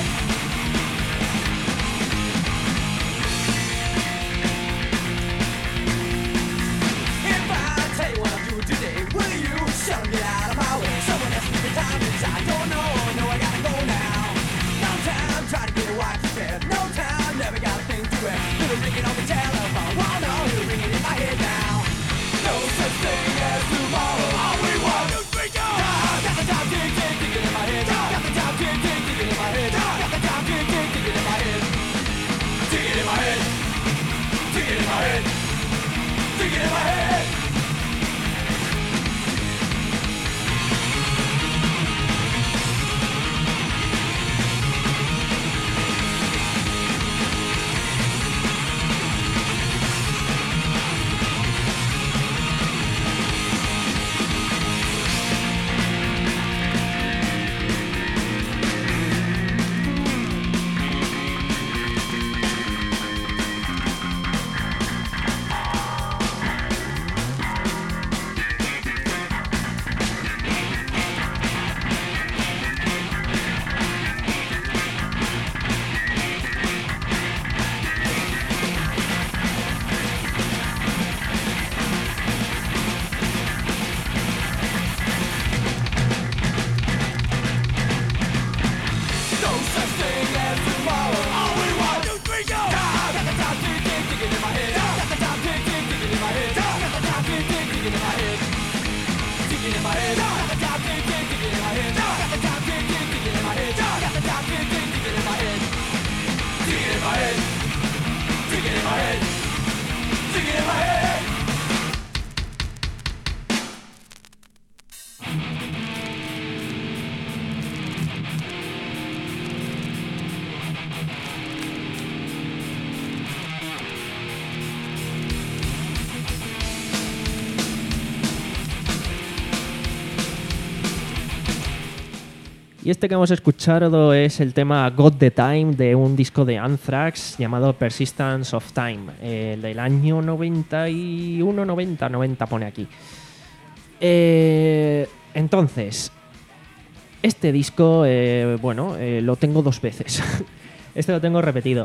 If I tell you what I'm doing today, will you shut and get out of my way? Someone asked me the time is I don't know, no I gotta go now. No time, try to get a wife to bed. No time, never got a thing to wear. Little ringing on the telephone, oh no, little ringing in my head now. No such thing as tomorrow. All we want is three go. Got the job tick tick ticking in my head. Got the job tick tick ticking in my head. Got the job tick tick ticking in my head. Ticking in my head. Ticking in my head. Ticking in my head. No such thing as tomorrow. All we want is three go. Got the top tick tick ticking in my head. Got the top tick tick ticking in my head. Got the top tick tick ticking in my head. Ticking in my head. Got the top tick tick ticking in my head. Got the top tick tick ticking in my head. Got the top tick tick ticking in my head. Ticking in my head. Ticking in my head. Ticking in my head. Y este que hemos escuchado es el tema Got the Time de un disco de Anthrax llamado Persistence of Time, eh, del año noventa y uno, noventa, noventa pone aquí. Eh, entonces, este disco, eh, bueno, eh, lo tengo dos veces. Este lo tengo repetido.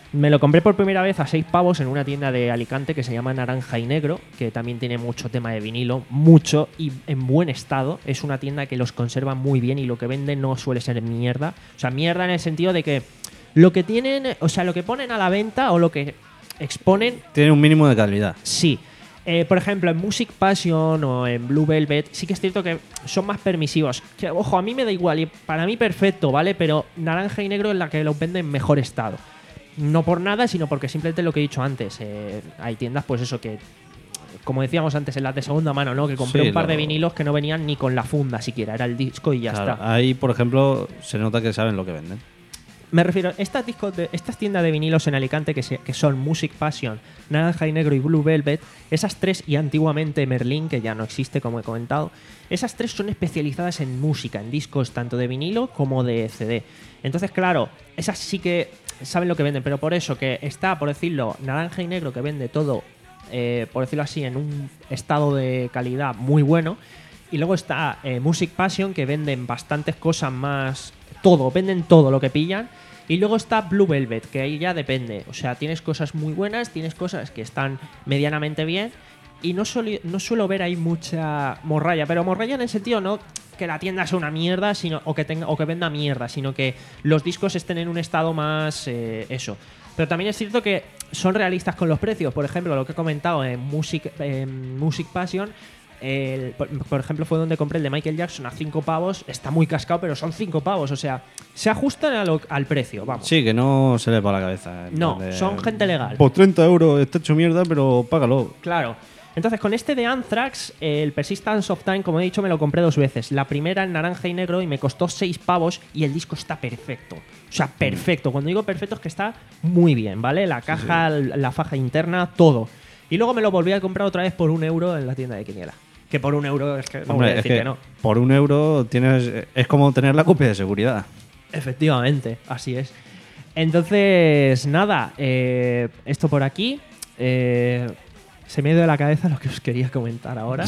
Me lo compré por primera vez a seis pavos en una tienda de Alicante que se llama Naranja y Negro, que también tiene mucho tema de vinilo, mucho y en buen estado. Es una tienda que los conserva muy bien y lo que venden no suele ser mierda. O sea, mierda en el sentido de que lo que tienen, o sea, lo que ponen a la venta o lo que exponen... Tiene un mínimo de calidad. Sí. Eh, por ejemplo, en Music Passion o en Blue Velvet sí que es cierto que son más permisivos. Que, ojo, a mí me da igual y para mí perfecto, ¿vale? Pero Naranja y Negro es la que los vende en mejor estado. No por nada, sino porque simplemente lo que he dicho antes. Eh, hay tiendas, pues eso, que como decíamos antes, en las de segunda mano, ¿no? Que compré Sí, un par lo- de vinilos que no venían ni con la funda siquiera, era el disco y ya Claro, está. ahí, por ejemplo, se nota que saben lo que venden. Me refiero, estas discos de, estas tiendas de vinilos en Alicante que, se- que son Music Passion, Naranja y Negro y Blue Velvet, esas tres y antiguamente Merlin, que ya no existe como he comentado, esas tres son especializadas en música, en discos tanto de vinilo como de C D. Entonces, claro, esas sí que saben lo que venden, pero por eso que está, por decirlo, Naranja y Negro que vende todo, eh, por decirlo así, en un estado de calidad muy bueno. Y luego está eh, Music Passion, que venden bastantes cosas más. Todo, venden todo lo que pillan. Y luego está Blue Velvet, que ahí ya depende. O sea, tienes cosas muy buenas, tienes cosas que están medianamente bien. Y no, soli- no suelo ver ahí mucha morralla. Pero morralla en el sentido no que la tienda sea una mierda sino, o, que tenga, o que venda mierda, sino que los discos estén en un estado más eh, eso. Pero también es cierto que son realistas con los precios. Por ejemplo, lo que he comentado en Music, en Music Passion. El, por, por ejemplo, fue donde compré el de Michael Jackson a cinco pavos. Está muy cascado, pero son cinco pavos. O sea, se ajustan a lo- al precio, vamos. Sí, que no se les va la cabeza. en No, plan de- son gente legal. Por treinta euros está hecho mierda, pero págalo. Claro. Entonces, con este de Anthrax, el Persistence of Time, como he dicho, me lo compré dos veces. La primera en naranja y negro y me costó seis pavos y el disco está perfecto. O sea, perfecto. Cuando digo perfecto es que está muy bien, ¿vale? La caja, la faja interna, todo. Y luego me lo volví a comprar otra vez por un euro en la tienda de Quiniela. Que por un euro es que no voy a Hombre, es decir que, que no. por un euro tienes es como tener la copia de seguridad. Efectivamente, así es. Entonces, nada, eh, esto por aquí. Eh, se me ha ido de la cabeza lo que os quería comentar ahora.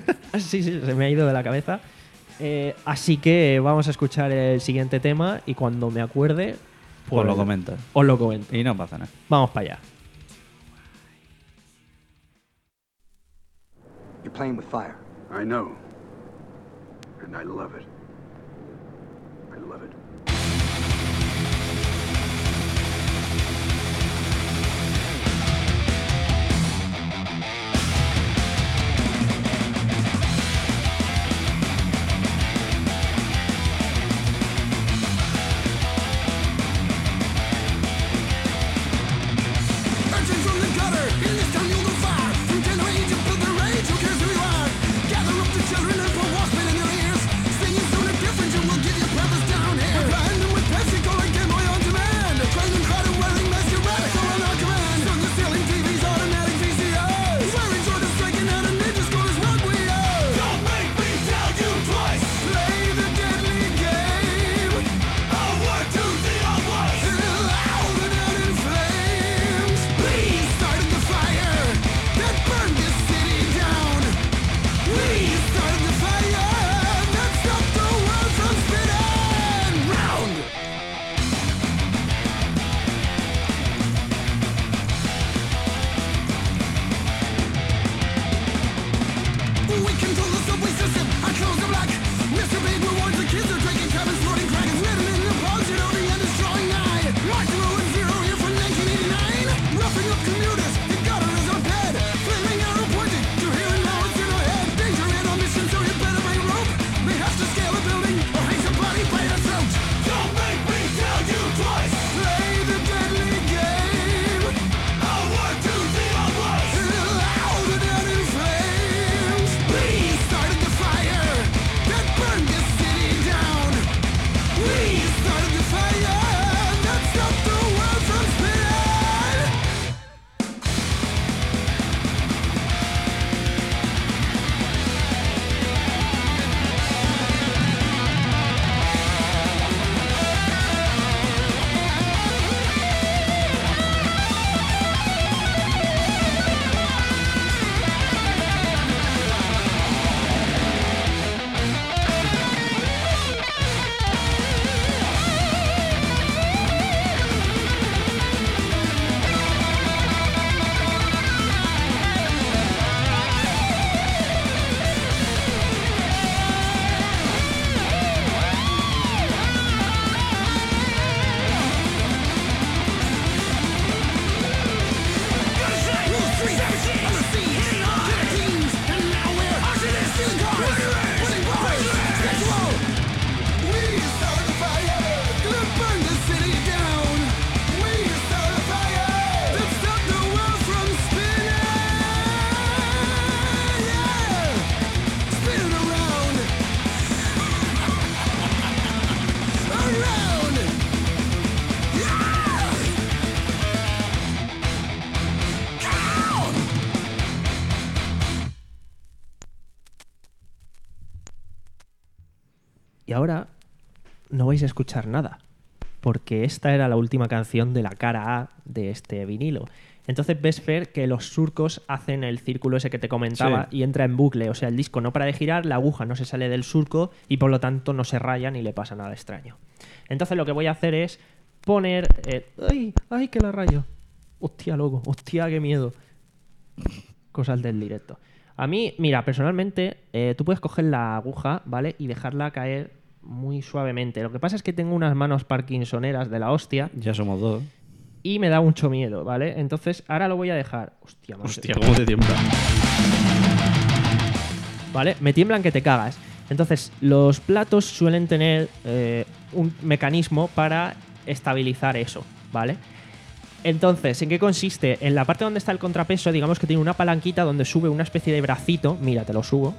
sí, sí, se me ha ido de la cabeza. Eh, así que vamos a escuchar el siguiente tema y cuando me acuerde, Pues lo comentas. Os lo comento. Y no pasa nada. Vamos para allá. You're playing with fire. I know. And I love it. I love it. Urging from the gutter, in this town you'll go far. From generation to the rage, who cares who you are? Gather up the children and put Walkman in their ears. Singing so Y ahora no vais a escuchar nada, porque esta era la última canción de la cara A de este vinilo. Entonces ves, Fer, que los surcos hacen el círculo ese que te comentaba Sí. y entra en bucle. O sea, el disco no para de girar, la aguja no se sale del surco y por lo tanto no se raya ni le pasa nada extraño. Entonces lo que voy a hacer es poner... eh, ¡Ay! ¡Ay, que la rayo! ¡Hostia, loco! ¡Hostia, qué miedo! Cosas del directo. A mí, mira, personalmente, eh, tú puedes coger la aguja, ¿vale? Y dejarla caer muy suavemente. Lo que pasa es que tengo unas manos parkinsoneras de la hostia. Ya somos dos. Y me da mucho miedo, ¿vale? Entonces, ahora lo voy a dejar. Hostia, madre. Hostia, cómo te tiembla. ¿Vale? Me tiemblan que te cagas. Entonces, los platos suelen tener eh, un mecanismo para estabilizar eso, ¿vale? Entonces, ¿en qué consiste? En la parte donde está el contrapeso, digamos que tiene una palanquita donde sube una especie de bracito. Mira, te lo subo.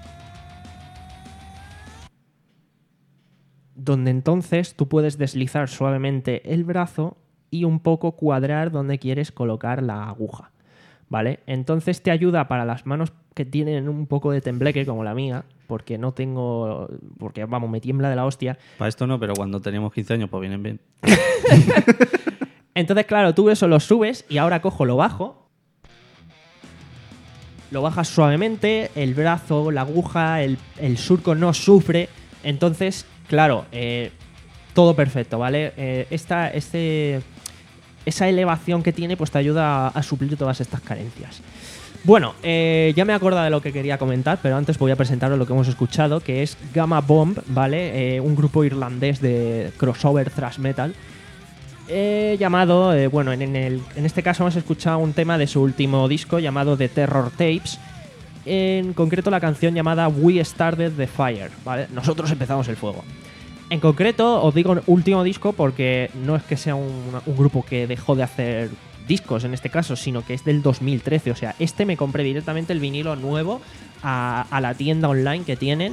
Donde entonces tú puedes deslizar suavemente el brazo y un poco cuadrar donde quieres colocar la aguja, ¿vale? Entonces te ayuda para las manos que tienen un poco de tembleque, como la mía, porque no tengo... porque, vamos, me tiembla de la hostia. Para esto no, pero cuando teníamos quince años, pues vienen bien. Entonces, claro, tú eso lo subes y ahora cojo, lo bajo. Lo bajas suavemente, el brazo, la aguja, el, el surco no sufre. Entonces, claro, eh, todo perfecto, ¿vale? Eh, esta, este, esa elevación que tiene pues te ayuda a, a suplir todas estas carencias. Bueno, eh, ya me he acordado de lo que quería comentar, pero antes voy a presentaros lo que hemos escuchado, que es Gamma Bomb, ¿vale? Eh, un grupo irlandés de crossover thrash metal. Eh, llamado, eh, bueno, en, en, el, en este caso hemos escuchado un tema de su último disco llamado The Terror Tapes. En concreto la canción llamada We Started the Fire, ¿vale? Nosotros empezamos el fuego. En concreto, os digo último disco porque no es que sea un, un grupo que dejó de hacer discos en este caso, sino que es del dos mil trece. O sea, este me compré directamente el vinilo nuevo a, a la tienda online que tienen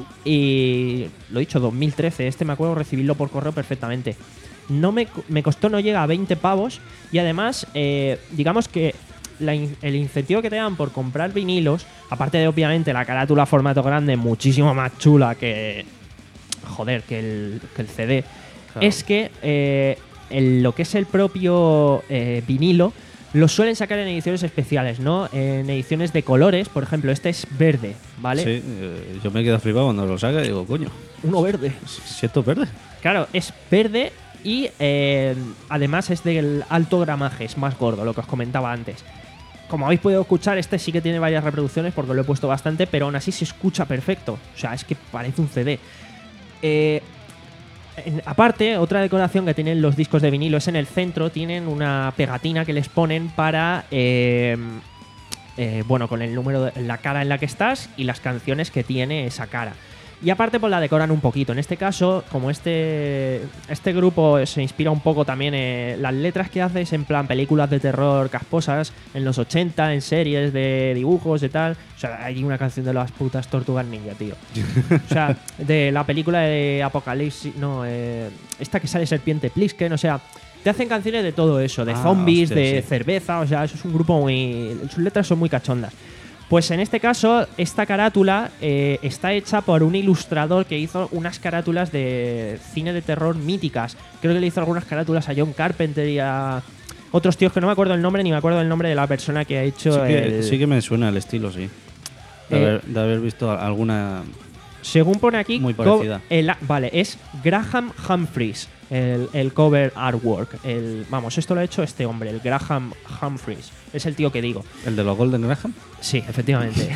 y lo he dicho, dos mil trece. Este me acuerdo recibirlo por correo perfectamente. No me, me costó, no llega a veinte pavos y además, eh, digamos que la in- el incentivo que te dan por comprar vinilos, aparte de obviamente la carátula formato grande, muchísimo más chula que... joder, que el, que el C D, claro, es que eh, el- lo que es el propio eh, vinilo lo suelen sacar en ediciones especiales, ¿no? En ediciones de colores, por ejemplo, este es verde, ¿vale? Sí, eh, yo me quedo flipado cuando lo saca y digo, coño, Uno verde. si esto es verde. Claro, es verde y eh, además es del alto gramaje, es más gordo, lo que os comentaba antes. Como habéis podido escuchar, este sí que tiene varias reproducciones porque lo he puesto bastante, pero aún así se escucha perfecto. O sea, es que parece un C D. Eh, en- aparte, otra decoración que tienen los discos de vinilo es en el centro, tienen una pegatina que les ponen para... eh, eh, bueno, con el número de la cara en la que estás y las canciones que tiene esa cara. Y aparte pues la decoran un poquito. En este caso, como este este grupo se inspira un poco también en las letras que hace es en plan películas de terror casposas en los ochenta, en series de dibujos y tal. O sea, hay una canción de las putas Tortugas Ninja, tío. O sea, de la película de Apocalipsis, no, eh, esta que sale Serpiente Plisken, o sea, te hacen canciones de todo eso, de Ah, zombies, hostia, de sí. cerveza, o sea, eso es un grupo muy... sus letras son muy cachondas. Pues en este caso, esta carátula eh, está hecha por un ilustrador que hizo unas carátulas de cine de terror míticas. Creo que le hizo algunas carátulas a John Carpenter y a otros tíos que no me acuerdo el nombre, ni me acuerdo el nombre de la persona que ha hecho Sí que, el... sí que me suena el estilo, sí. De, Eh, haber, de haber visto alguna... Según pone aquí, Muy co- parecida. el- vale, es Graham Humphreys, el, el cover artwork. El, vamos, esto lo ha hecho este hombre, el Graham Humphreys. Es el tío que digo. ¿El de los Golden Graham? Sí, efectivamente.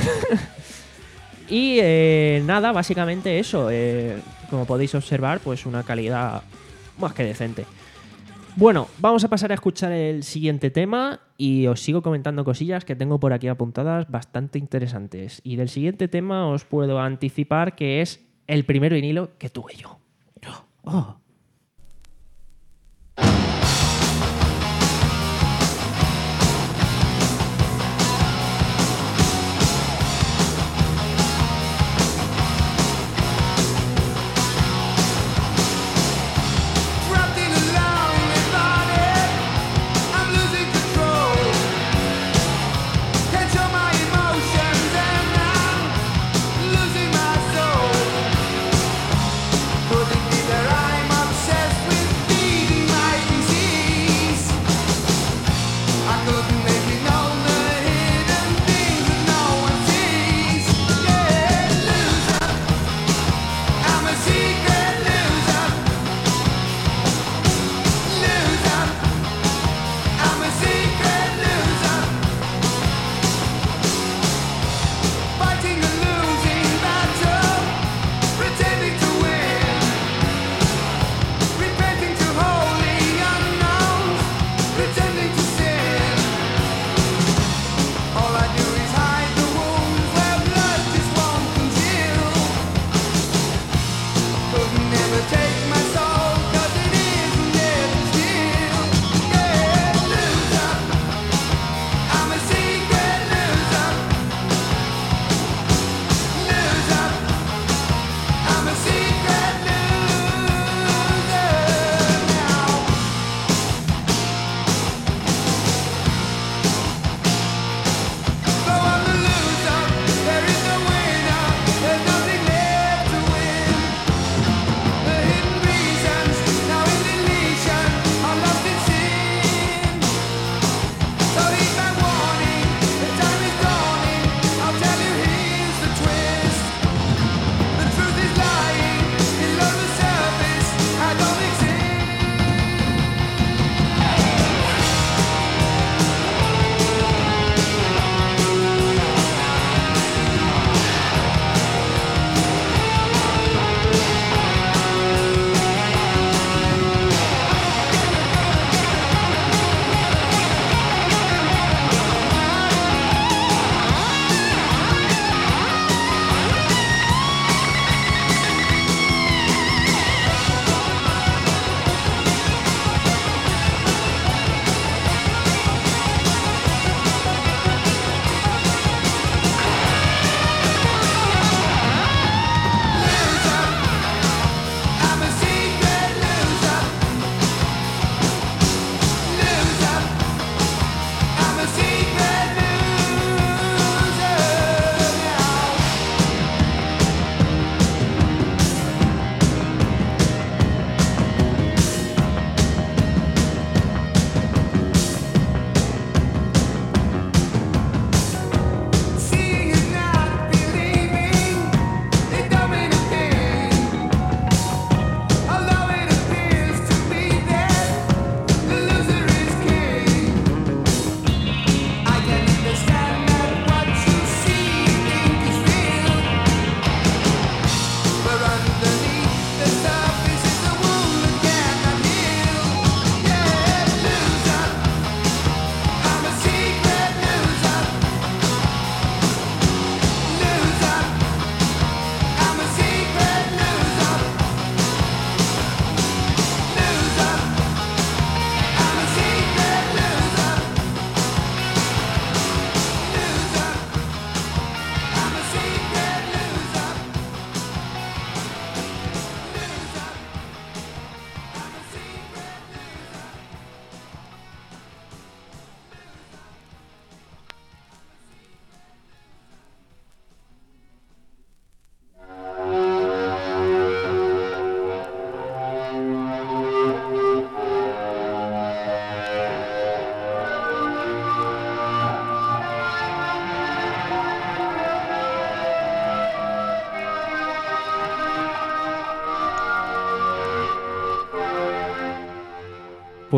Y eh, nada, básicamente eso. eh, como podéis observar, pues una calidad más que decente. Bueno, vamos a pasar a escuchar el siguiente tema y os sigo comentando cosillas que tengo por aquí apuntadas bastante interesantes. Y del siguiente tema os puedo anticipar que es el primer vinilo que tuve yo. Oh. Trapped in a lonely body, I'm losing control. Can't show my emotions and I'm losing my soul.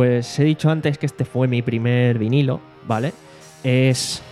pues he dicho antes que este fue mi primer vinilo, ¿vale? Es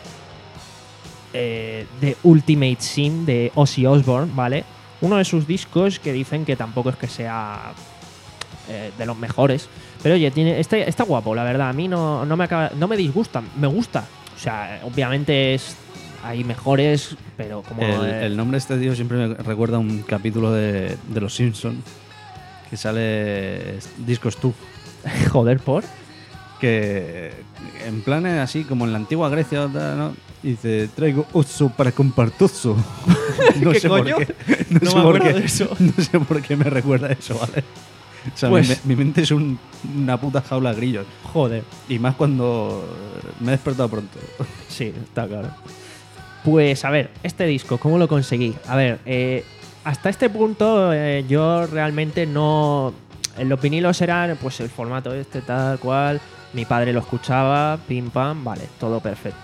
eh, The Ultimate Sin de Ozzy Osbourne, ¿vale? Uno de sus discos que dicen que tampoco es que sea eh, de los mejores, pero oye, tiene, está, está guapo, la verdad. A mí no, no, me acaba, no me disgusta, me gusta. O sea, obviamente es, hay mejores, pero como... El, eh, el nombre de este tío siempre me recuerda a un capítulo de, de Los Simpsons que sale Discos Tú. Joder, ¿por? Que en planes así como en la antigua Grecia, ¿no? Dice, traigo oso para compartoso. No ¿Qué sé coño? por qué. No, No sé me por acuerdo qué. de eso. No sé por qué me recuerda eso, ¿vale? O sea, Pues- mi, mi mente es un- una puta jaula de grillos. Joder. Y más cuando me he despertado pronto. Sí, está claro. Pues a ver, este disco, ¿cómo lo conseguí? A ver, eh, hasta este punto eh, yo realmente no... En los vinilos eran pues el formato este, tal cual. Mi padre lo escuchaba, pim pam, vale, todo perfecto.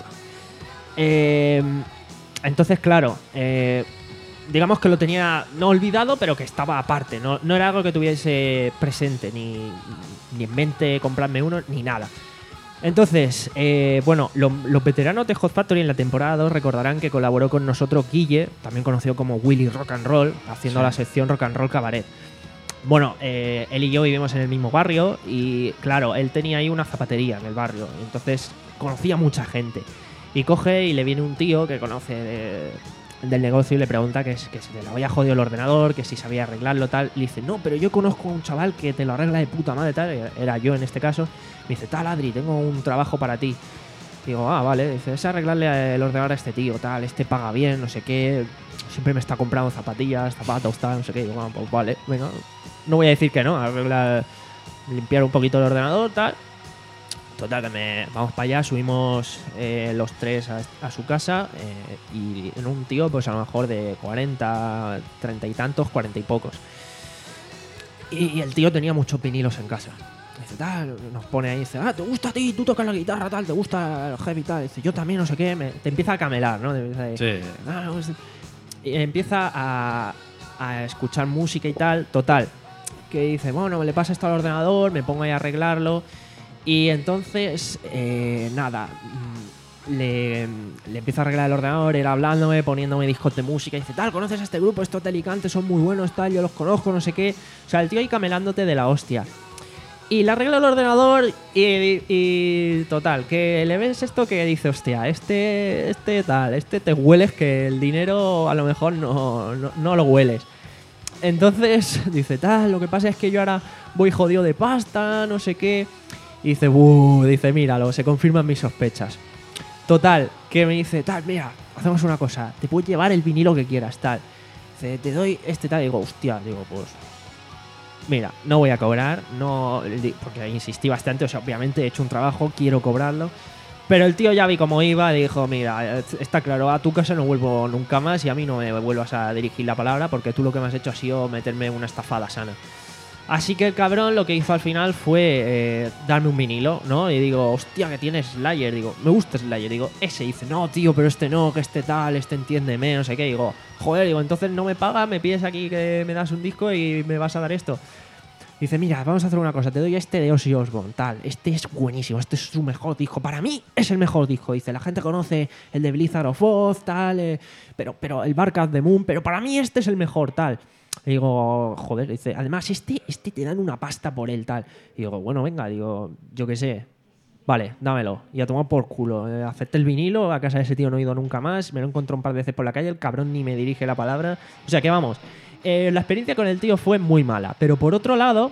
Eh, entonces, claro, eh, digamos que lo tenía no olvidado, pero que estaba aparte. No, no era algo que tuviese presente, ni, ni en mente comprarme uno, ni nada. Entonces, eh, bueno, lo- los veteranos de Hot Factory en la temporada dos recordarán que colaboró con nosotros Guille, también conocido como Willy Rock and Roll, haciendo Sí. la sección Rock and Roll Cabaret. Bueno, eh, él y yo vivimos en el mismo barrio y, claro, él tenía ahí una zapatería en el barrio, entonces conocía mucha gente. Y coge y le viene un tío que conoce de- del negocio y le pregunta que, es- que si le había jodido el ordenador, que si sabía arreglarlo, tal. Y le dice, no, pero yo conozco a un chaval que te lo arregla de puta madre, tal. Era yo en este caso. Me dice, tal, Adri, tengo un trabajo para ti. Digo, ah, vale. Dice, es arreglarle el ordenador a este tío, tal. Este paga bien, no sé qué. Siempre me está comprando zapatillas, zapatos, tal, no sé qué. Digo, ah, pues vale, venga. No voy a decir que no, arreglar, limpiar un poquito el ordenador, tal. Total, que me vamos para allá, subimos eh, los tres a, a su casa eh, y en un tío, pues a lo mejor de cuarenta, treinta y tantos, cuarenta y pocos. Y, y el tío tenía muchos vinilos en casa. Dice, tal, nos pone ahí, dice, ah, ¿te gusta a ti? Tú tocas la guitarra, tal, ¿te gusta el heavy, tal? Dice, yo también, no sé qué. Me- te empieza a camelar, ¿no? Te empieza a decir, Sí. "Ah, pues", y empieza a, a escuchar música y tal. Total, que dice, bueno, le pasa esto al ordenador, me pongo ahí a arreglarlo. Y entonces, eh, nada, mm, le, le empiezo a arreglar el ordenador, era hablándome, poniéndome discos de música. Y dice, tal, ¿conoces a este grupo? Estos de Alicante son muy buenos, tal, yo los conozco, no sé qué. O sea, el tío ahí camelándote de la hostia. Y le arregla el ordenador y, y- y total, que le ves esto que dice, hostia, este, este tal, este te hueles que el dinero a lo mejor no, no, no lo hueles. Entonces dice, tal, lo que pasa es que yo ahora voy jodido de pasta, no sé qué. Y dice, buh, dice, míralo, se confirman mis sospechas. Total, que me dice, tal, mira, hacemos una cosa, te puedes llevar el vinilo que quieras, tal. Dice, te doy este tal, y digo, hostia, digo, pues... Mira, no voy a cobrar, no, porque insistí bastante, o sea, obviamente he hecho un trabajo, quiero cobrarlo. Pero el tío ya vi cómo iba y dijo, mira, está claro, a tu casa no vuelvo nunca más y a mí no me vuelvas a dirigir la palabra porque tú lo que me has hecho ha sido meterme una estafada sana. Así que el cabrón lo que hizo al final fue eh, darme un vinilo, ¿no? Y digo, hostia, que tienes Slayer. Digo, me gusta Slayer. Digo, ese. Y dice, no, tío, pero este no, que este tal, este entiéndeme, no sé qué. Digo, joder, digo, entonces no me pagas, me pides aquí que me das un disco y me vas a dar esto. Dice, mira, vamos a hacer una cosa, te doy este de Ozzy Osbourne, tal, este es buenísimo, este es su mejor disco, para mí es el mejor disco, dice, la gente conoce el de Blizzard of Oz, tal, eh, pero, pero el Bark at the Moon, pero para mí este es el mejor, tal. Y digo, joder, dice, además este, este te dan una pasta por él, tal. Y digo, bueno, venga, digo, yo qué sé, vale, dámelo, y a tomar por culo. Eh, acepté el vinilo, a casa de ese tío no he ido nunca más, me lo encontré un par de veces por la calle, el cabrón ni me dirige la palabra, o sea que vamos... Eh, la experiencia con el tío fue muy mala, pero por otro lado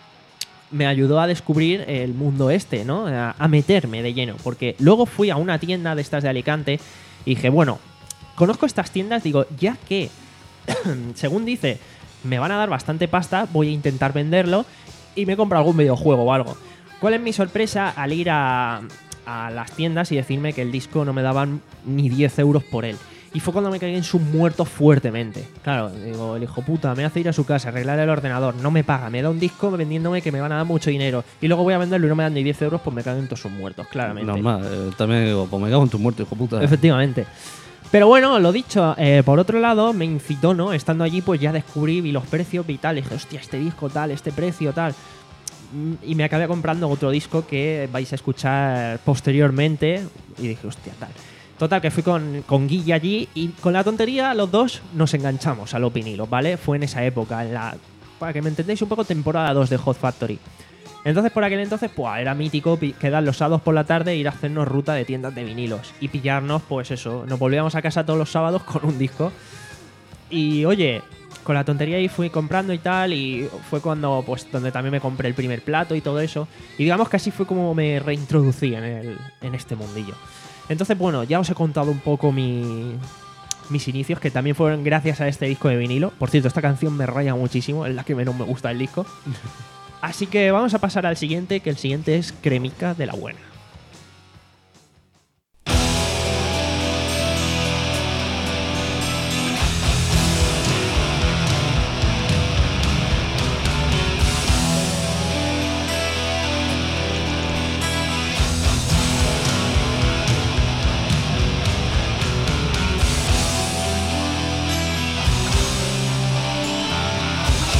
me ayudó a descubrir el mundo este, ¿no? A, a meterme de lleno, porque luego fui a una tienda de estas de Alicante y dije, bueno, conozco estas tiendas, digo, ya que, según dice, me van a dar bastante pasta, voy a intentar venderlo y me compro algún videojuego o algo. ¿Cuál es mi sorpresa al ir a, a las tiendas y decirme que el disco no me daban ni diez euros por él? Y fue cuando me caí en sus muertos fuertemente. Claro, digo, el hijo puta me hace ir a su casa, arreglar el ordenador, no me paga, me da un disco vendiéndome que me van a dar mucho dinero. Y luego voy a venderlo y no me dan ni diez euros, pues me caen en todos sus muertos, claramente. Normal, eh, también digo, pues me cago en tu muerto, hijo puta. Efectivamente. Pero bueno, lo dicho, eh, por otro lado, me incitó, ¿no? Estando allí, pues ya descubrí, vi los precios, vi tal, y dije, hostia, este disco tal, este precio tal. Mm, Y me acabé comprando otro disco que vais a escuchar posteriormente. Y dije, hostia, tal. Total, que fui con, con Guille allí y con la tontería los dos nos enganchamos a los vinilos, ¿vale? Fue en esa época, en la, para que me entendáis un poco, temporada dos de Hot Factory. Entonces, por aquel entonces, pues era mítico pi- quedar los sábados por la tarde e ir a hacernos ruta de tiendas de vinilos y pillarnos, pues eso, nos volvíamos a casa todos los sábados con un disco. Y oye, con la tontería ahí fui comprando y tal, y fue cuando, pues, donde también me compré el primer plato y todo eso. Y digamos que así fue como me reintroducí en, el, en este mundillo. Entonces, bueno, ya os he contado un poco mi, mis inicios, que también fueron gracias a este disco de vinilo. Por cierto, esta canción me raya muchísimo, es la que menos me gusta del disco. Así que vamos a pasar al siguiente, que el siguiente es Cremica de la Buena.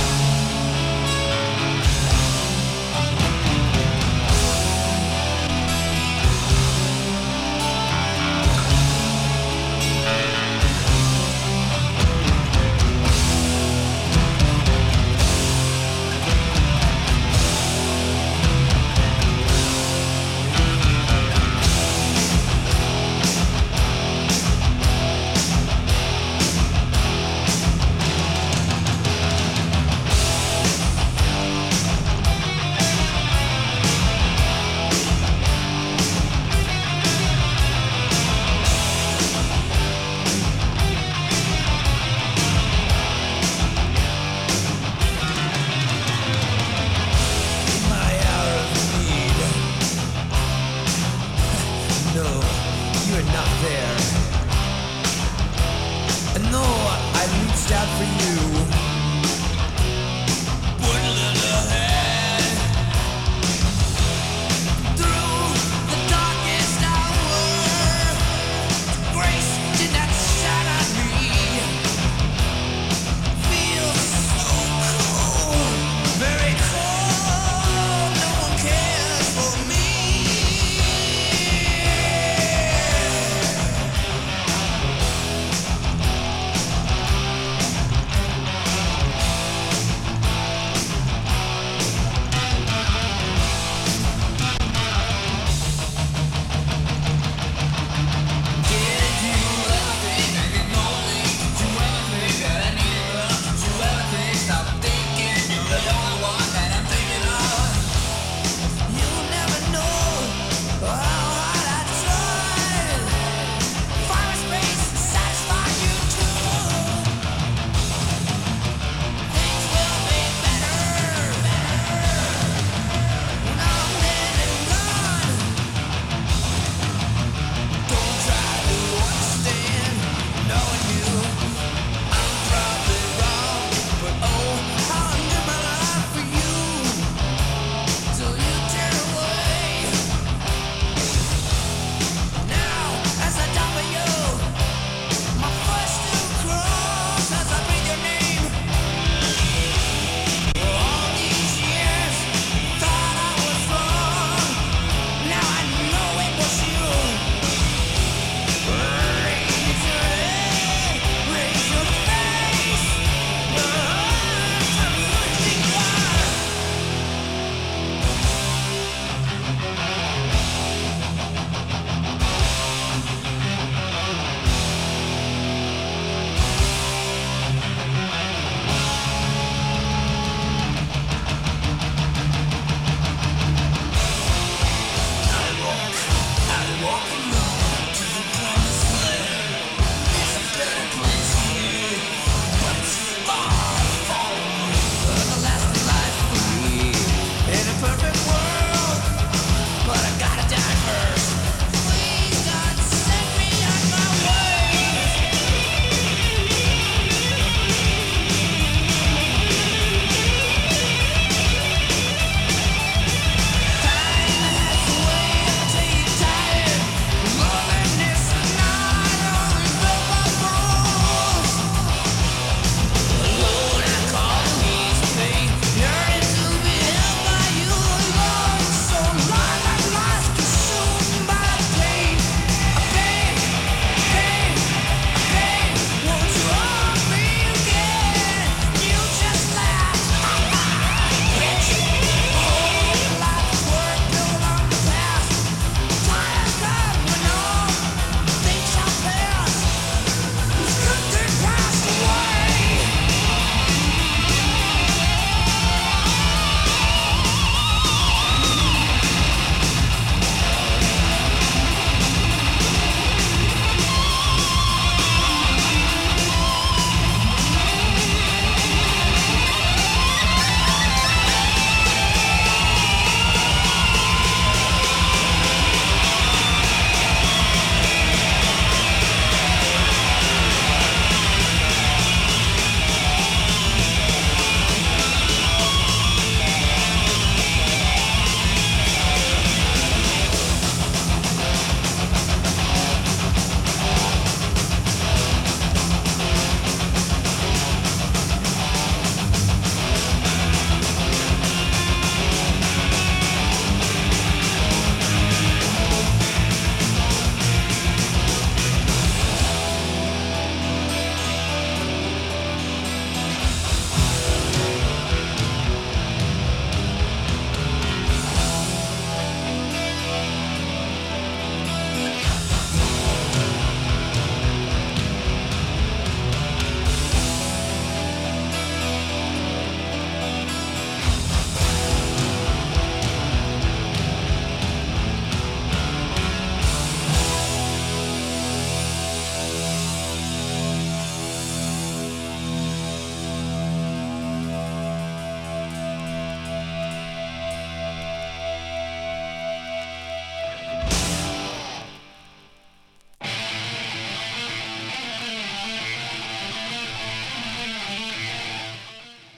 Thank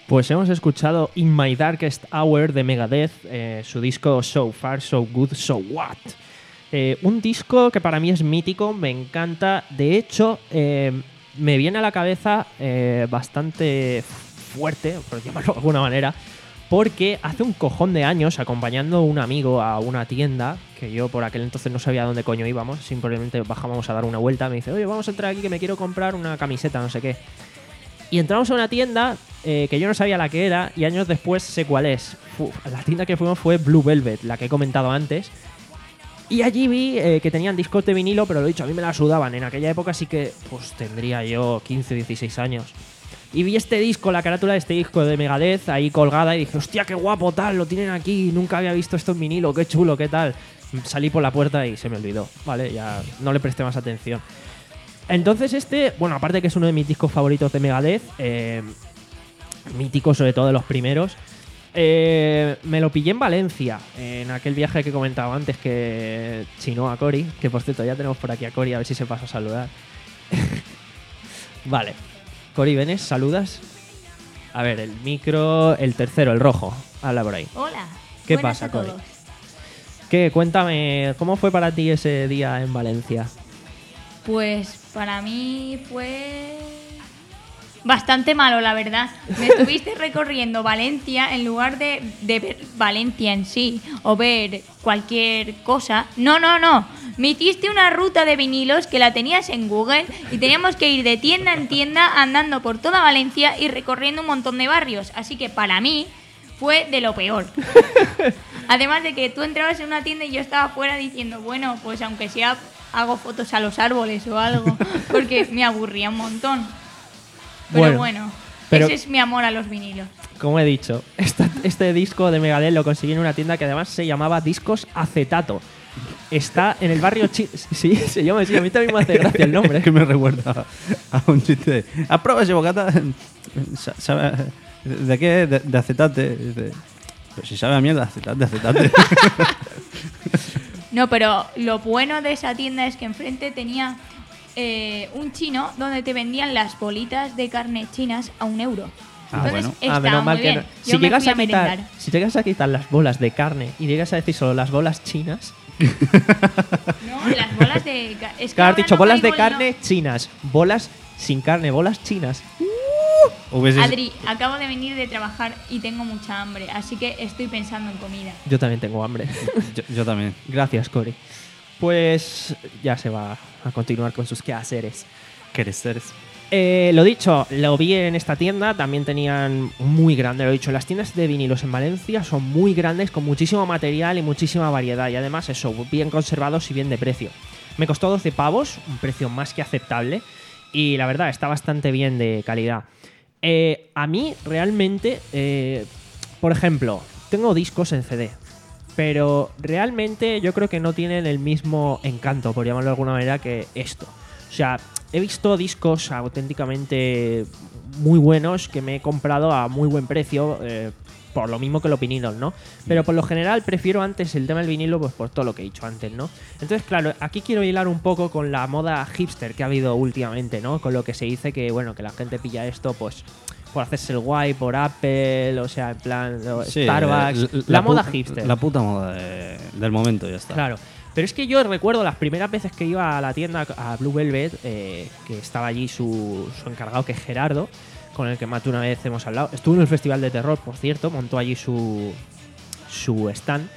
Pues hemos escuchado In My Darkest Hour de Megadeth, eh, su disco So Far, So Good, So What. Eh, un disco que para mí es mítico, me encanta. De hecho, eh, me viene a la cabeza eh, bastante fuerte, por llamarlo de alguna manera, porque hace un cojón de años, acompañando a un amigo a una tienda, que yo por aquel entonces no sabía dónde coño íbamos, simplemente bajábamos a dar una vuelta, me dice, oye, vamos a entrar aquí que me quiero comprar una camiseta, no sé qué. Y entramos a una tienda eh, que yo no sabía la que era y años después sé cuál es. Uf, la tienda que fuimos fue Blue Velvet, la que he comentado antes. Y allí vi eh, que tenían discos de vinilo, pero lo dicho, a mí me la sudaban. En aquella época sí que pues tendría yo quince, dieciséis años. Y vi este disco, la carátula de este disco de Megadeth ahí colgada y dije, hostia, qué guapo tal, lo tienen aquí, nunca había visto esto en vinilo, qué chulo, qué tal. Salí por la puerta y se me olvidó, ¿vale? Ya no le presté más atención. Entonces este, bueno, aparte que es uno de mis discos favoritos de Megadeth, eh, mítico sobre todo de los primeros, eh, me lo pillé en Valencia, en aquel viaje que comentaba antes que chinó a Cory, que por cierto ya tenemos por aquí a Cory, a ver si se pasa a saludar. Vale, Cory, ¿venes? ¿Saludas? A ver, el micro, el tercero, el rojo, habla por ahí. Hola. ¿Qué Buenas pasa, a Cory? todos. ¿Qué? Cuéntame, ¿cómo fue para ti ese día en Valencia? Pues para mí fue bastante malo, la verdad. Me estuviste recorriendo Valencia en lugar de, de ver Valencia en sí o ver cualquier cosa. No, no, no. Me hiciste una ruta de vinilos que la tenías en Google y teníamos que ir de tienda en tienda andando por toda Valencia y recorriendo un montón de barrios. Así que para mí fue de lo peor. Además de que tú entrabas en una tienda y yo estaba afuera diciendo, bueno, pues aunque sea hago fotos a los árboles o algo, porque me aburría un montón. Pero Bueno, bueno, pero- ese es mi amor a los vinilos. Como he dicho, esta- este disco de Megadeth lo conseguí en una tienda que además se llamaba Discos Acetato. Está en el barrio chi Sí, se llama así. A mí también me hace gracia el nombre. Es que me recuerda a un chiste. ¿Has probado ese bocata? Sa- ¿Sabe de qué? De, de acetate. Dice, pero si sabe a mierda, acetate, acetate. No, pero lo bueno de esa tienda es que enfrente tenía eh, un chino donde te vendían las bolitas de carne chinas a un euro. Ah, Entonces bueno. estaba Ah, menos mal muy que bien. no. Yo Si me llegas, fui a quitar, merendar. si llegas a quitar las bolas de carne y llegas a decir solo las bolas chinas, No, las bolas de ca- es que claro, has ahora dicho no bolas de caigo el carne chinas, bolas sin carne, bolas chinas. Hubieses- Adri, acabo de venir de trabajar y tengo mucha hambre, así que estoy pensando en comida. Yo también tengo hambre. yo, yo también. Gracias, Cory. Pues ya se va a continuar con sus quehaceres. Quereceres. Eh, lo dicho, lo vi en esta tienda, también tenían muy grande, lo dicho, las tiendas de vinilos en Valencia son muy grandes, con muchísimo material y muchísima variedad, y además eso, bien conservados y bien de precio. Me costó doce pavos, un precio más que aceptable, y la verdad está bastante bien de calidad. Eh, a mí realmente, eh, por ejemplo, tengo discos en C D, pero realmente yo creo que no tienen el mismo encanto, por llamarlo de alguna manera, que esto. O sea, he visto discos auténticamente muy buenos que me he comprado a muy buen precio, eh, por lo mismo que los vinilos, ¿no? Pero por lo general prefiero antes el tema del vinilo, pues por todo lo que he dicho antes, ¿no? Entonces, claro, aquí quiero hilar un poco con la moda hipster que ha habido últimamente, ¿no? Con lo que se dice que, bueno, que la gente pilla esto, pues por hacerse el guay, por Apple, o sea, en plan, lo- Sí, Starbucks, eh, la, la moda pu- hipster. La puta moda de- del momento, ya está. Claro. Pero es que yo recuerdo las primeras veces que iba a la tienda, a Blue Velvet, eh, que estaba allí su, su encargado, que es Gerardo, con el que más de una vez hemos hablado. Estuvo en el Festival de Terror, por cierto, montó allí su, su stand.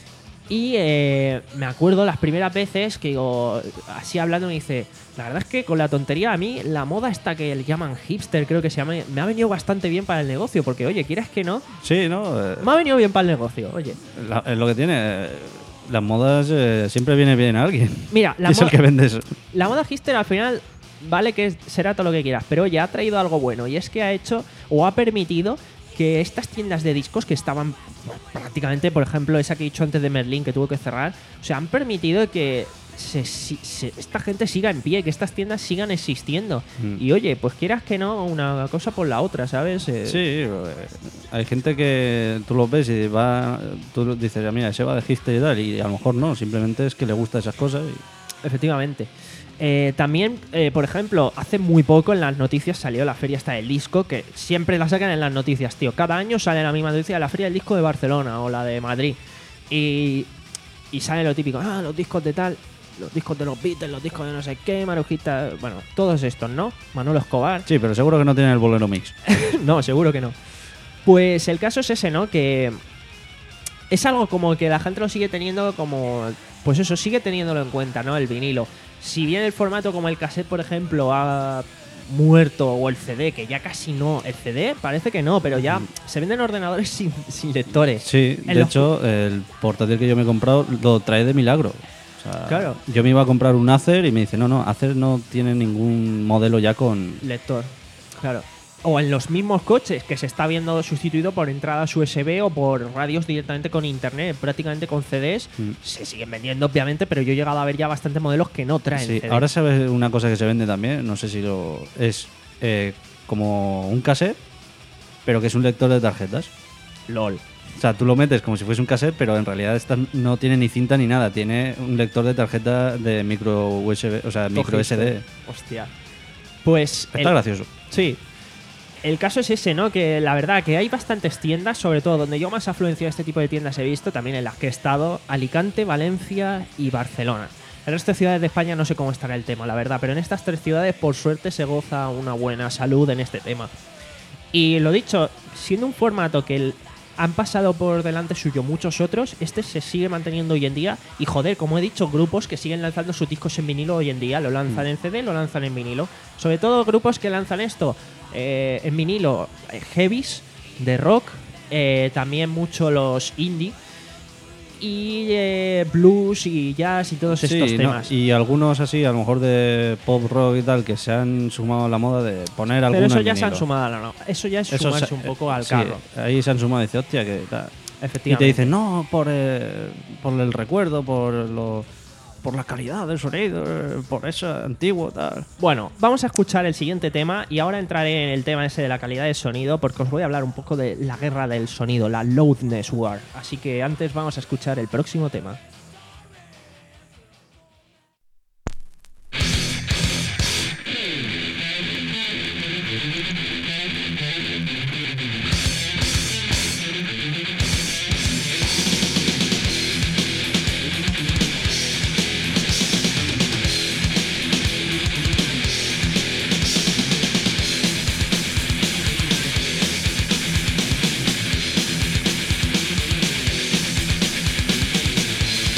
Y eh, me acuerdo las primeras veces que digo, así hablando, me dice, la verdad es que con la tontería a mí, la moda esta que le llaman hipster, creo que se llama, me ha venido bastante bien para el negocio, porque oye, quieras que no, Sí, ¿no? Eh, me ha venido bien para el negocio, oye. la- es lo que tiene. eh, Las modas eh, siempre viene bien a alguien. Mira, la Y es el moda- que vende eso. La moda hipster al final vale que será todo lo que quieras, pero oye, ha traído algo bueno y es que ha hecho o ha permitido que estas tiendas de discos que estaban bueno, prácticamente, por ejemplo, esa que he dicho antes de Merlín que tuvo que cerrar, o sea, han permitido que se- si- se- esta gente siga en pie, que estas tiendas sigan existiendo. Mm. Y oye, pues quieras que no, una cosa por la otra, ¿sabes? Eh, Sí, eh, hay gente que tú lo ves y va, tú dices, "Ah, mira, ese va de hipster y tal, y a lo mejor no, simplemente es que le gusta esas cosas. Y Efectivamente. Eh, también, eh, por ejemplo, hace muy poco en las noticias salió la feria esta del disco, que siempre la sacan en las noticias, tío. Cada año sale la misma noticia de la feria del disco de Barcelona o la de Madrid. Y, y sale lo típico, ah, los discos de tal, los discos de los Beatles, los discos de no sé qué, Marujita, bueno, todos estos, ¿no? Manolo Escobar. Sí, pero seguro que no tienen el bolero mix. No, seguro que no. Pues el caso es ese, ¿no? Que es algo como que la gente lo sigue teniendo como... Pues eso, sigue teniéndolo en cuenta, ¿no? El vinilo. Si bien el formato como el cassette, por ejemplo, ha muerto, o el C D, que ya casi no... El C D parece que no, pero ya se venden ordenadores sin, sin lectores. Sí, En de los- hecho, el portátil que yo me he comprado lo trae de milagro. O sea, Claro. Yo me iba a comprar un Acer y me dice, no, no, Acer no tiene ningún modelo ya con... Lector, claro. O en los mismos coches, que se está viendo sustituido por entradas U S B o por radios directamente con internet, prácticamente con C Ds. Mm. Se siguen vendiendo, obviamente, pero yo he llegado a ver ya bastantes modelos que no traen Sí, C D. ahora sabes una cosa que se vende también, no sé si lo... Es eh, como un cassette, pero que es un lector de tarjetas. LOL. O sea, tú lo metes como si fuese un cassette, pero en realidad esta no tiene ni cinta ni nada. Tiene un lector de tarjeta de micro U S B, o sea, micro Ojito. S D. Hostia. Pues... Está el- gracioso. Sí. El caso es ese, ¿no? Que la verdad que hay bastantes tiendas, sobre todo donde yo más afluencia de este tipo de tiendas he visto, también en las que he estado, Alicante, Valencia y Barcelona. El resto de ciudades de España no sé cómo estará el tema, la verdad, pero en estas tres ciudades por suerte se goza una buena salud en este tema. Y lo dicho, siendo un formato que el- han pasado por delante suyo muchos otros, este se sigue manteniendo hoy en día. Y joder, como he dicho, grupos que siguen lanzando sus discos en vinilo hoy en día. Lo lanzan en C D, lo lanzan en vinilo. Sobre todo grupos que lanzan esto eh, en vinilo, eh, heavies de rock, eh, también mucho los indie y eh, blues y jazz y todos estos Sí, ¿no? temas. Y algunos así, a lo mejor de pop rock y tal, que se han sumado a la moda de poner alguna Pero eso en ya se han vinilo. sumado, no, no. Eso ya es Eso sumarse se- un poco al sí, carro. Ahí se han sumado y dice, hostia, que tal. Y Efectivamente. te dicen, no, por, eh, por el recuerdo, por lo, por la calidad del sonido, eh, por eso antiguo, tal. Bueno, vamos a escuchar el siguiente tema y ahora entraré en el tema ese de la calidad del sonido porque os voy a hablar un poco de la guerra del sonido, la loudness war. Así que antes vamos a escuchar el próximo tema. Thank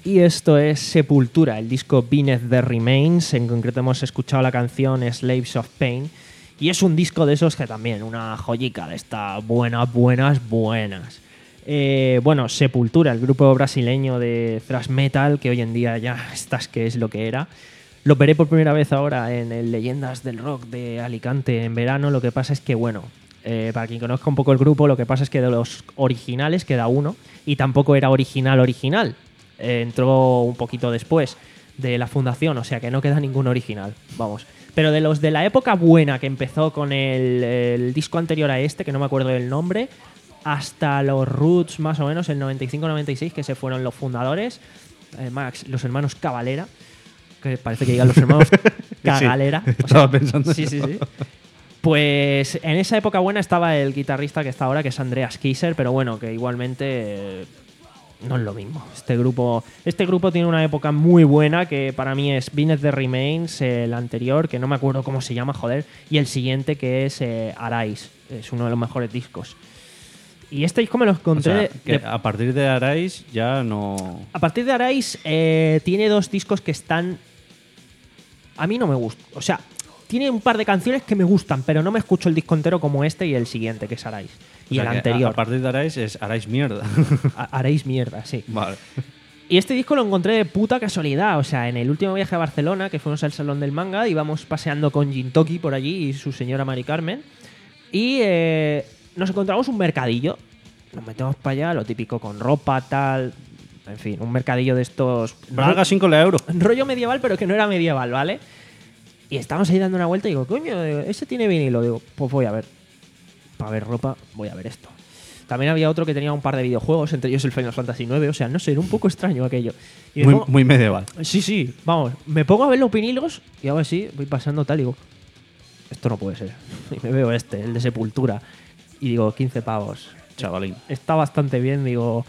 Y esto es Sepultura, el disco Beneath the Remains. En concreto hemos escuchado la canción Slaves of Pain. Y es un disco de esos que también, una joyica de esta buenas, buenas, buenas. Eh, bueno, Sepultura, el grupo brasileño de thrash metal, que hoy en día ya estás que es lo que era. Lo veré por primera vez ahora en el Leyendas del Rock de Alicante en verano. Lo que pasa es que, bueno, eh, para quien conozca un poco el grupo, lo que pasa es que de los originales queda uno y tampoco era original original. Eh, entró un poquito después de la fundación, o sea que no queda ningún original, vamos. Pero de los de la época buena que empezó con el, el disco anterior a este, que no me acuerdo del nombre, hasta los Roots más o menos, el noventa y cinco noventa y seis, que se fueron los fundadores, eh, Max, los hermanos Cavalera, que parece que digan los hermanos Cagalera. Sí, estaba pensando Sí, sí, eso. sí. Pues en esa época buena estaba el guitarrista que está ahora, que es Andreas Kisser, pero bueno, que igualmente eh, no es lo mismo. Este grupo, este grupo tiene una época muy buena que para mí es Beneath the Remains, el anterior, que no me acuerdo cómo se llama, joder, y el siguiente que es eh, Arise, es uno de los mejores discos. Y este disco me lo O encontré... sea, que de- a partir de Arais ya no... a partir de Arise eh, tiene dos discos que están... A mí no me gustan. O sea, tiene un par de canciones que me gustan, pero no me escucho el disco entero como este y el siguiente, que es Arise. Y O sea, el que anterior. A, a partir de Arais es Arais mierda. A- Arise mierda, sí. Vale. Y este disco lo encontré de puta casualidad. O sea, en el último viaje a Barcelona, que fuimos al Salón del Manga, íbamos paseando con Jintoki por allí y su señora Mari Carmen. Y eh, nos encontramos un mercadillo. Nos metemos para allá, lo típico con ropa, tal. En fin, un mercadillo de estos. Valga cinco euros. Rollo medieval, pero que no era medieval, ¿vale? Y estábamos ahí dando una vuelta y digo, coño, digo, ese tiene vinilo. Digo, pues voy a ver. Para ver ropa, voy a ver esto. También había otro que tenía un par de videojuegos, entre ellos el Final Fantasy nueve. O sea, no sé, era un poco extraño aquello. Y me Muy, pongo- muy medieval. Sí, sí, vamos. Me pongo a ver los vinilos y hago así, voy pasando tal y digo, esto no puede ser. Y me veo este, el de Sepultura. Y digo, quince pavos. Chavalín. Está bastante bien, digo.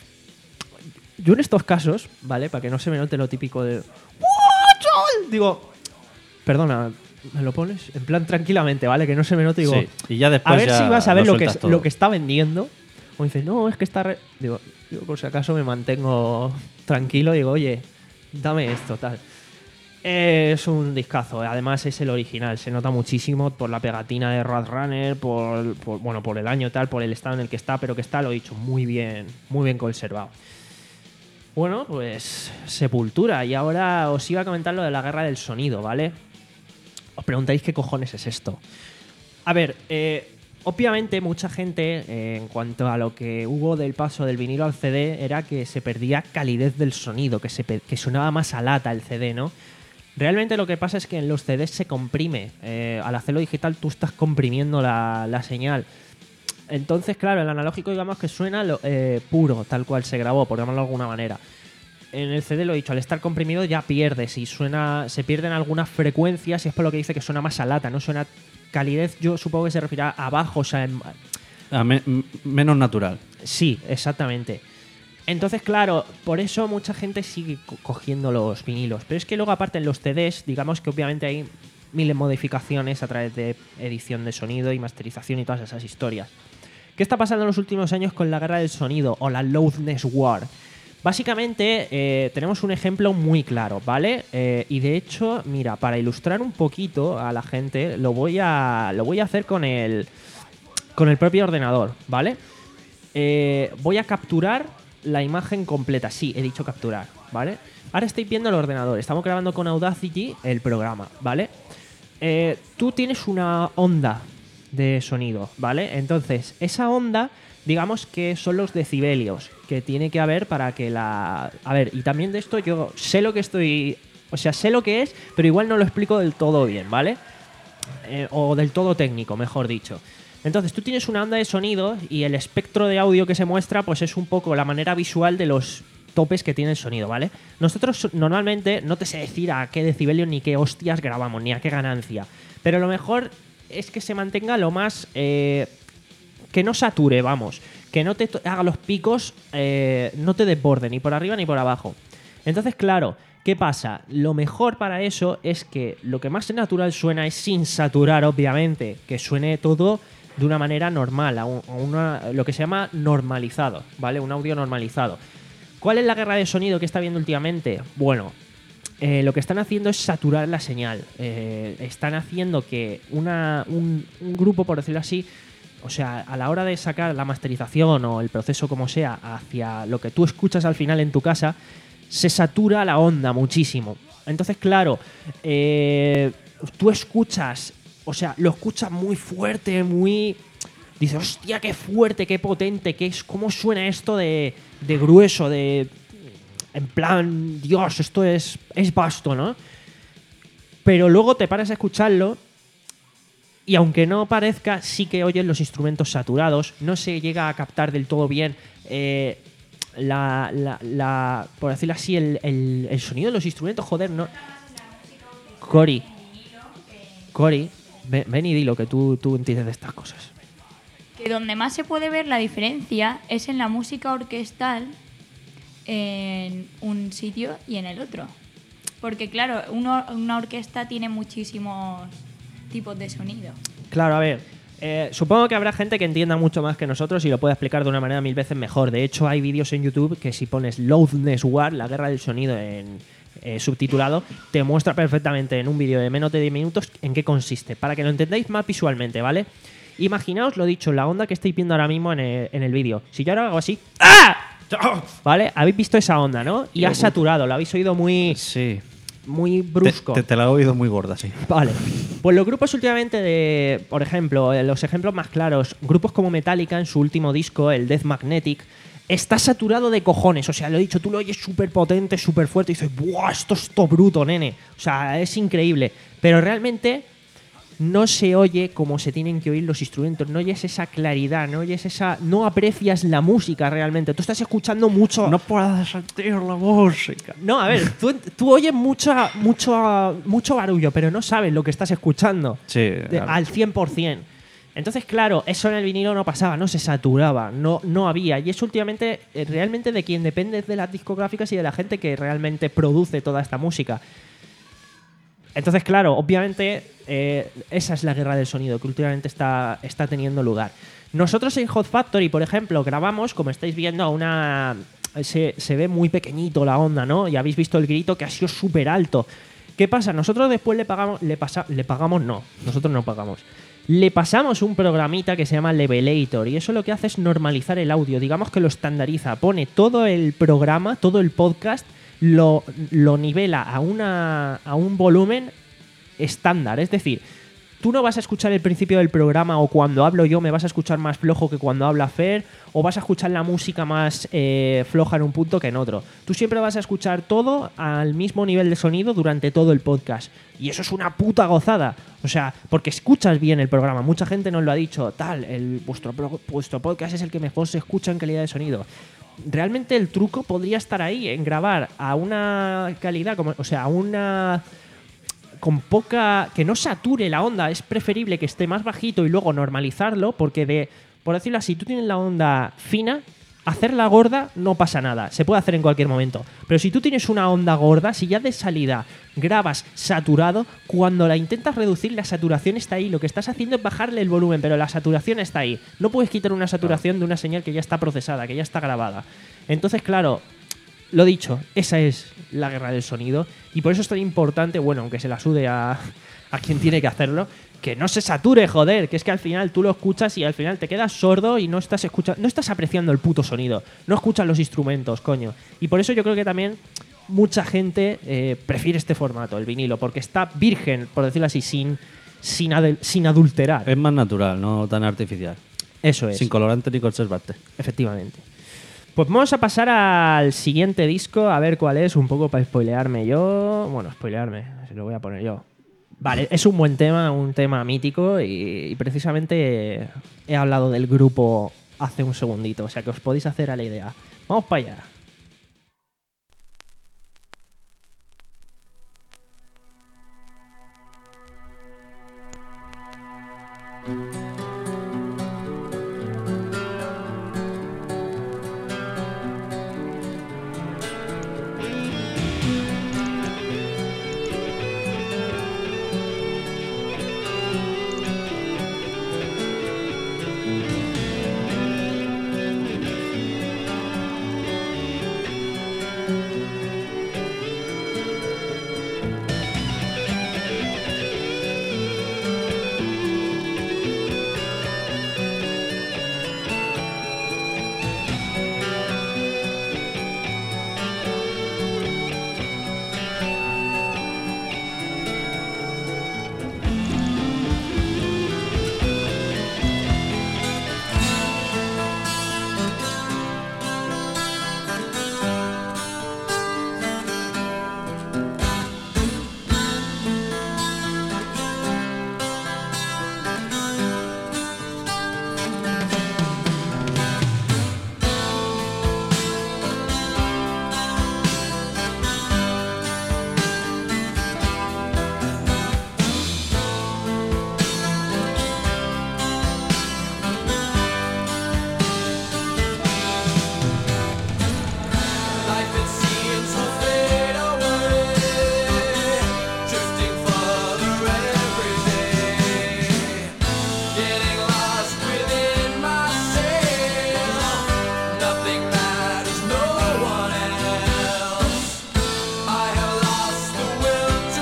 Yo en estos casos, ¿vale? Para que no se me note lo típico de. ¡Oh, chaval! Digo, perdona, ¿me lo pones? En plan, tranquilamente, ¿vale? Que no se me note, digo. Sí, y ya después a ver ya si vas a ver lo lo, que, sueltas es- todo. lo que está vendiendo. O dices, no, es que está. re-". Digo, yo por si acaso me mantengo tranquilo, digo, oye, dame esto, tal. Es un discazo, además es el original, se nota muchísimo por la pegatina de Roadrunner, por, por bueno, por el año tal, por el estado en el que está, pero que está, lo he dicho, muy bien, muy bien conservado. Bueno, pues Sepultura, y ahora os iba a comentar lo de la guerra del sonido, ¿vale? Os preguntáis qué cojones es esto. A ver, eh, obviamente mucha gente, eh, en cuanto a lo que hubo del paso del vinilo al C D, era que se perdía calidez del sonido, que, se pe- que sonaba más a lata el C D, ¿no? Realmente lo que pasa es que en los C Ds se comprime. Eh, al hacerlo digital tú estás comprimiendo la, la señal. Entonces, claro, el analógico digamos que suena lo- eh, puro, tal cual se grabó, por llamarlo de alguna manera. En el C D lo he dicho, al estar comprimido ya pierdes y suena, se pierden algunas frecuencias y es por lo que dice que suena más a lata, no suena calidez, yo supongo que se refiere a bajo, o sea, en- Ah, me- m- menos natural. sí, exactamente. Entonces, claro, por eso mucha gente sigue co- cogiendo los vinilos. Pero es que luego, aparte, en los C Ds, digamos que obviamente hay miles de modificaciones a través de edición de sonido y masterización y todas esas historias. ¿Qué está pasando en los últimos años con la guerra del sonido o la Loudness War? Básicamente, eh, tenemos un ejemplo muy claro, ¿vale? Eh, y de hecho, mira, para ilustrar un poquito a la gente, lo voy a, lo voy a hacer con el, con el propio ordenador, ¿vale? Eh, voy a capturar la imagen completa. Sí, he dicho capturar, ¿vale? Ahora estáis viendo el ordenador. Estamos grabando con Audacity el programa, ¿vale? Eh, tú tienes una onda de sonido, ¿vale? Entonces, esa onda, digamos que son los decibelios que tiene que haber para que la... A ver, y también de esto yo sé lo que estoy... O sea, sé lo que es, pero igual no lo explico del todo bien, ¿vale? Eh, o del todo técnico, mejor dicho. Entonces, tú tienes una onda de sonido y el espectro de audio que se muestra pues es un poco la manera visual de los topes que tiene el sonido, ¿vale? Nosotros normalmente no te sé decir a qué decibelio ni qué hostias grabamos, ni a qué ganancia. Pero lo mejor es que se mantenga lo más... Eh, que no sature, vamos. Que no te to- haga los picos, eh, no te desborde ni por arriba ni por abajo. Entonces, claro, ¿qué pasa? Lo mejor para eso es que lo que más natural suena es sin saturar, obviamente. Que suene todo de una manera normal, a, un- a una, lo que se llama normalizado, ¿vale? Un audio normalizado. ¿Cuál es la guerra de sonido que está viendo últimamente? Bueno, eh, lo que están haciendo es saturar la señal. Eh, están haciendo que una, un, un grupo, por decirlo así, o sea, a la hora de sacar la masterización o el proceso como sea hacia lo que tú escuchas al final en tu casa, se satura la onda muchísimo. Entonces, claro, eh, tú escuchas, o sea, lo escuchas muy fuerte, muy... Dices, hostia, qué fuerte, qué potente, qué es, cómo suena esto de, de grueso, de... En plan, Dios, esto es, es vasto, ¿no? Pero luego te paras a escucharlo y aunque no parezca, sí que oyes los instrumentos saturados, no se llega a captar del todo bien eh, la, la, la, por decirlo así, el, el, el sonido de los instrumentos, joder, no... Cory, Cory, ven, ven y dilo, que tú, tú entiendes de estas cosas. Que donde más se puede ver la diferencia es en la música orquestal en un sitio y en el otro. Porque claro, uno, una orquesta tiene muchísimos tipos de sonido. Claro, a ver, eh, supongo que habrá gente que entienda mucho más que nosotros y lo pueda explicar de una manera mil veces mejor. De hecho, hay vídeos en YouTube que si pones Loudness War, la guerra del sonido en eh, subtitulado, te muestra perfectamente en un vídeo de menos de diez minutos en qué consiste, para que lo entendáis más visualmente, ¿vale? Imaginaos, lo dicho, la onda que estáis viendo ahora mismo en el, en el vídeo. Si yo ahora hago así... ¡Ah! ¿Vale? Habéis visto esa onda, ¿no? Y ha saturado, lo habéis oído muy... Sí. Muy brusco. Te, te, te la he oído muy gorda, sí. Vale. Pues los grupos últimamente de... Por ejemplo, los ejemplos más claros, grupos como Metallica en su último disco, el Death Magnetic, está saturado de cojones. O sea, lo he dicho, tú lo oyes súper potente, súper fuerte y dices, ¡buah! Esto es todo bruto, nene. O sea, es increíble. Pero realmente... no se oye como se tienen que oír los instrumentos, no oyes esa claridad, no oyes esa, no aprecias la música realmente. Tú estás escuchando mucho. No puedes sentir la música. No, a ver, tú, tú oyes mucho, mucho, mucho barullo, pero no sabes lo que estás escuchando sí, de, claro. al cien por cien. Entonces, claro, eso en el vinilo no pasaba, no se saturaba, no, no había. Y es últimamente, eh, realmente de quien depende de las discográficas y de la gente que realmente produce toda esta música. Entonces, claro, obviamente eh, esa es la guerra del sonido que últimamente está, está teniendo lugar. Nosotros en Hot Factory, por ejemplo, grabamos, como estáis viendo, a una... Se, se ve muy pequeñito la onda, ¿no? Y habéis visto el grito que ha sido súper alto. ¿Qué pasa? Nosotros después le pagamos... Le, pasa, le pagamos, no. Nosotros no pagamos. Le pasamos un programita que se llama Levelator y eso lo que hace es normalizar el audio. Digamos que lo estandariza. Pone todo el programa, todo el podcast... Lo, lo nivela a, una, a un volumen estándar. Es decir, tú no vas a escuchar el principio del programa o cuando hablo yo me vas a escuchar más flojo que cuando habla Fer o vas a escuchar la música más eh, floja en un punto que en otro. Tú siempre vas a escuchar todo al mismo nivel de sonido durante todo el podcast. Y eso es una puta gozada. O sea, porque escuchas bien el programa. Mucha gente nos lo ha dicho. Tal, el, vuestro, vuestro podcast es el que mejor se escucha en calidad de sonido. Realmente el truco podría estar ahí, en grabar a una calidad, como, o sea, a una... con poca... que no sature la onda. Es preferible que esté más bajito y luego normalizarlo, porque de, por decirlo así, tú tienes la onda fina, hacerla gorda no pasa nada, se puede hacer en cualquier momento. Pero si tú tienes una onda gorda, si ya de salida grabas saturado, cuando la intentas reducir, la saturación está ahí. Lo que estás haciendo es bajarle el volumen, pero la saturación está ahí. No puedes quitar una saturación de una señal que ya está procesada, que ya está grabada. Entonces, claro, lo dicho, esa es la guerra del sonido. Y por eso es tan importante, bueno, aunque se la sude a, a quien tiene que hacerlo, que no se sature, joder, que es que al final tú lo escuchas y al final te quedas sordo y no estás escuchando, no estás apreciando el puto sonido, no escuchas los instrumentos, coño. Y por eso yo creo que también mucha gente eh, prefiere este formato, el vinilo, porque está virgen, por decirlo así, sin, sin, adel, sin adulterar. Es más natural, no tan artificial. Eso es. Sin colorante ni conservante. Efectivamente. Pues vamos a pasar al siguiente disco, a ver cuál es, un poco para spoilearme yo. Bueno, spoilearme, se lo voy a poner yo. Vale, es un buen tema, un tema mítico y, y precisamente he hablado del grupo hace un segundito, o sea que os podéis hacer a la idea. Vamos para allá. life it seems will fade away, drifting further every day, getting lost within myself. Nothing matters, no one else. I have lost the will to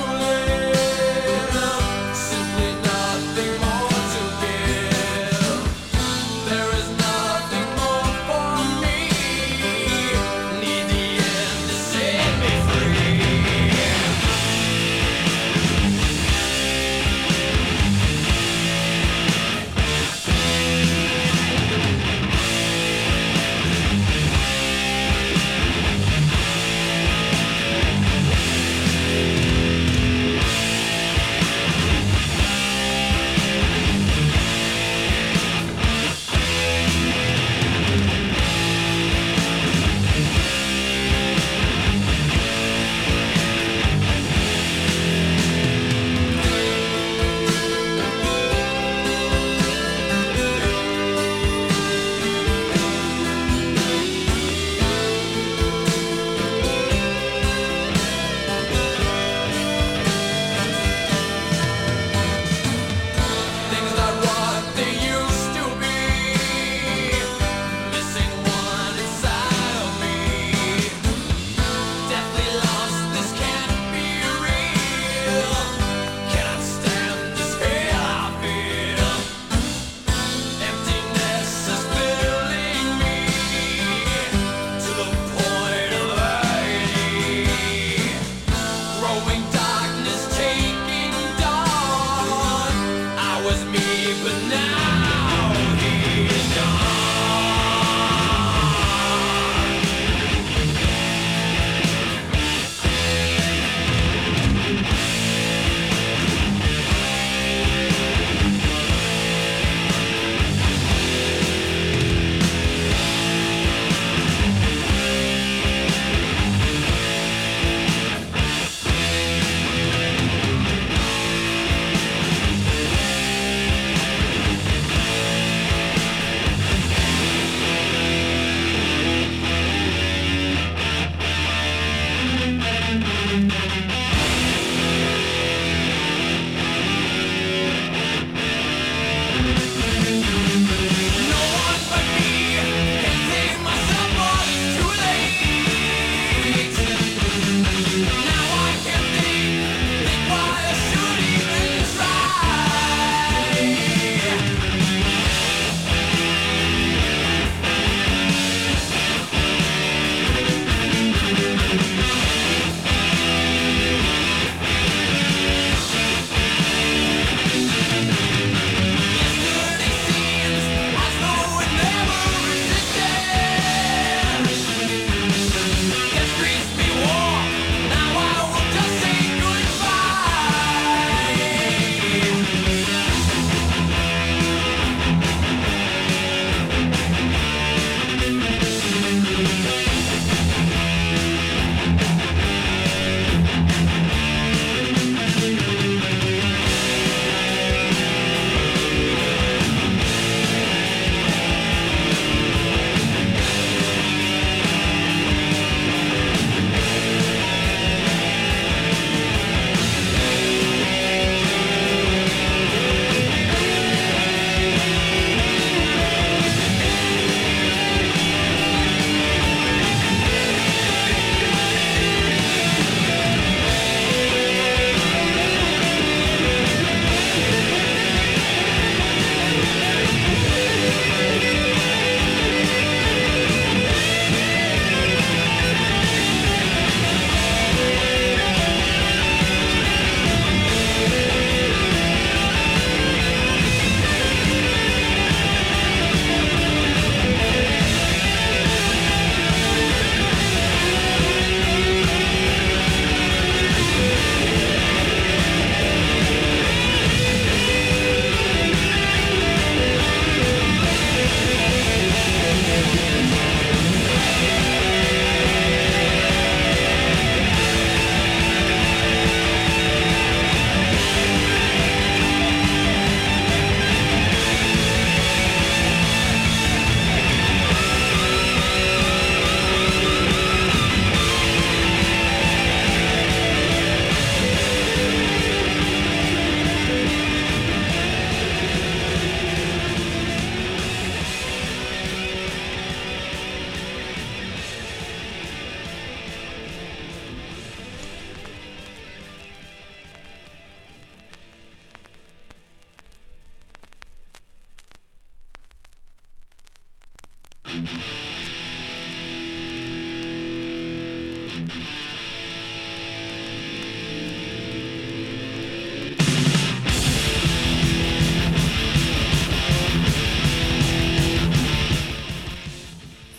live, simply nothing more to give. There is nothing more for me. Need the end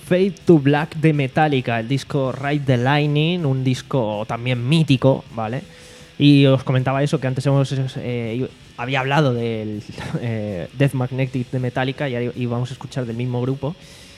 Fade to Black de Metallica, el disco Ride the Lightning, un disco también mítico, ¿vale? Y os comentaba eso, que antes hemos eh, había hablado del eh, Death Magnetic de Metallica y ahora íbamos a escuchar del mismo grupo.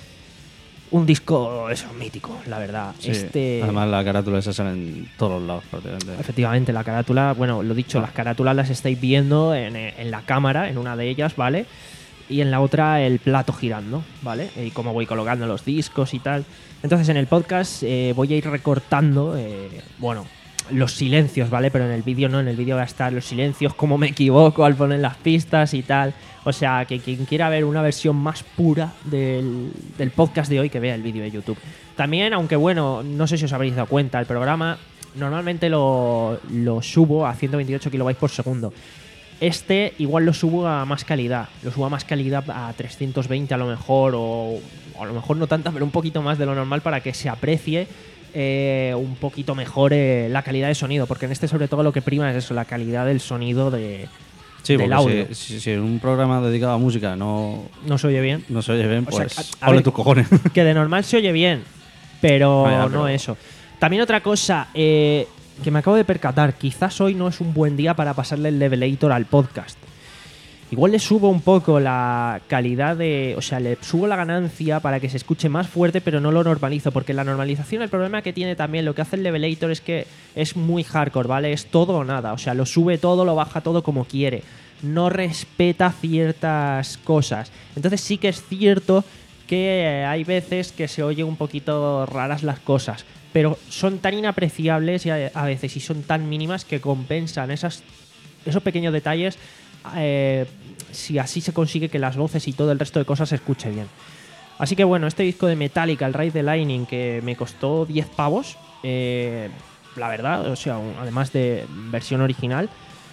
Un disco, eso, mítico, la verdad. Sí, este además la carátula esa sale en todos los lados prácticamente. Efectivamente, la carátula, bueno, lo dicho, Ah. las carátulas las estáis viendo en, en la cámara, en una de ellas, ¿vale? Y en la otra el plato girando, ¿vale? Y cómo voy colocando los discos y tal. Entonces en el podcast eh, voy a ir recortando, eh, bueno, los silencios, ¿vale? Pero en el vídeo no, en el vídeo va a estar los silencios, cómo me equivoco al poner las pistas y tal. O sea, que quien quiera ver una versión más pura del, del podcast de hoy, que vea el vídeo de YouTube. También, aunque bueno, no sé si os habréis dado cuenta, el programa normalmente lo, lo subo a ciento veintiocho kilobytes por segundo. Este igual lo subo a más calidad, lo subo a más calidad a trescientos veinte a lo mejor, o, o a lo mejor no tanta, pero un poquito más de lo normal para que se aprecie eh, un poquito mejor eh, la calidad de sonido, porque en este sobre todo lo que prima es eso, la calidad del sonido de, Sí, del porque audio. si, si, si en un programa dedicado a música no, No se oye bien. no se oye bien, O sea, pues a- a ole ver, tus cojones. Que de normal se oye bien, pero Ah, ya, no pero- eso. También otra cosa eh, que me acabo de percatar, quizás hoy no es un buen día para pasarle el levelator al podcast. Igual le subo un poco la calidad de... O sea, le subo la ganancia para que se escuche más fuerte, pero no lo normalizo, porque la normalización, el problema que tiene también, lo que hace el levelator es que es muy hardcore, ¿vale? Es todo o nada, o sea, lo sube todo, lo baja todo como quiere. No respeta ciertas cosas. Entonces sí que es cierto que eh, hay veces que se oye un poquito raras las cosas, pero son tan inapreciables y a, a veces y son tan mínimas que compensan esas, esos pequeños detalles eh, si así se consigue que las voces y todo el resto de cosas se escuche bien. Así que bueno, este disco de Metallica, el Ride the Lightning, que me costó diez pavos, eh, la verdad, o sea, un- además de versión original.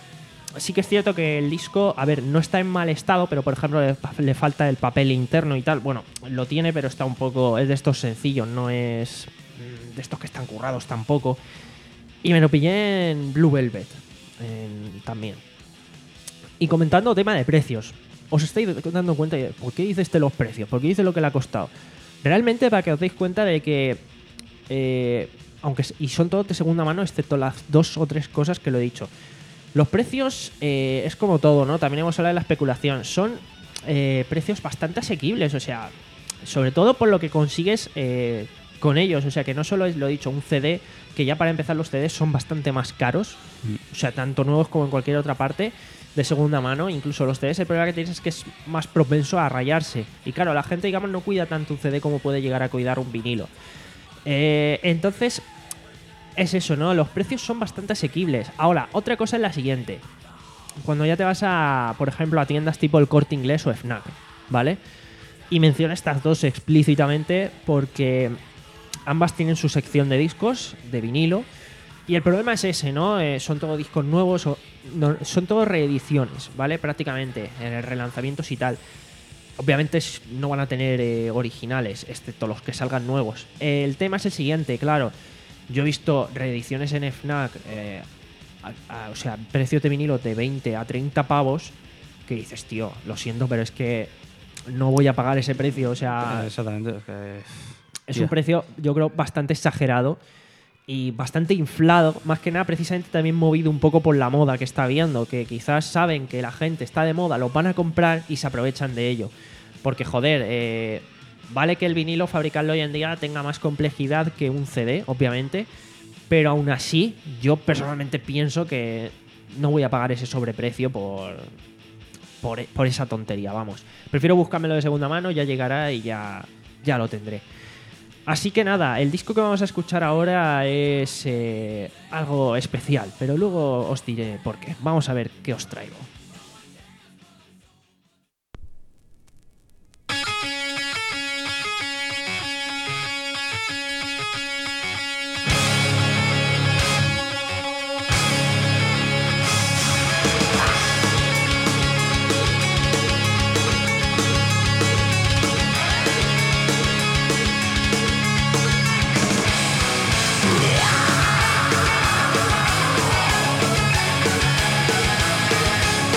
Sí que es cierto que el disco, a ver, no está en mal estado, pero por ejemplo le, le falta el papel interno y tal. Bueno, lo tiene, pero está un poco... Es de estos sencillos, no es mm, de estos que están currados tampoco. Y me lo pillé en Blue Velvet en- también. Y comentando tema de precios. Os estáis dando cuenta de por qué dice este los precios, por qué dice lo que le ha costado. Realmente para que os deis cuenta de que... eh, aunque s- y son todos de segunda mano, excepto las dos o tres cosas que lo he dicho. Los precios eh, es como todo, ¿no? También hemos hablado de la especulación. Son eh, precios bastante asequibles, o sea, sobre todo por lo que consigues eh, con ellos. O sea, que no solo es, lo he dicho, un C D, que ya para empezar los C Ds son bastante más caros, o sea, tanto nuevos como en cualquier otra parte, de segunda mano. Incluso los C Ds, el problema que tienes es que es más propenso a rayarse. Y claro, la gente, digamos, no cuida tanto un C D como puede llegar a cuidar un vinilo. Eh, entonces... Es eso, ¿no? Los precios son bastante asequibles. Ahora, otra cosa es la siguiente. Cuando ya te vas a, por ejemplo, a tiendas tipo El Corte Inglés o Fnac, ¿vale? Y menciono estas dos explícitamente porque ambas tienen su sección de discos, de vinilo. Y el problema es ese, ¿no? Eh, son todos discos nuevos, o, no, son todos reediciones, ¿vale? Prácticamente, en relanzamientos y tal. Obviamente s- no van a tener eh, originales, excepto los que salgan nuevos. El tema es el siguiente, claro. Yo he visto reediciones en Fnac, eh, a- a- o sea, precios de vinilo de veinte a treinta pavos, que dices, tío, lo siento, pero es que no voy a pagar ese precio. O sea, Exactamente. Es, que, es tía. un precio, yo creo, bastante exagerado y bastante inflado, más que nada precisamente también movido un poco por la moda que está habiendo, que quizás saben que la gente está de moda, lo van a comprar y se aprovechan de ello. Porque, joder, eh, vale que el vinilo fabricarlo hoy en día tenga más complejidad que un C D, obviamente, pero aún así yo personalmente pienso que no voy a pagar ese sobreprecio por, por, por esa tontería, vamos. Prefiero buscármelo de segunda mano, ya llegará y ya, ya lo tendré. Así que nada, el disco que vamos a escuchar ahora es eh, algo especial, pero luego os diré por qué. Vamos a ver qué os traigo. Yeah!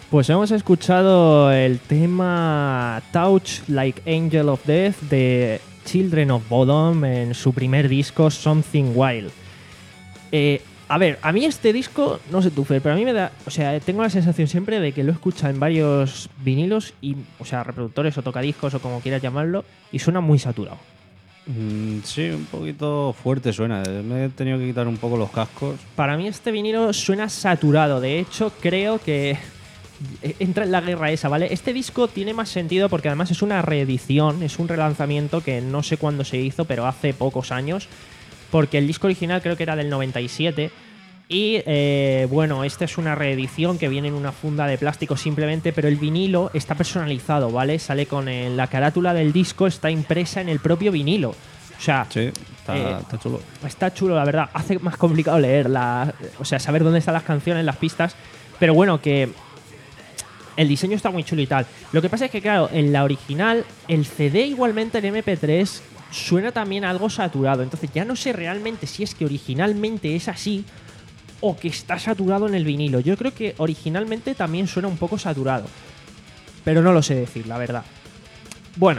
Pues hemos escuchado el tema Touch Like Angel of Death de Children of Bodom en su primer disco Something Wild. Eh, a ver, a mí este disco, no sé tú, Fer, pero a mí me da... O sea, tengo la sensación siempre de que lo escucha en varios vinilos, y, o sea, reproductores o tocadiscos o como quieras llamarlo, y suena muy saturado. Mm, sí, un poquito fuerte suena. Me he tenido que quitar un poco los cascos. Para mí este vinilo suena saturado. De hecho, creo que entra en la guerra esa, ¿vale? Este disco tiene más sentido porque además es una reedición, es un relanzamiento que no sé cuándo se hizo, pero hace pocos años. Porque el disco original creo que era del noventa y siete. Y eh, bueno, esta es una reedición que viene en una funda de plástico simplemente, pero el vinilo está personalizado, ¿vale? Sale con el- la carátula del disco, está impresa en el propio vinilo. O sea, Sí, está, eh, está chulo. está chulo, la verdad. Hace más complicado leer, la, o sea, saber dónde están las canciones, las pistas. Pero bueno, que el diseño está muy chulo y tal. Lo que pasa es que, claro, en la original, el C D igualmente en eme pe tres suena también algo saturado. Entonces ya no sé realmente si es que originalmente es así o que está saturado en el vinilo. Yo creo que originalmente también suena un poco saturado, pero no lo sé decir, la verdad. Bueno,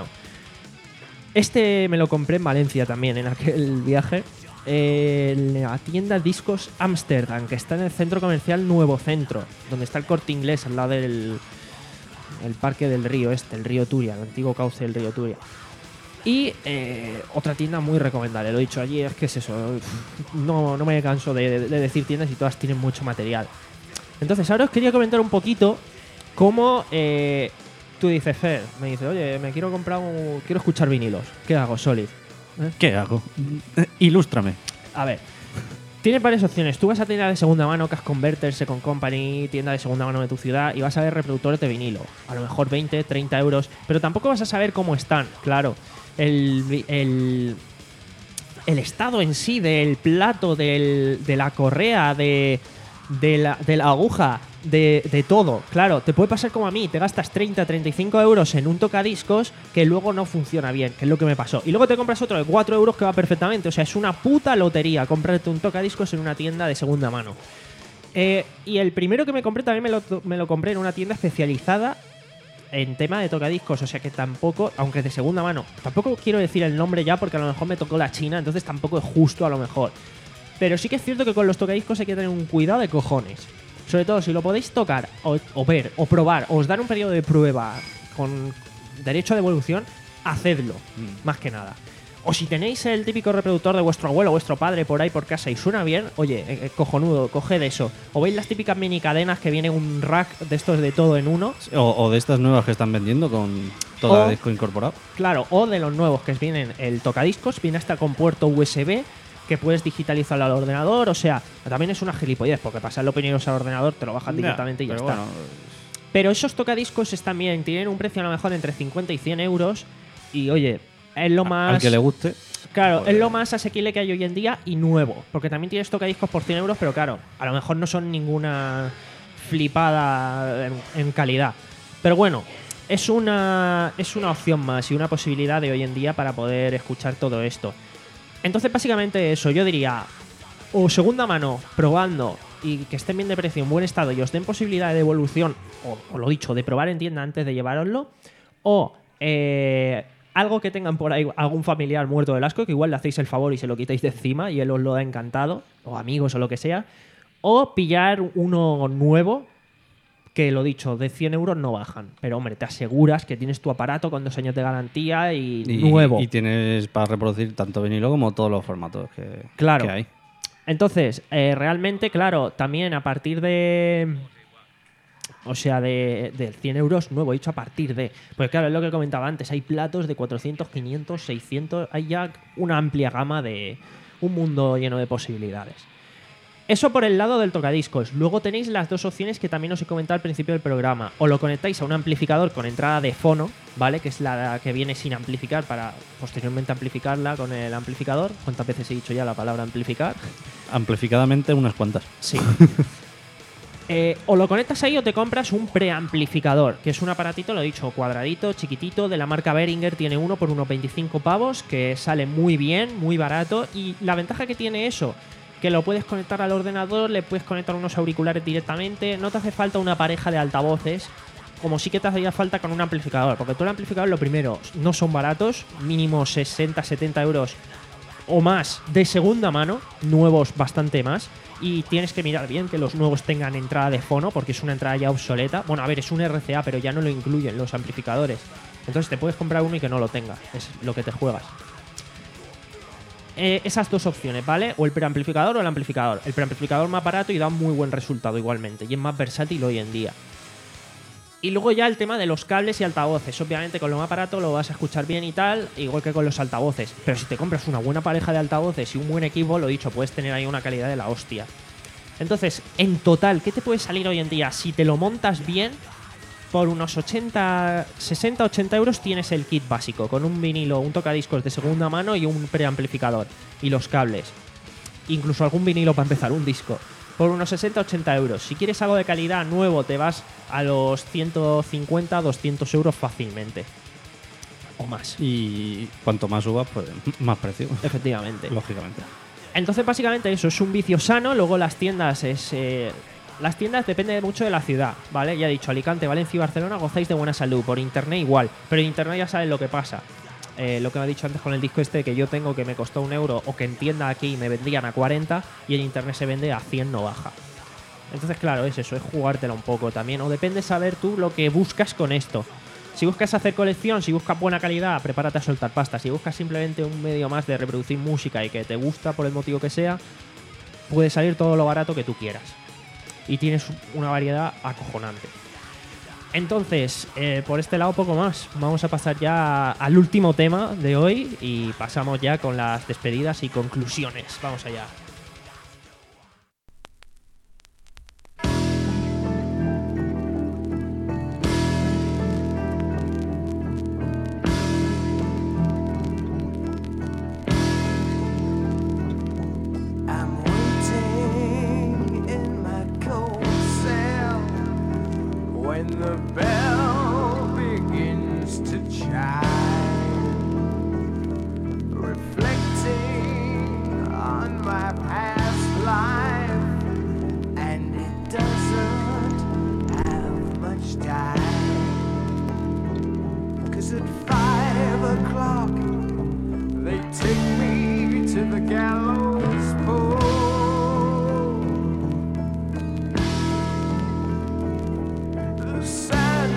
este me lo compré en Valencia también, en aquel viaje, en la tienda Discos Amsterdam, que está en el centro comercial Nuevo Centro, donde está el Corte Inglés, al lado del el parque del río este, el río Turia, el antiguo cauce del río Turia. Y eh, otra tienda muy recomendable, lo he dicho allí, es que es eso, no, no me canso de, de- de decir tiendas y todas tienen mucho material. Entonces ahora os quería comentar un poquito cómo eh, tú dices, Fer, me dice, oye, me quiero comprar un... quiero escuchar vinilos, ¿qué hago, Solid? ¿Eh? ¿Qué hago? Ilústrame. A ver, tienes varias opciones. Tú vas a tienda de segunda mano, Cash Converter, Second Company, tienda de segunda mano de tu ciudad, y vas a ver reproductores de vinilo. A lo mejor veinte, treinta euros, pero tampoco vas a saber cómo están, claro. El, vi- el, el estado en sí del plato, del, de la correa, de, de, la, de la aguja, de, de todo. Claro, te puede pasar como a mí, te gastas treinta, treinta y cinco euros en un tocadiscos que luego no funciona bien, que es lo que me pasó. Y luego te compras otro de cuatro euros que va perfectamente. O sea, es una puta lotería comprarte un tocadiscos en una tienda de segunda mano. Eh, y el primero que me compré también me lo, me lo compré en una tienda especializada en tema de tocadiscos, o sea que tampoco, aunque es de segunda mano, tampoco quiero decir el nombre ya porque a lo mejor me tocó la China, entonces tampoco es justo a lo mejor. Pero sí que es cierto que con los tocadiscos hay que tener un cuidado de cojones. Sobre todo si lo podéis tocar o, o ver o probar o os dan un periodo de prueba con derecho a devolución, hacedlo, más que nada. O si tenéis el típico reproductor de vuestro abuelo o vuestro padre por ahí por casa y suena bien, oye, eh, eh, cojonudo, coged eso. O veis las típicas mini cadenas que viene un rack de estos de todo en uno. O, o de estas nuevas que están vendiendo con todo O- el disco incorporado. Claro, o de los nuevos que vienen el tocadiscos, viene hasta con puerto U S B que puedes digitalizarlo al ordenador. O sea, también es una gilipollez porque pasarlo poniéndose al ordenador te lo bajas Ya, directamente y ya pero está. bueno, Pero esos tocadiscos están bien, tienen un precio a lo mejor entre cincuenta y cien euros. Y oye, es lo más. al que le guste. Claro, pues- es lo más asequible que hay hoy en día y nuevo. Porque también tienes tocadiscos por cien euros, pero claro, a lo mejor no son ninguna flipada en, en calidad. Pero bueno, es una, es una opción más y una posibilidad de hoy en día para poder escuchar todo esto. Entonces, básicamente eso, yo diría, o segunda mano, probando y que estén bien de precio, en buen estado y os den posibilidad de devolución, o, o lo dicho, de probar en tienda antes de llevároslo, o eh, algo que tengan por ahí algún familiar muerto del asco, que igual le hacéis el favor y se lo quitáis de encima y él os lo da encantado, o amigos o lo que sea, o pillar uno nuevo, que lo dicho, de cien euros no bajan, pero hombre, te aseguras que tienes tu aparato con dos años de garantía y, Y, nuevo. y tienes para reproducir tanto vinilo como todos los formatos que, Claro. que hay. Entonces, eh, realmente, claro, también a partir de... O sea, de, de cien euros nuevo, he dicho a partir de... Pues claro, es lo que comentaba antes, hay platos de cuatrocientos, quinientos, seiscientos, hay ya una amplia gama de un mundo lleno de posibilidades. Eso por el lado del tocadiscos. Luego tenéis las dos opciones que también os he comentado al principio del programa. O lo conectáis a un amplificador con entrada de fono, ¿vale? Que es la que viene sin amplificar para posteriormente amplificarla con el amplificador. ¿Cuántas veces he dicho ya la palabra amplificar? Amplificadamente unas cuantas. Sí. Eh, o lo conectas ahí o te compras un preamplificador, que es un aparatito, lo he dicho, cuadradito, chiquitito, de la marca Behringer. Tiene uno por unos veinticinco pavos, que sale muy bien, muy barato. Y la ventaja que tiene eso, que lo puedes conectar al ordenador, le puedes conectar unos auriculares directamente, no te hace falta una pareja de altavoces, como sí que te haría falta con un amplificador, porque tú el amplificador, lo primero, no son baratos, mínimo sesenta, setenta euros o más de segunda mano, nuevos bastante más, y tienes que mirar bien que los nuevos tengan entrada de fono, porque es una entrada ya obsoleta. Bueno, a ver, es un R C A, pero ya no lo incluyen los amplificadores. Entonces te puedes comprar uno y que no lo tenga, es lo que te juegas. Eh, esas dos opciones, ¿vale? O el preamplificador o el amplificador. El preamplificador más barato y da muy buen resultado igualmente, y es más versátil hoy en día. Y luego ya el tema de los cables y altavoces. Obviamente con lo más barato lo vas a escuchar bien y tal, igual que con los altavoces. Pero si te compras una buena pareja de altavoces y un buen equipo, lo dicho, puedes tener ahí una calidad de la hostia. Entonces, en total, ¿qué te puede salir hoy en día? Si te lo montas bien, por unos ochenta, sesenta, ochenta euros tienes el kit básico, con un vinilo, un tocadiscos de segunda mano y un preamplificador. Y los cables. Incluso algún vinilo para empezar, un disco. Por unos sesenta, ochenta euros. Si quieres algo de calidad nuevo, te vas a los ciento cincuenta, doscientos euros fácilmente. O más. Y cuanto más subas, pues más precio. Efectivamente. Lógicamente. Entonces, básicamente eso, es un vicio sano. Luego las tiendas es... Eh, las tiendas depende mucho de la ciudad, ¿vale? Ya he dicho, Alicante, Valencia y Barcelona gozáis de buena salud. Por internet igual. Pero en internet ya sabes lo que pasa. Eh, lo que me ha dicho antes con el disco este que yo tengo, que me costó un euro, o que en tienda aquí me vendían a cuarenta y en internet se vende a cien, no baja. Entonces, claro, es eso, es jugártela un poco también. O depende saber tú lo que buscas con esto. Si buscas hacer colección, si buscas buena calidad, prepárate a soltar pasta. Si buscas simplemente un medio más de reproducir música y que te gusta por el motivo que sea, puede salir todo lo barato que tú quieras. Y tienes una variedad acojonante. Entonces, eh, por este lado poco más. Vamos a pasar ya al último tema de hoy y pasamos ya con las despedidas y conclusiones. Vamos allá. I'm waiting in my cold cell when the bell begins to chime, reflecting on my past life, and it doesn't have much time. 'Cause at five o'clock they take me to the gallows pole. The sun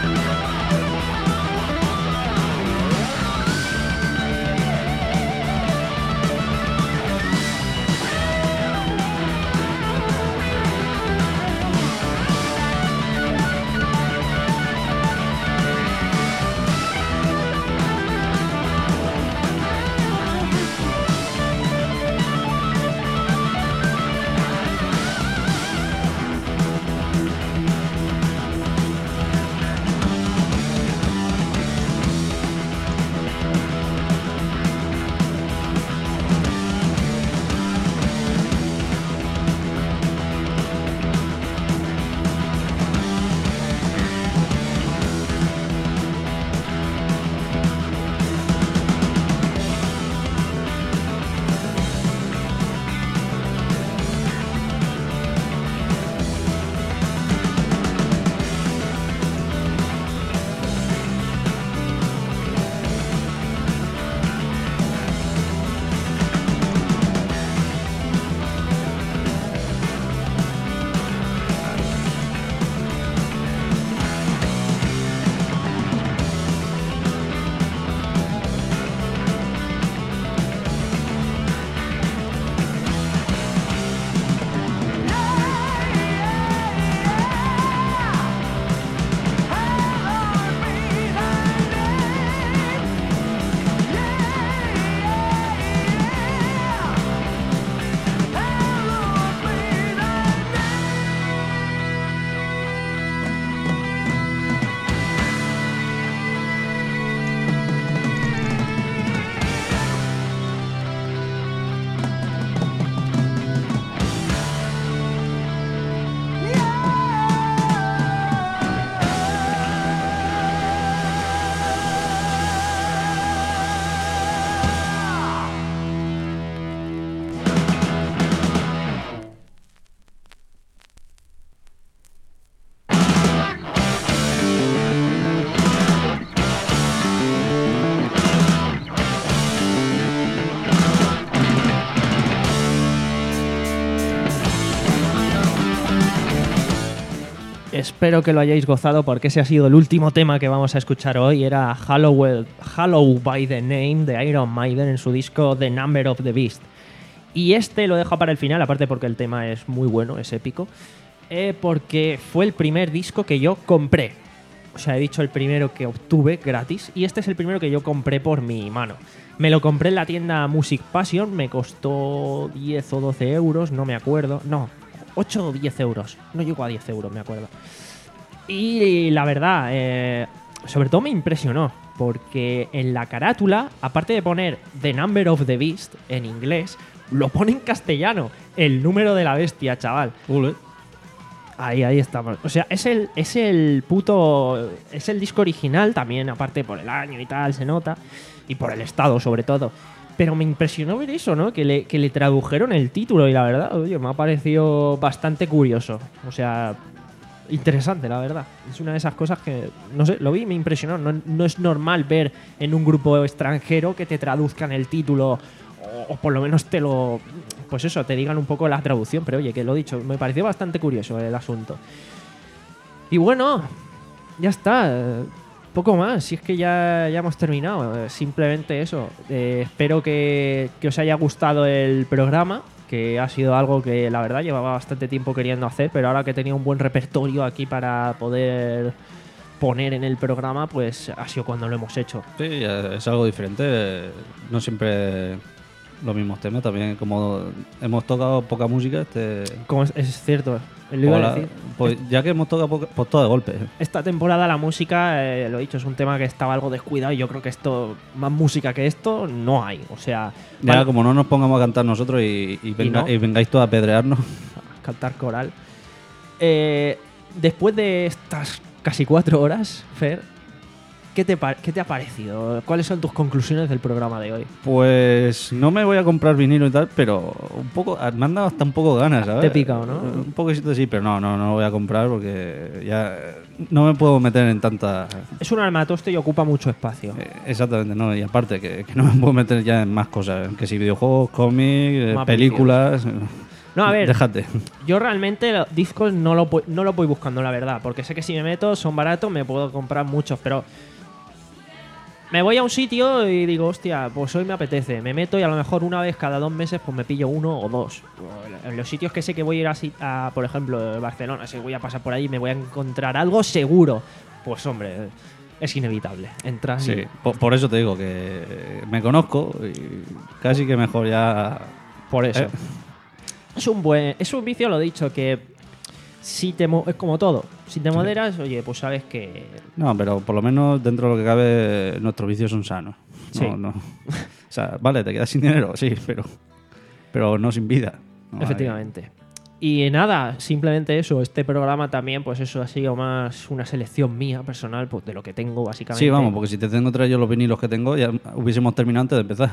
Espero que lo hayáis gozado porque ese ha sido el último tema que vamos a escuchar hoy. Era Hollow, Hollow by the Name de Iron Maiden en su disco The Number of the Beast. Y este lo dejo para el final, aparte porque el tema es muy bueno, es épico, eh, porque fue el primer disco que yo compré. O sea, he dicho el primero que obtuve gratis y este es el primero que yo compré por mi mano. Me lo compré en la tienda Music Passion, me costó diez o doce euros, no me acuerdo. No, ocho o diez euros, no llegó a diez euros, me acuerdo. Y la verdad, eh, sobre todo me impresionó, porque en la carátula, aparte de poner The Number of the Beast en inglés, lo pone en castellano, el número de la bestia, chaval. Ule. Ahí, ahí estamos. O sea, es el, es el puto... Es el disco original también, aparte por el año y tal, se nota. Y por el estado, sobre todo. Pero me impresionó ver eso, ¿no? Que le, que le tradujeron el título y la verdad, oye, me ha parecido bastante curioso. O sea, interesante, la verdad. Es una de esas cosas que, no sé, lo vi y me impresionó. No, no es normal ver en un grupo extranjero que te traduzcan el título o, o por lo menos te lo... Pues eso, te digan un poco la traducción. Pero oye, que lo he dicho, me pareció bastante curioso el asunto. Y bueno, ya está. Poco más, si es que ya, ya hemos terminado. Simplemente eso. Eh, espero que, que os haya gustado el programa, que ha sido algo que la verdad llevaba bastante tiempo queriendo hacer, pero ahora que tenía un buen repertorio aquí para poder poner en el programa, pues ha sido cuando lo hemos hecho. Sí, es algo diferente. No siempre los mismos temas. También como hemos tocado poca música, este... Como es, es cierto. Lo iba Hola, a decir. pues ya que hemos tocado poca, pues todo de golpe. Esta temporada la música, eh, lo he dicho, es un tema que estaba algo descuidado y yo creo que esto, más música que esto, no hay. O sea, Ya vale, como no nos pongamos a cantar nosotros y, y, venga- no. y vengáis todos a apedrearnos. cantar coral. Eh, después de estas casi cuatro horas, Fer, ¿qué te, pa- ¿qué te ha parecido? ¿Cuáles son tus conclusiones del programa de hoy? Pues no me voy a comprar vinilo y tal, pero un poco me han dado hasta un poco ganas, ¿sabes? Te he picado, ¿no? Un poquito sí, pero no, no, no lo voy a comprar porque ya no me puedo meter en tanta... Es un armatoste y ocupa mucho espacio. Eh, Exactamente, no, y aparte que, que no me puedo meter ya en más cosas, que si videojuegos, cómics, eh, Más películas... No, a ver, Déjate. yo realmente los discos no lo, pu- no lo voy buscando, la verdad, porque sé que si me meto son baratos, me puedo comprar muchos, pero me voy a un sitio y digo, hostia, pues hoy me apetece, me meto y a lo mejor una vez cada dos meses pues me pillo uno o dos. En los sitios que sé que voy a ir a, si- a, por ejemplo, Barcelona, si voy a pasar por ahí y me voy a encontrar algo seguro, pues hombre, es inevitable. Entras Sí, y... por, por eso te digo que me conozco y casi que mejor ya... Por eso. Eh, Es un buen, es un vicio, lo dicho, que si te mo- es como todo, si te moderas, oye, pues sabes que No, pero por lo menos dentro de lo que cabe nuestros vicios son sanos. No, Sí. no. O sea, vale, te quedas sin dinero, sí, pero, pero no sin vida. No, efectivamente. Y nada, simplemente eso, este programa también, pues eso ha sido más una selección mía personal, pues de lo que tengo básicamente. Sí, vamos, porque si te tengo traer yo los vinilos que tengo, ya hubiésemos terminado antes de empezar.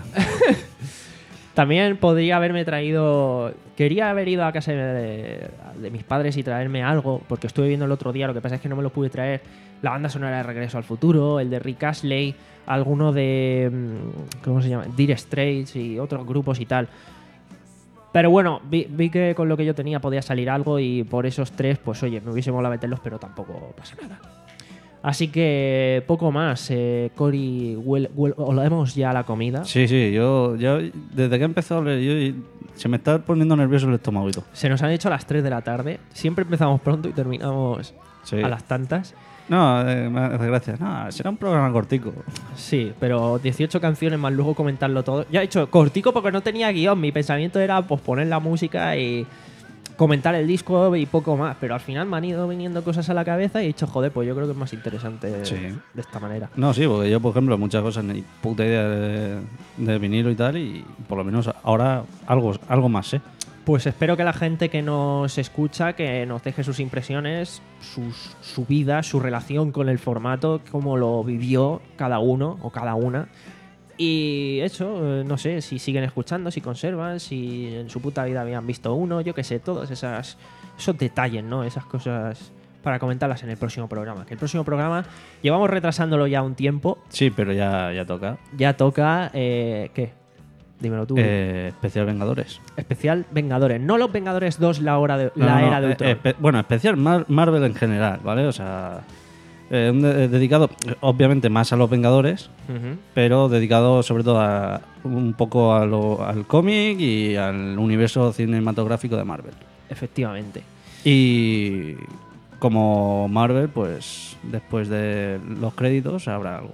También podría haberme traído. Quería haber ido a casa de, de mis padres y traerme algo, porque estuve viendo el otro día, lo que pasa es que no me lo pude traer. La banda sonora de Regreso al Futuro, el de Rick Astley, alguno de. mm, ¿Cómo se llama? Dire Straits y otros grupos y tal. Pero bueno, vi, vi que con lo que yo tenía podía salir algo y por esos tres, pues oye, me hubiese molado meterlos, pero tampoco pasa nada. Así que poco más. Eh, Cory, huel- huel- olemos ya la comida. Sí, sí, yo, yo desde que he empezado a leer, yo, se me está poniendo nervioso el estómago. Se nos han hecho a las tres de la tarde. Siempre empezamos pronto y terminamos Sí. a las tantas. No, eh, me hace gracia. No, será un programa cortico. Sí, pero dieciocho canciones más luego comentarlo todo. Ya he hecho cortico porque no tenía guión. Mi pensamiento era pues poner la música y comentar el disco y poco más. Pero al final me han ido viniendo cosas a la cabeza y he dicho, joder, pues yo creo que es más interesante Sí. de esta manera. No, sí, porque yo, por ejemplo, muchas cosas ni puta idea de, de vinilo y tal, y por lo menos ahora algo, algo más, ¿eh? Pues espero que la gente que nos escucha, que nos deje sus impresiones, sus, su vida, su relación con el formato, cómo lo vivió cada uno o cada una. Y eso, eh, no sé, si siguen escuchando, si conservan, si en su puta vida habían visto uno, yo qué sé, todos esas, esos detalles, ¿no? Esas cosas para comentarlas en el próximo programa. Que el próximo programa llevamos retrasándolo ya un tiempo. Sí, pero ya, ya toca. Ya toca, eh, ¿qué? Dímelo tú. Eh, especial Vengadores. Especial Vengadores. No los Vengadores dos, la, hora de, No, la no, era no, de eh, Ultron. espe- bueno, especial Mar- Marvel en general, ¿vale? O sea, eh, un de- dedicado, eh, obviamente, más a los Vengadores, Ujú. pero dedicado sobre todo a, un poco a lo- al cómic y al universo cinematográfico de Marvel. Efectivamente. Y como Marvel, pues después de los créditos habrá algo.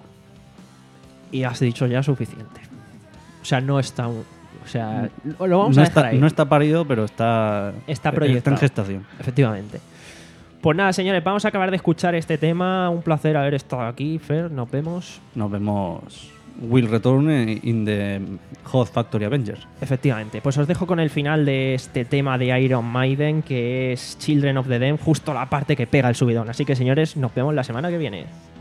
Y has dicho ya suficiente. O sea, no está... un- O sea, lo vamos no, a dejar está, ahí. no está parido, pero está, Está está proyectado. en gestación. Efectivamente. Pues nada, señores, vamos a acabar de escuchar este tema. Un placer haber estado aquí, Fer. Nos vemos. Nos vemos. Will return in the Hot Factory Avengers. Efectivamente. Pues os dejo con el final de este tema de Iron Maiden, que es Children of the Dam, justo la parte que pega el subidón. Así que, señores, nos vemos la semana que viene.